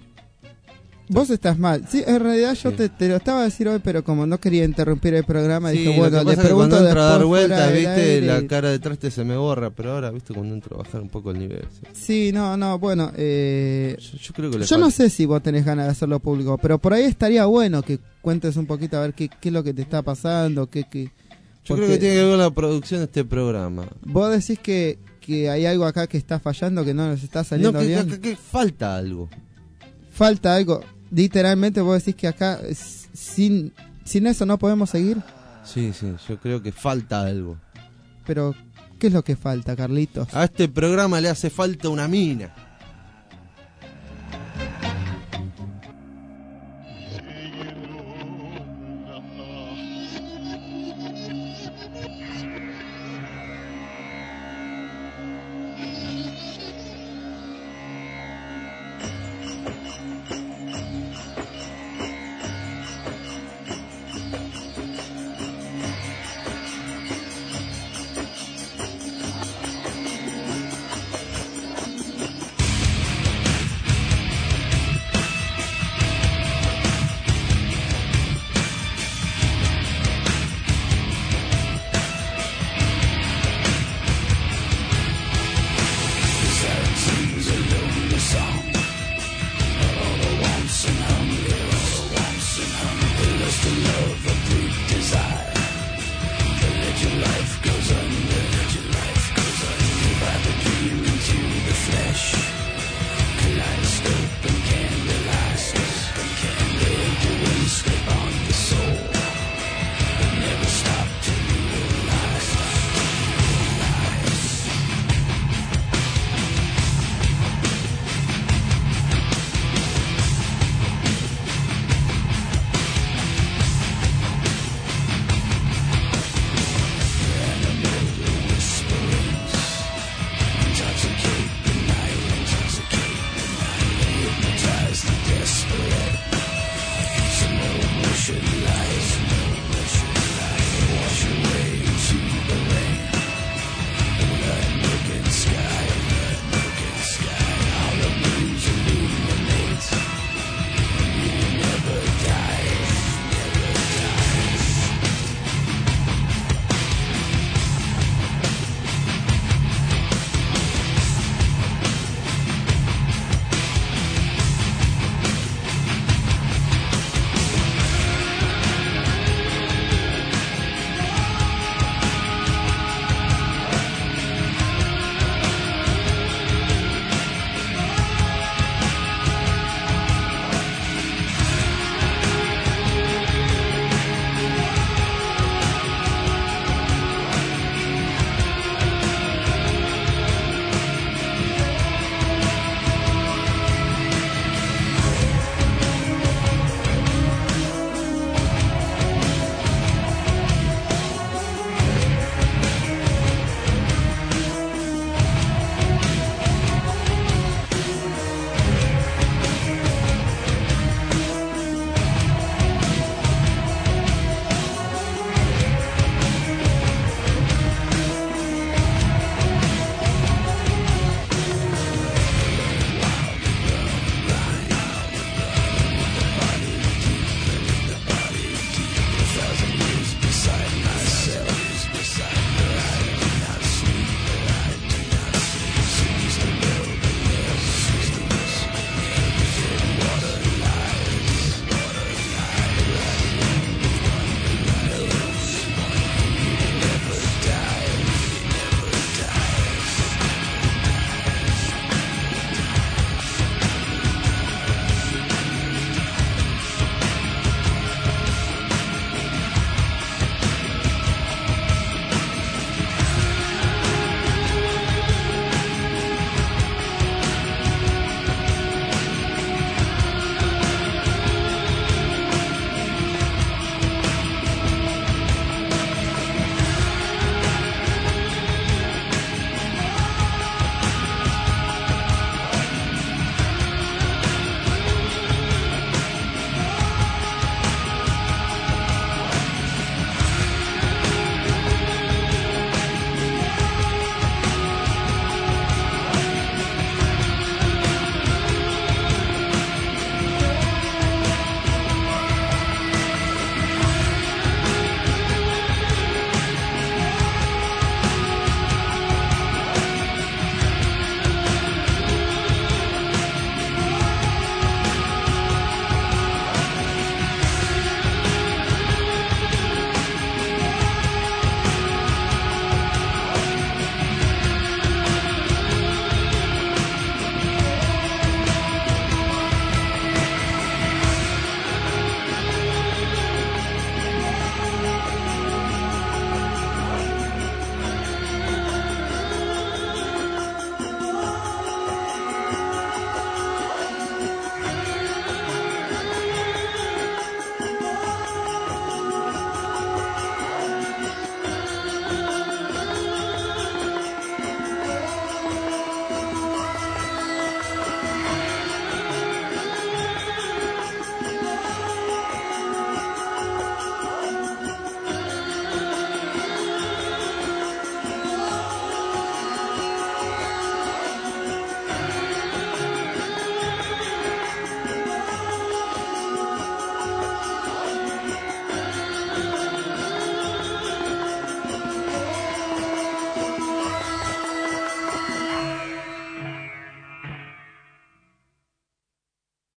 Vos estás mal. Sí, en realidad yo sí. te, te lo estaba a decir hoy, pero como no quería interrumpir el programa, sí, dije, bueno, le pregunto cuando entro a dar vueltas, viste, aire, la cara de traste se me borra, pero ahora, viste, cuando entro a bajar un poco el nivel. Sí, sí no, no, bueno, eh, yo, yo creo que le yo no sé si vos tenés ganas de hacerlo público, pero por ahí estaría bueno que cuentes un poquito a ver qué, qué es lo que te está pasando, qué... qué yo creo que tiene que ver con la producción de este programa. Vos decís que, que hay algo acá que está fallando, que no nos está saliendo no, que, bien. Que, que, que falta algo. Falta algo. Literalmente vos decís que acá sin, sin eso no podemos seguir. Sí, sí, yo creo que falta algo. Pero, ¿qué es lo que falta, Carlitos? A este programa le hace falta una mina.